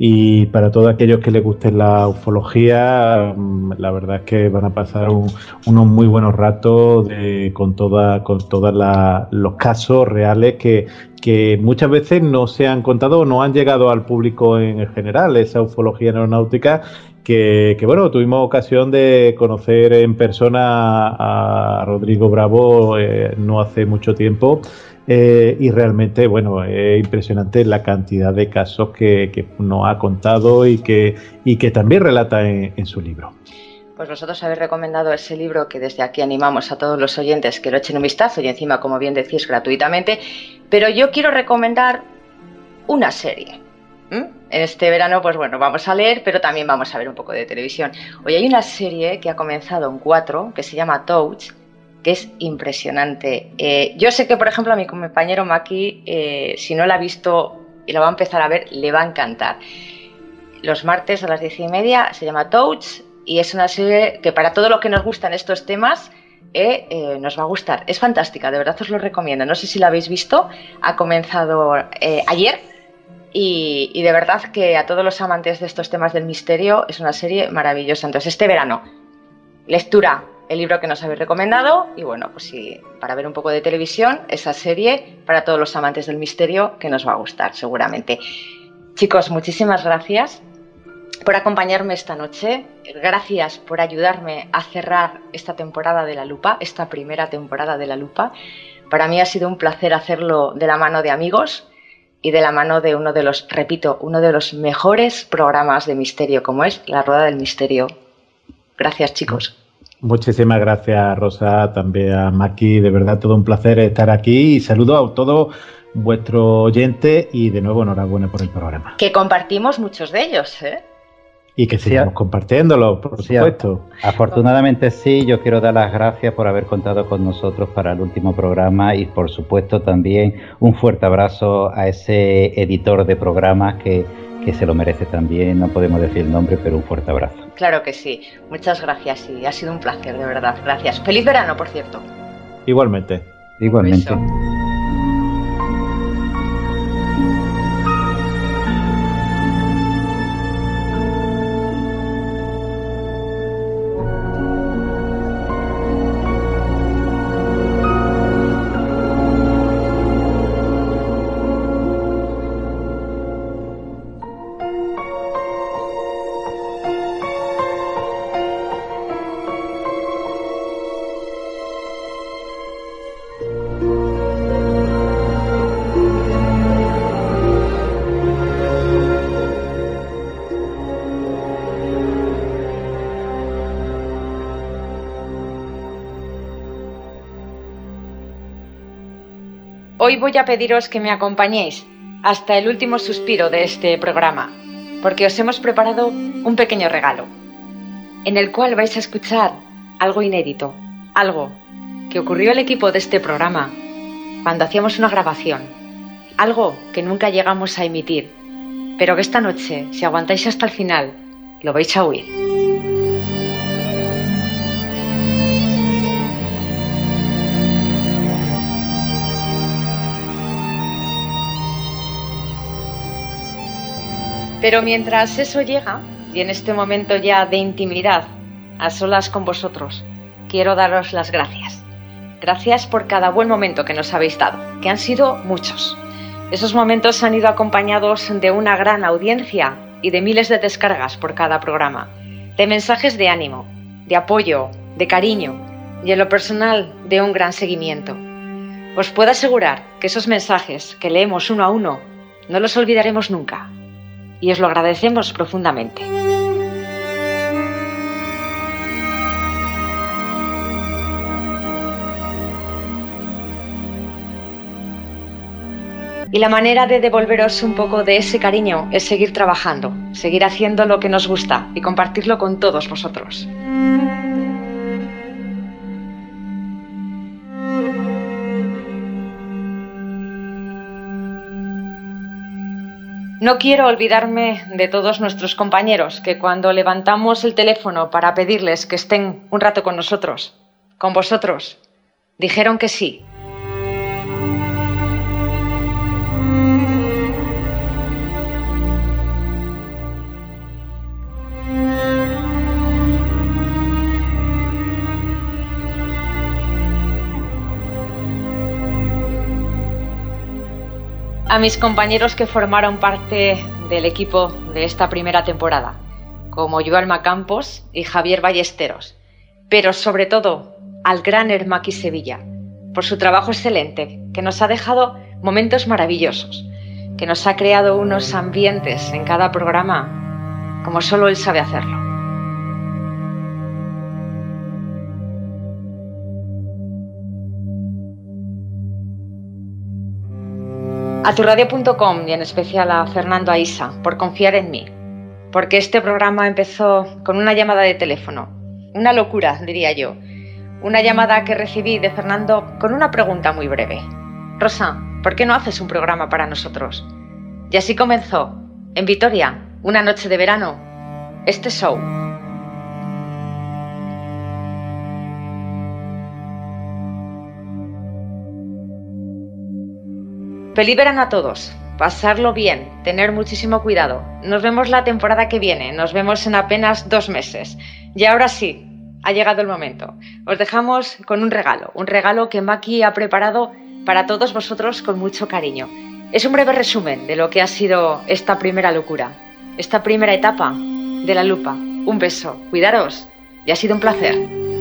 y para todos aquellos que les guste la ufología, mm, la verdad es que van a pasar un- unos muy buenos ratos de- con toda, con todos los casos reales que, que muchas veces no se han contado o no han llegado al público en general, esa ufología aeronáutica. Que, que bueno, tuvimos ocasión de conocer en persona a Rodrigo Bravo eh, no hace mucho tiempo eh, y realmente, bueno, es impresionante la cantidad de casos que, que nos ha contado y que, y que también relata en, en su libro. Pues vosotros habéis recomendado ese libro que desde aquí animamos a todos los oyentes que lo echen un vistazo y encima, como bien decís, gratuitamente. Pero yo quiero recomendar una serie. ¿Mm? En este verano, pues bueno, vamos a leer, pero también vamos a ver un poco de televisión. Hoy hay una serie que ha comenzado en cuatro, que se llama Touch, que es impresionante. Eh, yo sé que, por ejemplo, a mi compañero Maki, eh, si no la ha visto y la va a empezar a ver, le va a encantar. Los martes a las diez y media se llama Touch y es una serie que para todo lo que nos gustan estos temas eh, eh, nos va a gustar. Es fantástica, de verdad os lo recomiendo. No sé si la habéis visto, ha comenzado eh, ayer. Y, y de verdad que a todos los amantes de estos temas del misterio es una serie maravillosa. Entonces este verano, lectura, el libro que nos habéis recomendado y bueno, pues sí, para ver un poco de televisión, esa serie para todos los amantes del misterio que nos va a gustar seguramente. Chicos, muchísimas gracias. por acompañarme esta noche. Gracias por ayudarme a cerrar esta temporada de La Lupa, esta primera temporada de La Lupa. Para mí ha sido un placer hacerlo de la mano de amigos y de la mano de uno de los, repito, uno de los mejores programas de misterio, como es La Rueda del Misterio. Gracias, chicos. Muchísimas gracias, Rosa, también a Maki. De verdad, todo un placer estar aquí y saludo a todos vuestros oyentes y de nuevo enhorabuena por el programa. Que compartimos muchos de ellos, ¿eh? Y que sigamos sí, compartiéndolo, por sí, supuesto. Afortunadamente sí, yo quiero dar las gracias por haber contado con nosotros para el último programa y por supuesto también un fuerte abrazo a ese editor de programas que, que se lo merece también, no podemos decir el nombre, pero un fuerte abrazo. Claro que sí, muchas gracias y ha sido un placer, de verdad, gracias. Feliz verano, por cierto. Igualmente. Igualmente. Hoy voy a pediros que me acompañéis hasta el último suspiro de este programa, porque os hemos preparado un pequeño regalo, en el cual vais a escuchar algo inédito, algo que ocurrió al equipo de este programa cuando hacíamos una grabación, algo que nunca llegamos a emitir, pero que esta noche, si aguantáis hasta el final, lo vais a oír. Pero mientras eso llega, y en este momento ya de intimidad, a solas con vosotros, quiero daros las gracias. Gracias por cada buen momento que nos habéis dado, que han sido muchos. Esos momentos han ido acompañados de una gran audiencia y de miles de descargas por cada programa, de mensajes de ánimo, de apoyo, de cariño y en lo personal de un gran seguimiento. Os puedo asegurar que esos mensajes que leemos uno a uno no los olvidaremos nunca. Y os lo agradecemos profundamente. Y la manera de devolveros un poco de ese cariño es seguir trabajando, seguir haciendo lo que nos gusta y compartirlo con todos vosotros. No quiero olvidarme de todos nuestros compañeros que cuando levantamos el teléfono para pedirles que estén un rato con nosotros, con vosotros, dijeron que sí. A mis compañeros que formaron parte del equipo de esta primera temporada, como Joalma Campos y Javier Ballesteros, pero sobre todo al gran Hermaki Sevilla, por su trabajo excelente, que nos ha dejado momentos maravillosos, que nos ha creado unos ambientes en cada programa como solo él sabe hacerlo. A turradio punto com y en especial a Fernando Aisa por confiar en mí, porque este programa empezó con una llamada de teléfono, una locura diría yo, una llamada que recibí de Fernando con una pregunta muy breve. Rosa, ¿por qué no haces un programa para nosotros? Y así comenzó, en Vitoria, una noche de verano, este show. Feliz verano a todos, pasarlo bien, tener muchísimo cuidado. Nos vemos la temporada que viene, nos vemos en apenas dos meses. Y ahora sí, ha llegado el momento. Os dejamos con un regalo, un regalo que Maki ha preparado para todos vosotros con mucho cariño. Es un breve resumen de lo que ha sido esta primera locura, esta primera etapa de La Lupa. Un beso, cuidaros y ha sido un placer.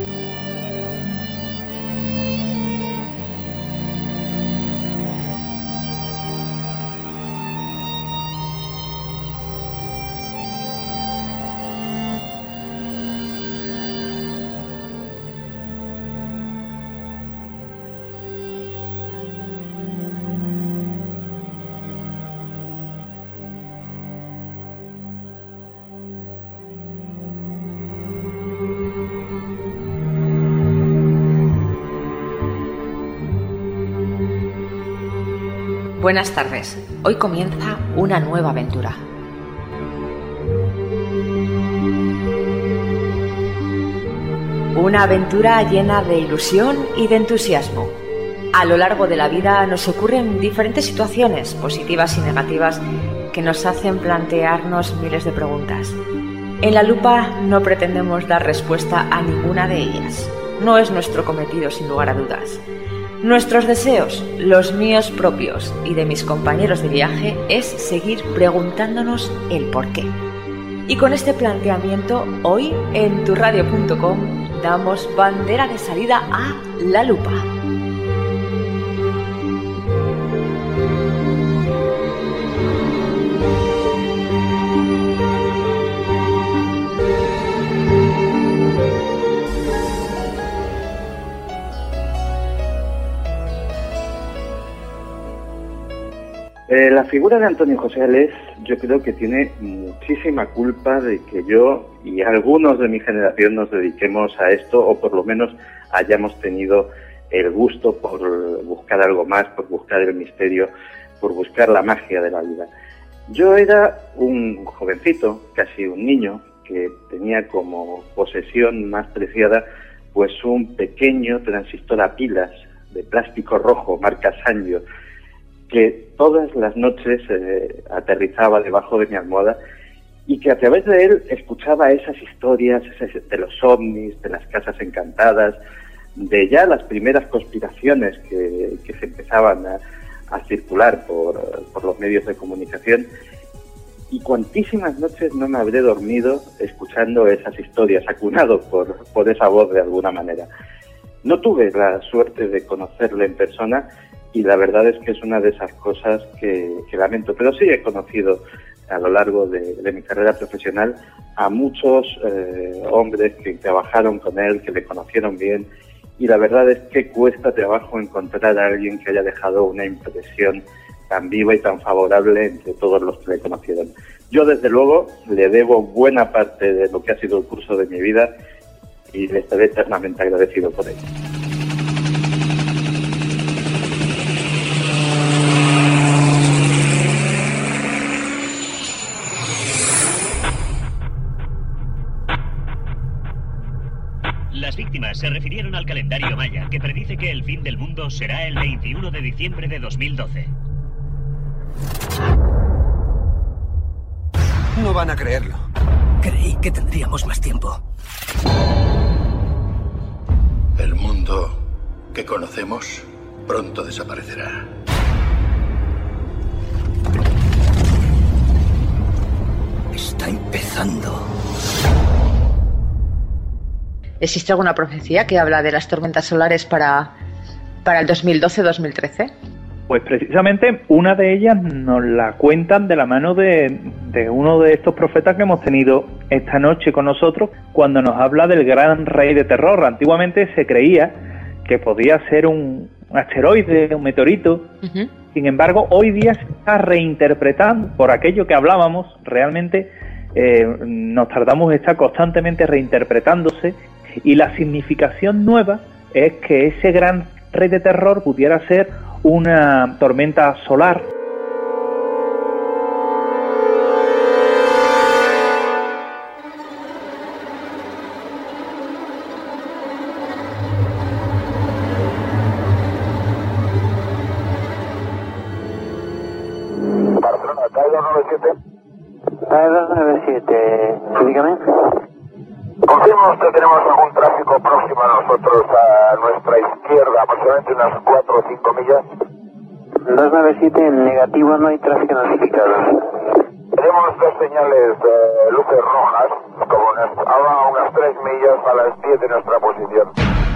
Buenas tardes. Hoy comienza una nueva aventura. Una aventura llena de ilusión y de entusiasmo. A lo largo de la vida nos ocurren diferentes situaciones, positivas y negativas, que nos hacen plantearnos miles de preguntas. En La Lupa no pretendemos dar respuesta a ninguna de ellas. No es nuestro cometido, sin lugar a dudas. Nuestros deseos, los míos propios y de mis compañeros de viaje, es seguir preguntándonos el porqué. Y con este planteamiento, hoy en tu radio punto com damos bandera de salida a La Lupa. Eh, la figura de Antonio José Alés, yo creo que tiene muchísima culpa de que yo y algunos de mi generación nos dediquemos a esto, o por lo menos hayamos tenido el gusto por buscar algo más, por buscar el misterio, por buscar la magia de la vida. Yo era un jovencito, casi un niño, que tenía como posesión más preciada pues un pequeño transistor a pilas de plástico rojo, marca Sanyo, que todas las noches eh, aterrizaba debajo de mi almohada y que a través de él escuchaba esas historias esas de los ovnis, de las casas encantadas, de ya las primeras conspiraciones que, que se empezaban a, a circular por, por los medios de comunicación. Y cuantísimas noches no me habré dormido escuchando esas historias, acunado por, por esa voz de alguna manera. No tuve la suerte de conocerle en persona, y la verdad es que es una de esas cosas que, que lamento. Pero sí he conocido a lo largo de, de mi carrera profesional a muchos eh, hombres que trabajaron con él, que le conocieron bien, y la verdad es que cuesta trabajo encontrar a alguien que haya dejado una impresión tan viva y tan favorable entre todos los que le conocieron. Yo, desde luego, le debo buena parte de lo que ha sido el curso de mi vida y le estaré eternamente agradecido por ello. Las víctimas se refirieron al calendario maya, que predice que el fin del mundo será el veintiuno de diciembre de dos mil doce. No van a creerlo. Creí que tendríamos más tiempo. El mundo que conocemos pronto desaparecerá. Está empezando. ¿Existe alguna profecía que habla de las tormentas solares para, para el dos mil doce dos mil trece? Pues precisamente una de ellas nos la cuentan de la mano de, de uno de estos profetas que hemos tenido esta noche con nosotros, cuando nos habla del gran rey de terror. Antiguamente se creía que podía ser un asteroide, un meteorito. Uh-huh. Sin embargo, hoy día se está reinterpretando por aquello que hablábamos. Realmente eh, nos tardamos, está constantemente reinterpretándose, y la significación nueva es que ese gran rey de terror pudiera ser una tormenta solar. Barcelona, K dos nueve siete. K dos nueve siete, dígame. Confirmo que tenemos algún tráfico próximo a nosotros, a nuestra izquierda, aproximadamente unas cuatro o cinco millas. dos nueve siete, en negativo, no hay tráfico notificado. Tenemos dos señales de luces rojas, como a unas tres millas a las diez de nuestra posición.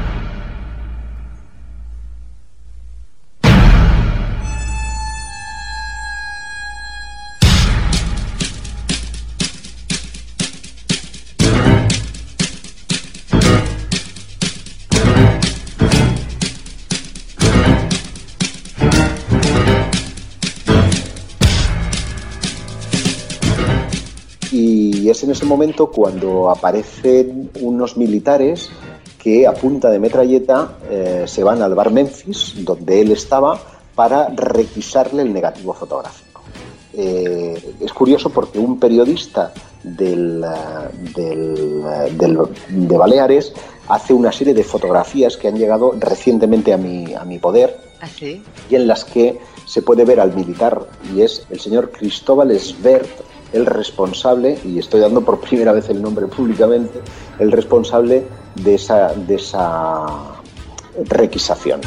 Y es en ese momento cuando aparecen unos militares que a punta de metralleta eh, se van al bar Memphis, donde él estaba, para requisarle el negativo fotográfico. Eh, es curioso porque un periodista del, del, del, de Baleares hace una serie de fotografías que han llegado recientemente a mi, a mi poder. ¿Ah, sí? Y en las que se puede ver al militar, y es el señor Cristóbal Esbert, el responsable, y estoy dando por primera vez el nombre públicamente, el responsable de esa, de esa requisación.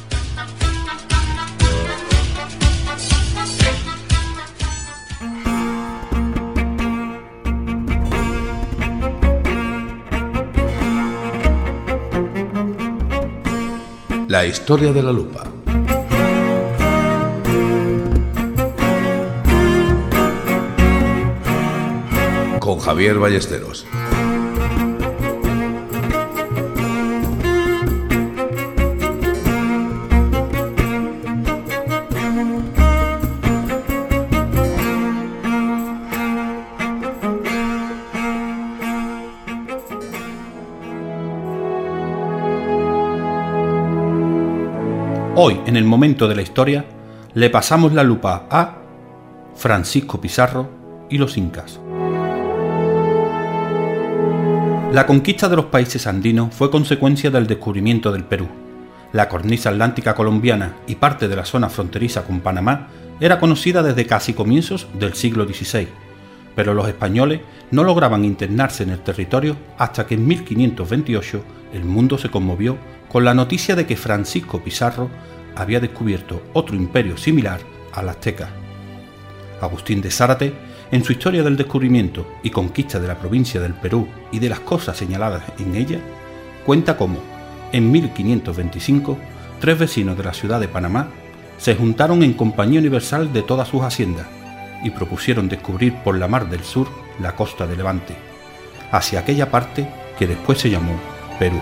La historia de la lupa. Con Javier Ballesteros. Hoy, en el momento de la historia, le pasamos la lupa a Francisco Pizarro y los incas. La conquista de los países andinos fue consecuencia del descubrimiento del Perú. La cornisa atlántica colombiana y parte de la zona fronteriza con Panamá era conocida desde casi comienzos del siglo dieciséis, pero los españoles no lograban internarse en el territorio hasta que en mil quinientos veintiocho el mundo se conmovió con la noticia de que Francisco Pizarro había descubierto otro imperio similar al azteca. Agustín de Zárate, en su historia del descubrimiento y conquista de la provincia del Perú y de las cosas señaladas en ella, cuenta cómo, en mil quinientos veinticinco, tres vecinos de la ciudad de Panamá se juntaron en compañía universal de todas sus haciendas y propusieron descubrir por la mar del sur la costa de Levante, hacia aquella parte que después se llamó Perú.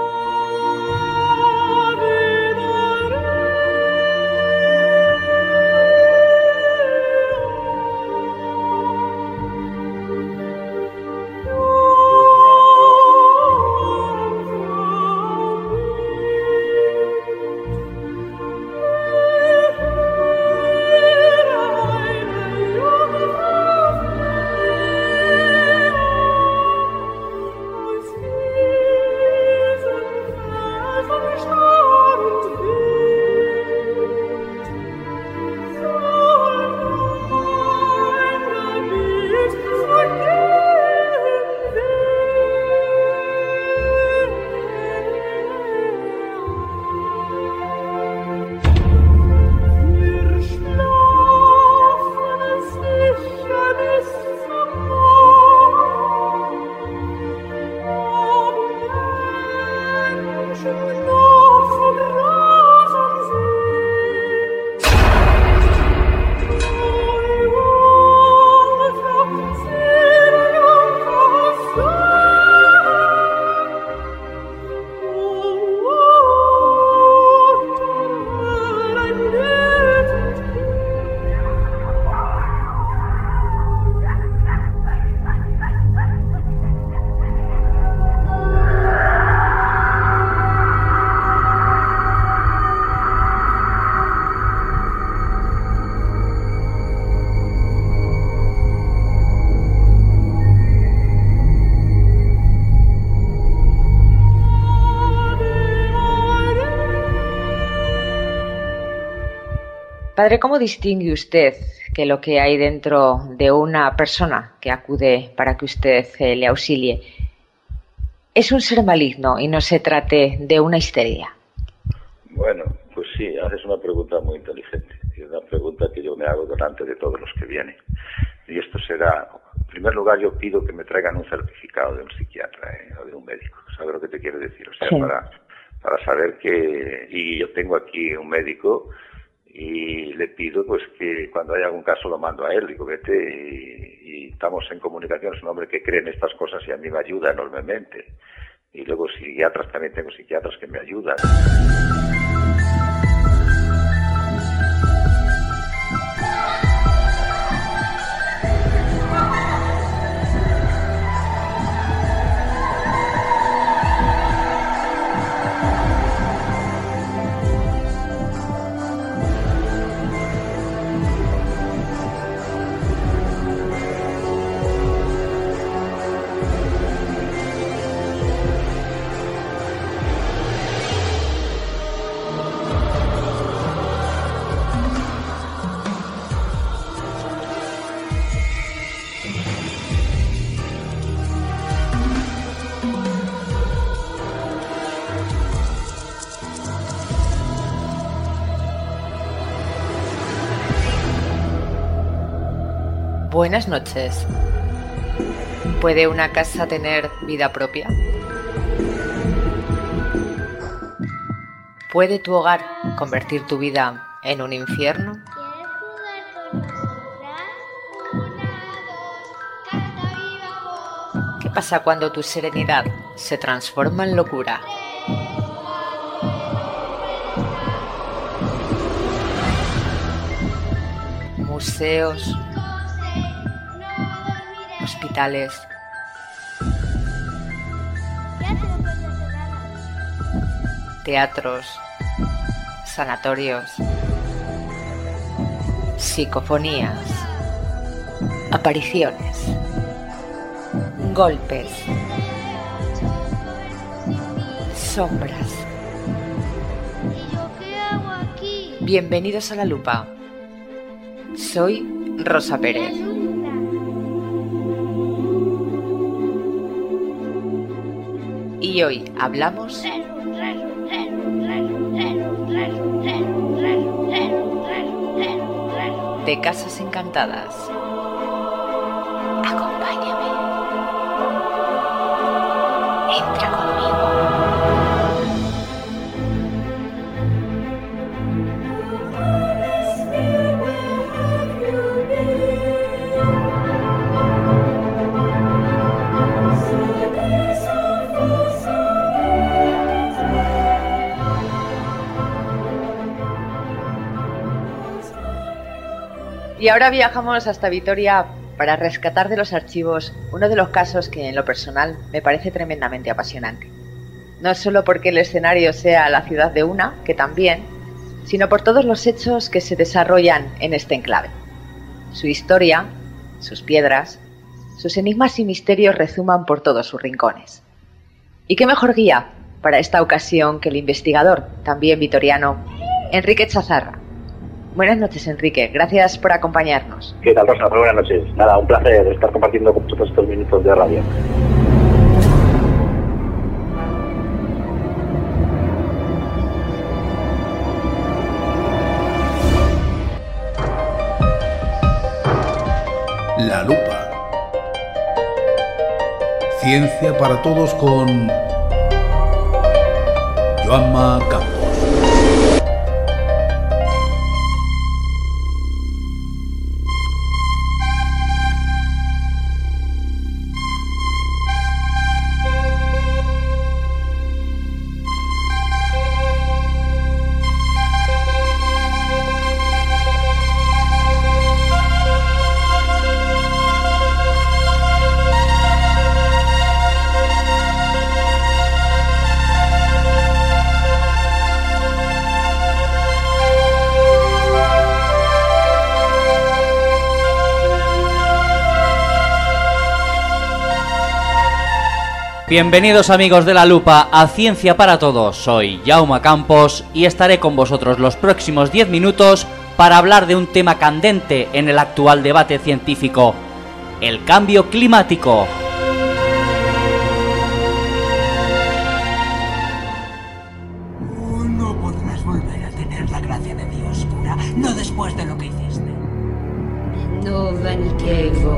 Padre, ¿cómo distingue usted que lo que hay dentro de una persona que acude para que usted eh, le auxilie es un ser maligno y no se trate de una histeria? Bueno, pues sí, haces una pregunta muy inteligente. Es una pregunta que yo me hago delante de todos los que vienen. Y esto será, en primer lugar, yo pido que me traigan un certificado de un psiquiatra, ¿eh? O de un médico, ¿sabes lo que te quiero decir? O sea, Sí. para, para saber que, y yo tengo aquí un médico y le pido pues que cuando haya algún caso lo mando a él, digo, vete, y, y estamos en comunicación, es un hombre que cree en estas cosas y a mí me ayuda enormemente. Y luego psiquiatras, también tengo psiquiatras que me ayudan. Buenas noches. ¿Puede una casa tener vida propia? ¿Puede tu hogar convertir tu vida en un infierno? ¿Qué pasa cuando tu serenidad se transforma en locura? Museos, hospitales, teatros, sanatorios, psicofonías, apariciones, golpes, sombras. Bienvenidos a La Lupa. Soy Rosa Pérez. Y hoy hablamos de casas encantadas. Acompáñame. Entra conmigo. Y ahora viajamos hasta Vitoria para rescatar de los archivos uno de los casos que en lo personal me parece tremendamente apasionante. No solo porque el escenario sea la ciudad de Una, que también, sino por todos los hechos que se desarrollan en este enclave. Su historia, sus piedras, sus enigmas y misterios rezuman por todos sus rincones. ¿Y qué mejor guía para esta ocasión que el investigador, también vitoriano, Enrique Chazarra? Buenas noches, Enrique. Gracias por acompañarnos. ¿Qué tal, Rosa? Muy buenas noches. Nada, un placer estar compartiendo con vosotros estos minutos de radio. La Lupa. Ciencia para todos con Joanma Campos. Bienvenidos amigos de La Lupa a Ciencia para Todos, soy Jaume Campos y estaré con vosotros los próximos diez minutos para hablar de un tema candente en el actual debate científico, el cambio climático. No podrás volver a tener la gracia de Dios pura, no después de lo que hiciste. No vanité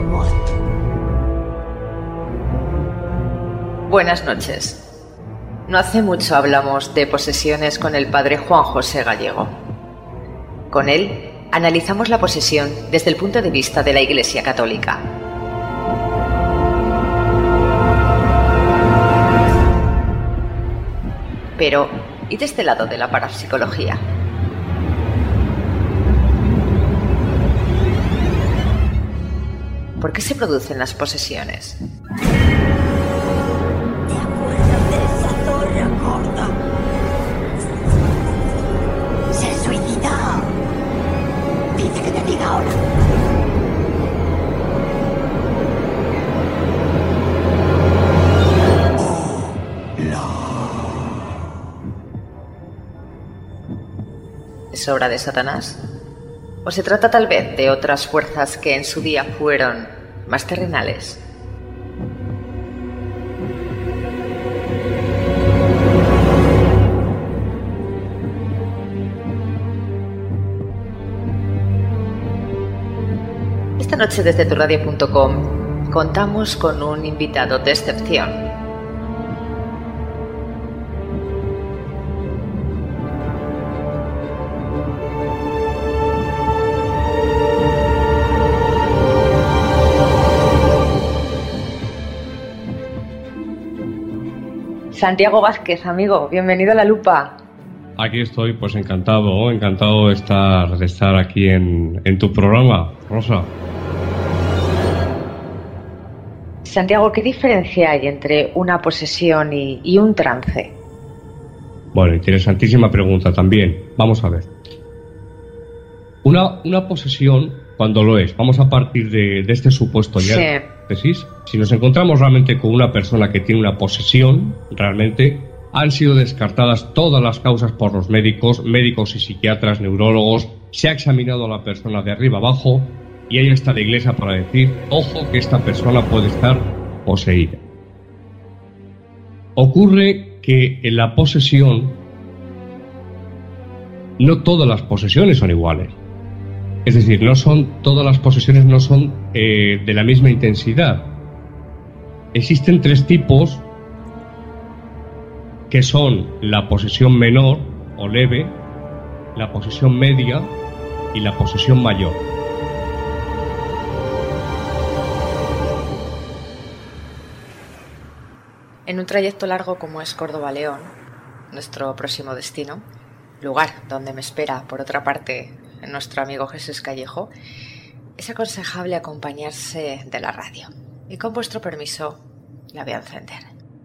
Buenas noches. No hace mucho hablamos de posesiones con el padre Juan José Gallego. Con él analizamos la posesión desde el punto de vista de la Iglesia Católica. Pero, ¿y de este lado de la parapsicología? ¿Por qué se producen las posesiones? Se suicidó. Dice que te diga ahora. ¿Es obra de Satanás? ¿O se trata tal vez de otras fuerzas que en su día fueron más terrenales? Esta noche desde tu radio punto com contamos con un invitado de excepción. Santiago Vázquez, amigo, bienvenido a La Lupa. Aquí estoy, pues encantado, encantado de estar, de estar aquí en, en tu programa, Rosa. Santiago, ¿qué diferencia hay entre una posesión y, y un trance? Bueno, interesantísima pregunta también. Vamos a ver. Una, una posesión, cuando lo es, vamos a partir de, de este supuesto ya. Sí. ¿Decís? Si nos encontramos realmente con una persona que tiene una posesión, realmente han sido descartadas todas las causas por los médicos, médicos y psiquiatras, neurólogos. Se ha examinado a la persona de arriba abajo y ahí está la iglesia para decir, ojo, que esta persona puede estar poseída. Ocurre que en la posesión, no todas las posesiones son iguales. Es decir, no son todas las posesiones no son eh, de la misma intensidad. Existen tres tipos que son la posesión menor o leve, la posesión media y la posesión mayor. En un trayecto largo como es Córdoba-León, nuestro próximo destino, lugar donde me espera, por otra parte, nuestro amigo Jesús Callejo, es aconsejable acompañarse de la radio. Y con vuestro permiso, la voy a encender.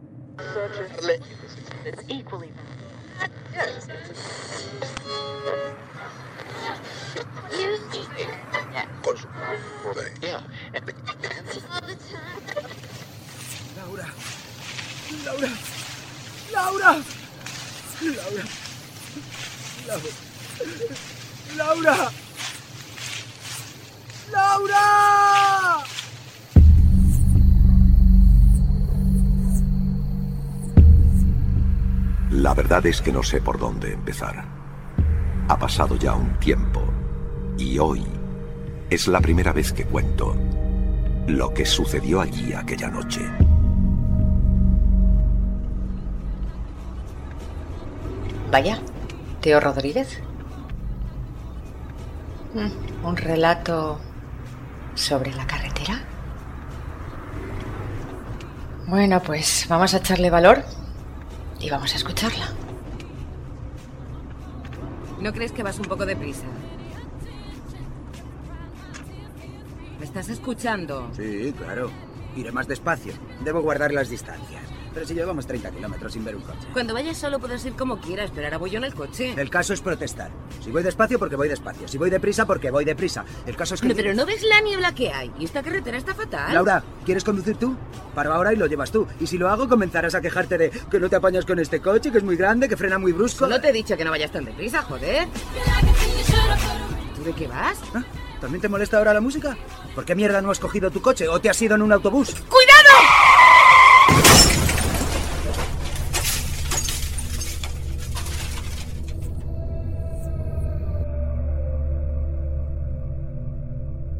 Laura. Laura. Laura. Laura. Laura. Laura. Laura. La verdad es que no sé por dónde empezar. Ha pasado ya un tiempo y hoy es la primera vez que cuento lo que sucedió allí aquella noche. Vaya, Teo Rodríguez. ¿Un relato sobre la carretera? Bueno, pues vamos a echarle valor y vamos a escucharla. ¿No crees que vas un poco deprisa? ¿Me estás escuchando? Sí, claro. Iré más despacio. Debo guardar las distancias. Pero si llevamos treinta kilómetros sin ver un coche. Cuando vayas solo puedes ir como quieras, pero ahora voy yo en el coche. El caso es protestar. Si voy despacio, porque voy despacio. Si voy deprisa, porque voy deprisa. El caso es que... No, pero no ves la niebla que hay. Y esta carretera está fatal. Laura, ¿quieres conducir tú? Paro ahora y lo llevas tú. Y si lo hago, comenzarás a quejarte de que no te apañas con este coche, que es muy grande, que frena muy brusco. Solo te he dicho que no vayas tan deprisa, joder. ¿Tú de qué vas? ¿Ah? ¿También te molesta ahora la música? ¿Por qué mierda no has cogido tu coche o te has ido en un autobús? ¡Cuidado!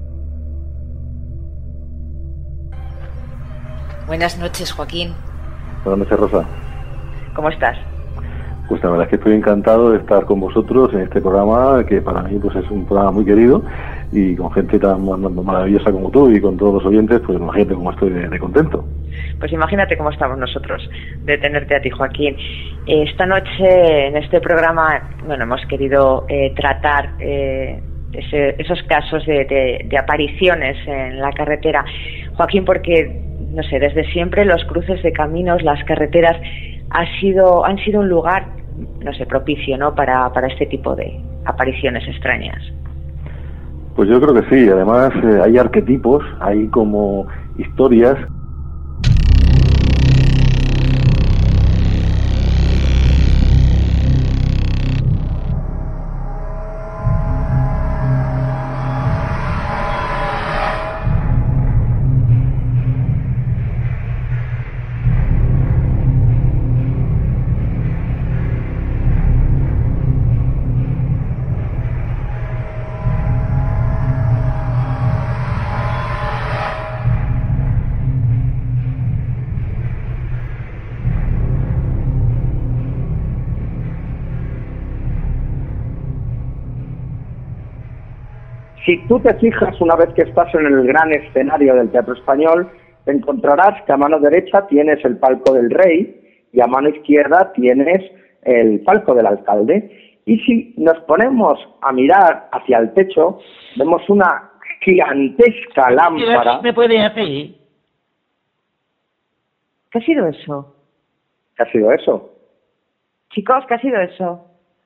Buenas noches, Joaquín. Buenas noches, Rosa. ¿Cómo estás? Pues la verdad es que estoy encantado de estar con vosotros en este programa, que para mí pues es un programa muy querido, y con gente tan maravillosa como tú y con todos los oyentes, pues imagínate cómo estoy de, de contento. Pues imagínate cómo estamos nosotros de tenerte a ti, Joaquín. Esta noche en este programa, bueno, hemos querido eh, tratar eh, ese, esos casos de, de, de apariciones en la carretera, Joaquín, porque, no sé, desde siempre los cruces de caminos, las carreteras, ha sido, han sido un lugar, no sé, propicio, ¿no?, para, para este tipo de apariciones extrañas. Pues yo creo que sí. Además, eh, hay arquetipos, hay como historias. Si tú te fijas, una vez que estás en el gran escenario del Teatro Español, te encontrarás que a mano derecha tienes el palco del rey y a mano izquierda tienes el palco del alcalde. Y si nos ponemos a mirar hacia el techo, vemos una gigantesca lámpara. ¿Me puede hacer? ¿Qué ha sido eso? ¿Qué ha sido eso? Chicos, ¿qué ha sido eso?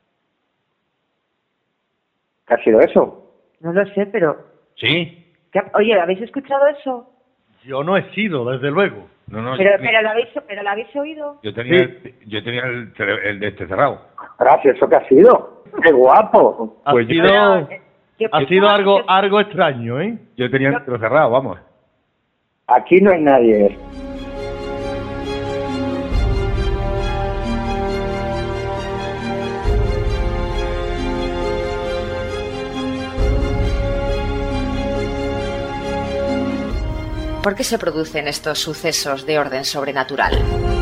¿Qué ha sido eso? No lo sé, pero... Sí. ¿Qué? Oye, ¿habéis escuchado eso? Yo no he sido, desde luego. No, no, Pero, ni- pero, ¿lo habéis, ¿Pero lo habéis oído? Yo tenía, Sí. el, yo tenía el, tele- el de este cerrado. Gracias, ¿eso qué ha sido? ¡Qué guapo! Ha Pues sido, yo- ha sido algo, algo extraño, ¿eh? Yo tenía el tele cerrado, vamos. Aquí no hay nadie. ¿Por qué se producen estos sucesos de orden sobrenatural?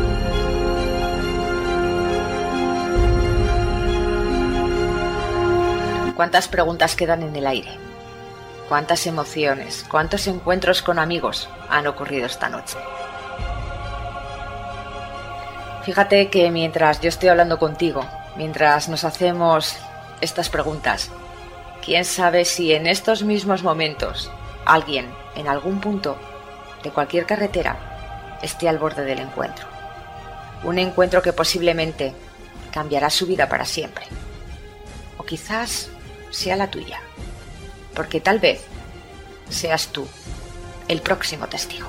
¿Cuántas preguntas quedan en el aire? ¿Cuántas emociones, cuántos encuentros con amigos han ocurrido esta noche? Fíjate que mientras yo estoy hablando contigo, mientras nos hacemos estas preguntas, quién sabe si en estos mismos momentos alguien, en algún punto de cualquier carretera, esté al borde del encuentro. Un encuentro que posiblemente cambiará su vida para siempre. O quizás sea la tuya. Porque tal vez seas tú el próximo testigo.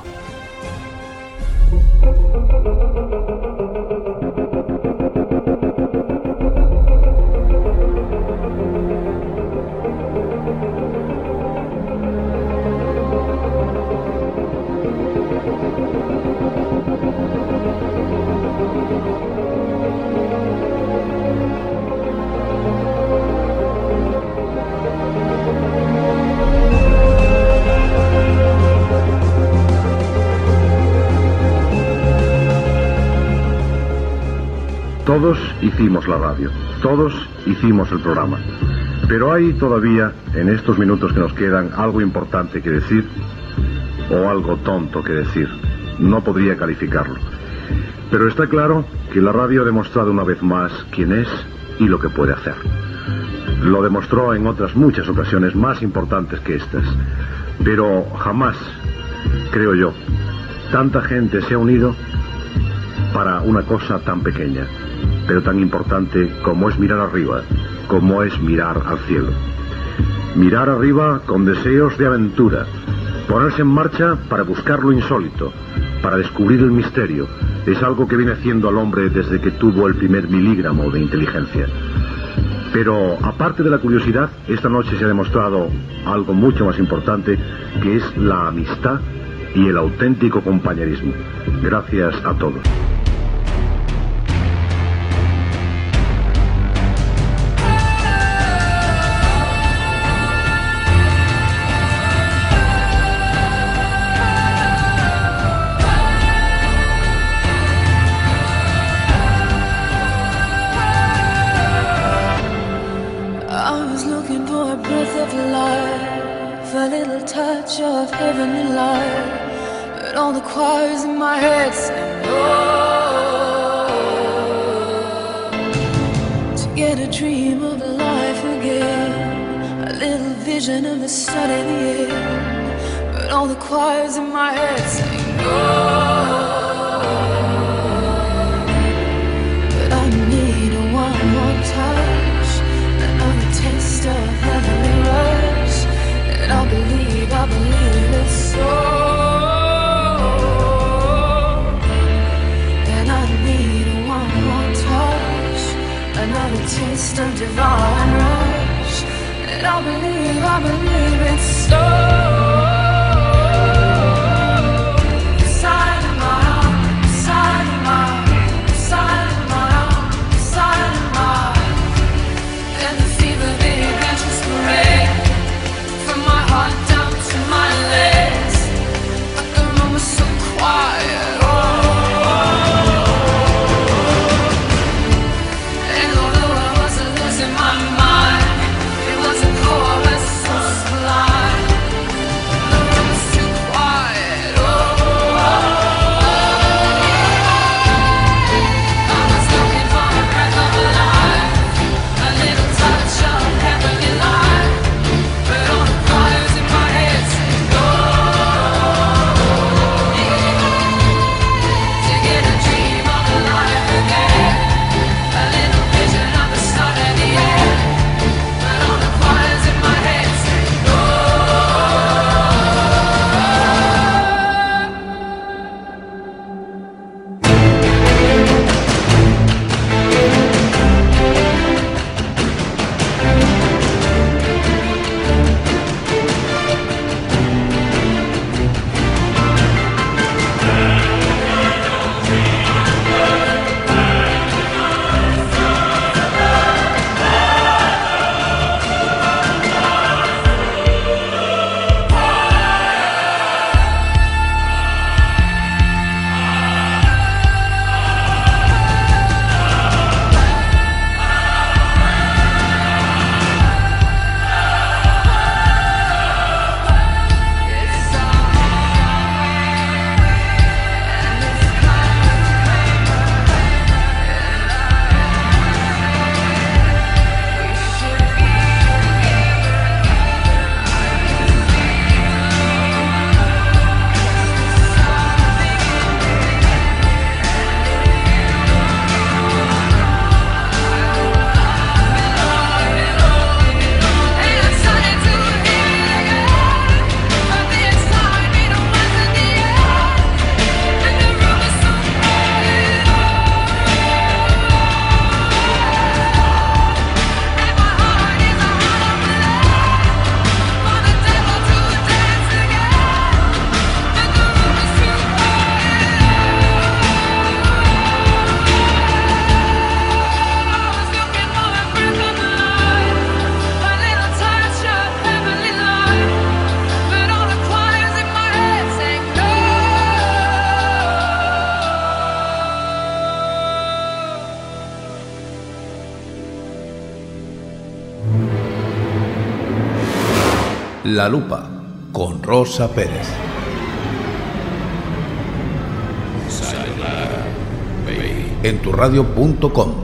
Todos hicimos la radio, todos hicimos el programa, pero hay todavía, en estos minutos que nos quedan, algo importante que decir, o algo tonto que decir. No podría calificarlo. Pero está claro que la radio ha demostrado una vez más quién es y lo que puede hacer. Lo demostró en otras muchas ocasiones más importantes que estas, pero jamás, creo yo, tanta gente se ha unido para una cosa tan pequeña, pero tan importante como es mirar arriba, como es mirar al cielo. Mirar arriba con deseos de aventura, ponerse en marcha para buscar lo insólito, para descubrir el misterio, es algo que viene haciendo al hombre desde que tuvo el primer miligramo de inteligencia. Pero aparte de la curiosidad, esta noche se ha demostrado algo mucho más importante, que es la amistad y el auténtico compañerismo. Gracias a todos. touch of heavenly light, but all the choirs in my head say no. To get a dream of life again, a little vision of the start and the end, but all the choirs in my head say no. But I need a one more touch, another taste of heavenly rush, and I believe, I believe it's so. And I need a one more touch, another taste of divine rush, and I believe, I believe it's so. La Lupa, con Rosa Pérez. En tu radio punto com.